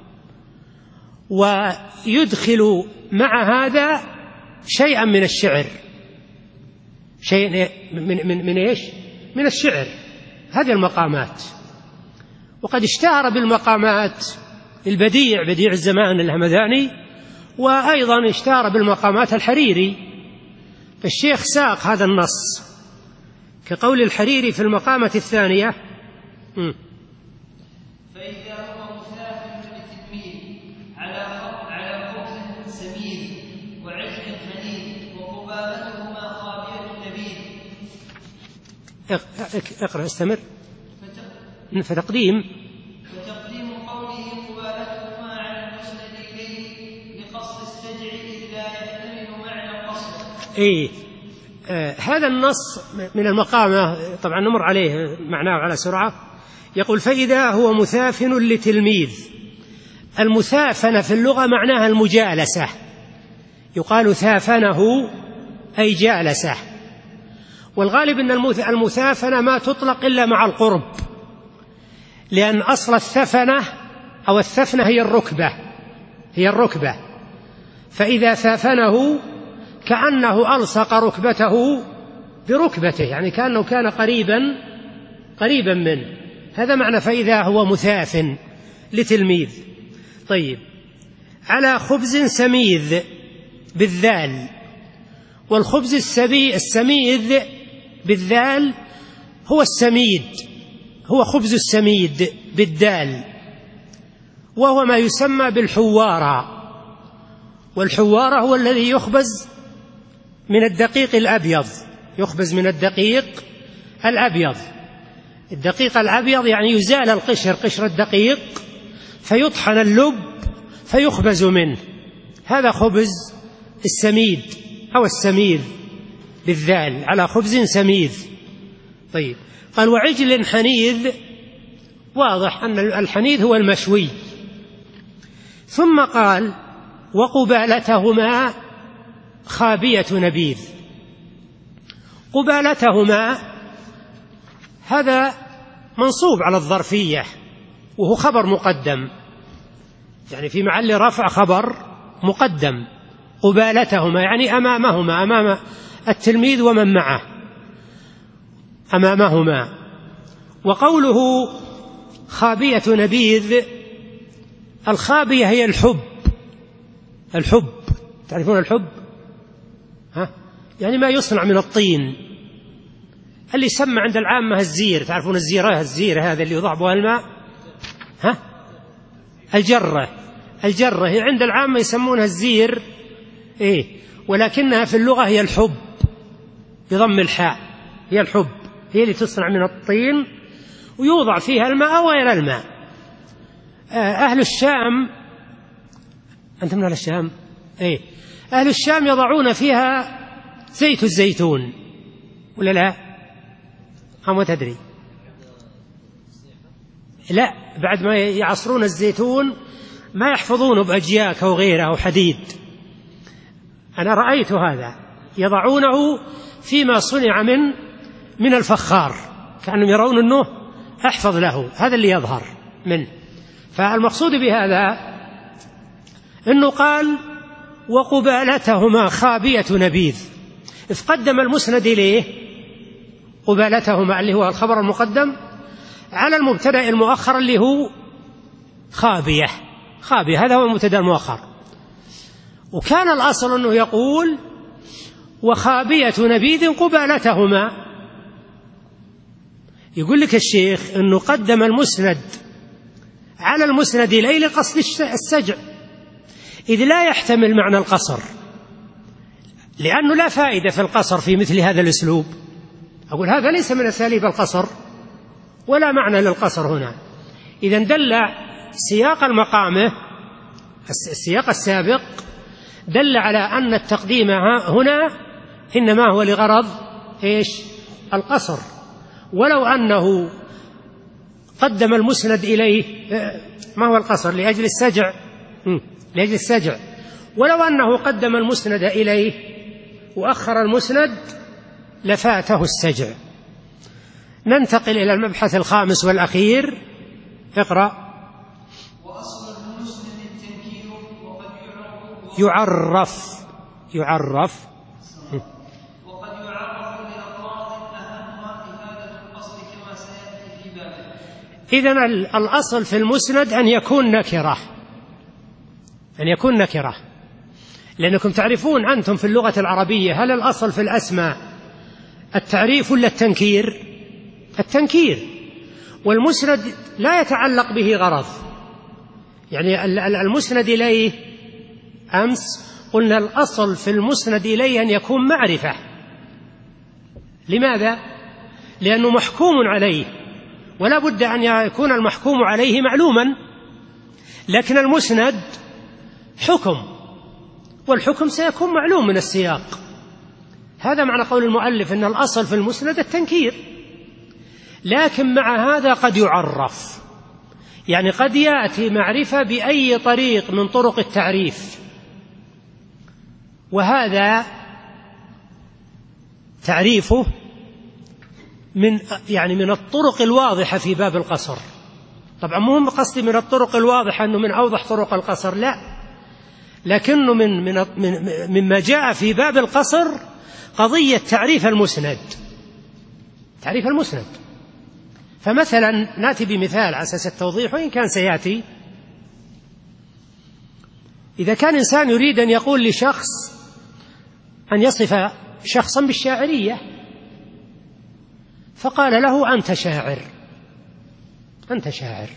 ويدخل مع هذا شيئا من الشعر، شيء من إيش؟ من الشعر. هذه المقامات. وقد اشتهر بالمقامات البديع، بديع الزمان الهمذاني، وأيضا اشتهر بالمقامات الحريري. فالشيخ ساق هذا النص كقول الحريري في المقامة الثانية: فإذا هو مسافر لتلميذ على خبز سمين وعجل حنين وقبابتهما خابية النبيذ. اقرأ استمر. فتقديم قوله قبالتهما على المسند إليه لقصد السجع إذ لا يحتمل معنى القصد. هذا النص من المقامة، طبعا نمر عليه معناه على سرعة. يقول: فإذا هو مثافن لتلميذ. المثافنة في اللغة معناها المجالسة، يقال ثافنه أي جالسه. والغالب أن المثافنة ما تطلق إلا مع القرب، لأن أصل الثفنة أو الثفنة هي الركبة. فإذا ثافنه كأنه ألصق ركبته بركبته، يعني كأنه كان قريبا منه. هذا معنى فإذا هو مثافن لتلميذ. طيب، على خبز سميذ بالذال، والخبز السميذ بالذال هو السميد، هو خبز السميد بالدال، وهو ما يسمى بالحوارة. والحوارة هو الذي يخبز من الدقيق الأبيض، يخبز من الدقيق الأبيض. الدقيق الأبيض يعني يزال قشر الدقيق فيطحن اللب فيخبز منه، هذا خبز السميد أو السميذ بالذال، على خبز سميذ. طيب، قال: وعجل حنيذ، واضح أن الحنيذ هو المشوي. ثم قال: وقبالتهما خابية نبيذ. قبالتهما هذا منصوب على الظرفية، وهو خبر مقدم، يعني في محل رفع خبر مقدم. قبالتهما يعني أمامهما، أمام التلميذ ومن معه، أمامهما. وقوله خابية نبيذ، الخابية هي الحب. تعرفون الحب؟ يعني ما يصنع من الطين، اللي يسمى عند العامة الزير. تعرفون الزير هذا اللي يضع به الماء؟ الجرة هي عند العامة يسمونها الزير، ولكنها في اللغة هي الحب بضم الحاء. هي الحب، هي اللي تصنع من الطين ويوضع فيها الماء أو غير الماء. أهل الشام، أنتم من أهل الشام؟ أهل الشام يضعون فيها زيت الزيتون، ولا لا؟ ما تدري؟ لا، بعد ما يعصرون الزيتون ما يحفظونه بأجياك أو غيره أو حديد. أنا رأيت هذا، يضعونه فيما صنع من الفخار، كأنهم يرون أنه أحفظ له، هذا اللي يظهر منه. فالمقصود بهذا أنه قال وقبالتهما خابية نبيذ، إذ قدم المسند إليه قبالتهما اللي هو الخبر المقدم على المبتدأ المؤخر اللي هو خابية، هذا هو المبتدأ المؤخر. وكان الأصل أنه يقول وخابية نبيذ قبالتهما. يقول لك الشيخ أنه قدم المسند على المسند إليه لقصد السجع، إذ لا يحتمل معنى القصر، لأنه لا فائدة في القصر في مثل هذا الأسلوب. أقول هذا ليس من أساليب القصر ولا معنى للقصر هنا. إذن دل سياق المقامة، السياق السابق دل على أن التقديم هنا إنما هو لغرض القصر، ولو أنه قدم المسند إليه ما هو القصر لأجل السجع، ولو أنه قدم المسند إليه وأخر المسند لفاته السجع. ننتقل إلى المبحث الخامس والأخير. اقرأ. وأصل المسند التنكير وقد يعرف وقد يعرف لأغراض أهمها إفادة الأصل كما سيأتي في بابه. إذن الأصل في المسند أن يكون نكرة، لأنكم تعرفون أنتم في اللغة العربية هل الأصل في الأسماء التعريف ولا التنكير، والمسند لا يتعلق به غرض. يعني المسند إليه أمس قلنا الأصل في المسند إليه أن يكون معرفة. لماذا؟ لأنه محكوم عليه، ولا بد أن يكون المحكوم عليه معلوما، لكن المسند حكم، والحكم سيكون معلوم من السياق. هذا معنى قول المؤلف أن الأصل في المسند التنكير، لكن مع هذا قد يعرف، يعني قد يأتي معرفة بأي طريق من طرق التعريف، وهذا تعريفه من الطرق الواضحة في باب القصر. طبعا مو قصدي من الطرق الواضحة أنه من أوضح طرق القصر، لا، لكنه مما جاء في باب القصر قضية تعريف المسند. فمثلا نأتي بمثال على أساس التوضيح وإن كان سيأتي. إذا كان إنسان يريد أن يقول لشخص أن يصف شخصا بالشاعرية، فقال له أنت شاعر،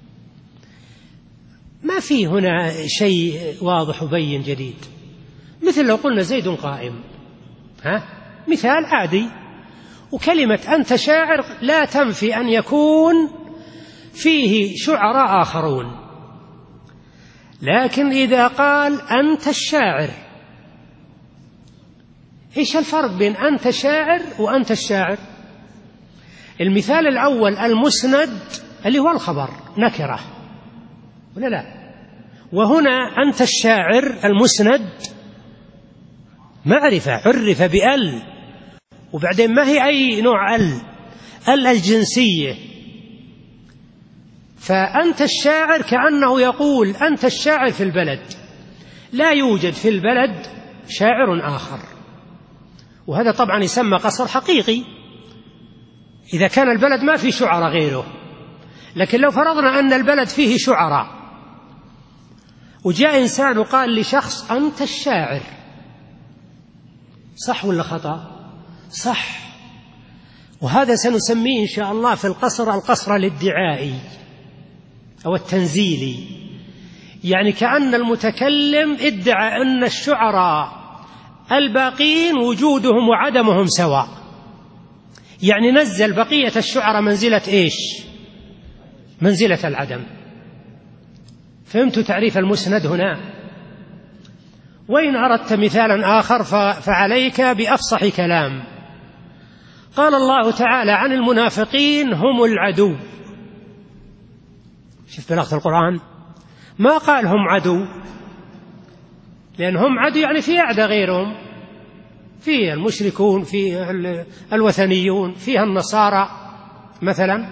ما في هنا شيء واضح وبين جديد. مثل لو قلنا زيد قائم، مثال عادي. وكلمة أنت شاعر لا تنفي أن يكون فيه شعراء آخرون، لكن إذا قال أنت الشاعر، إيش الفرق بين أنت شاعر وأنت الشاعر؟ المثال الأول المسند اللي هو الخبر نكرة ولا لا؟ وهنا أنت الشاعر المسند معرفة عرف بأل، وبعدين ما هي أي نوع الجنسية. فأنت الشاعر كأنه يقول أنت الشاعر في البلد، لا يوجد في البلد شاعر آخر، وهذا طبعا يسمى قصر حقيقي إذا كان البلد ما في شعراء غيره. لكن لو فرضنا أن البلد فيه شعراء وجاء إنسان وقال لشخص أنت الشاعر، صح ولا خطأ؟ صح. وهذا سنسميه إن شاء الله في القصر الادعائي أو التنزيلي، يعني كأن المتكلم ادعى أن الشعراء الباقين وجودهم وعدمهم سواء، يعني نزل بقية الشعراء منزلة إيش؟ منزلة العدم. فهمت تعريف المسند هنا؟ وإن أردت مثالا آخر فعليك بأفصح كلام. قال الله تعالى عن المنافقين هم العدو، شوف بلاغة القرآن، ما قال هم عدو، لأن هم عدو يعني في أعداء غيرهم، فيه المشركون، فيه الوثنيون، فيه النصارى مثلا،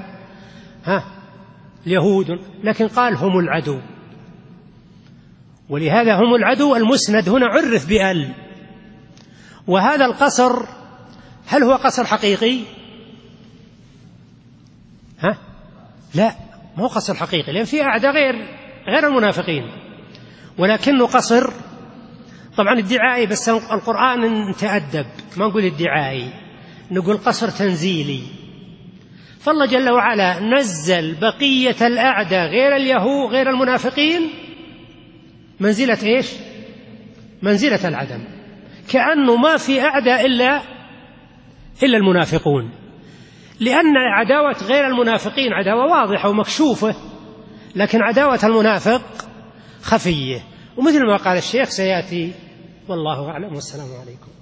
اليهود، لكن قال هم العدو. ولهذا هم العدو المسند هنا عرف بأل. وهذا القصر هل هو قصر حقيقي؟ لا، ما هو قصر حقيقي، لأن فيه أعداء غير المنافقين، ولكنه قصر طبعا ادعائي، بس القرآن تأدب، ما نقول ادعائي، نقول قصر تنزيلي. فالله جل وعلا نزل بقية الأعداء غير اليهود غير المنافقين منزلة إيش؟ منزلة العدم، كأنه ما في أعداء إلا المنافقون، لأن عداوة غير المنافقين عداوة واضحة ومكشوفة، لكن عداوة المنافق خفية. ومثل ما قال الشيخ سيأتي، والله أعلم، والسلام عليكم.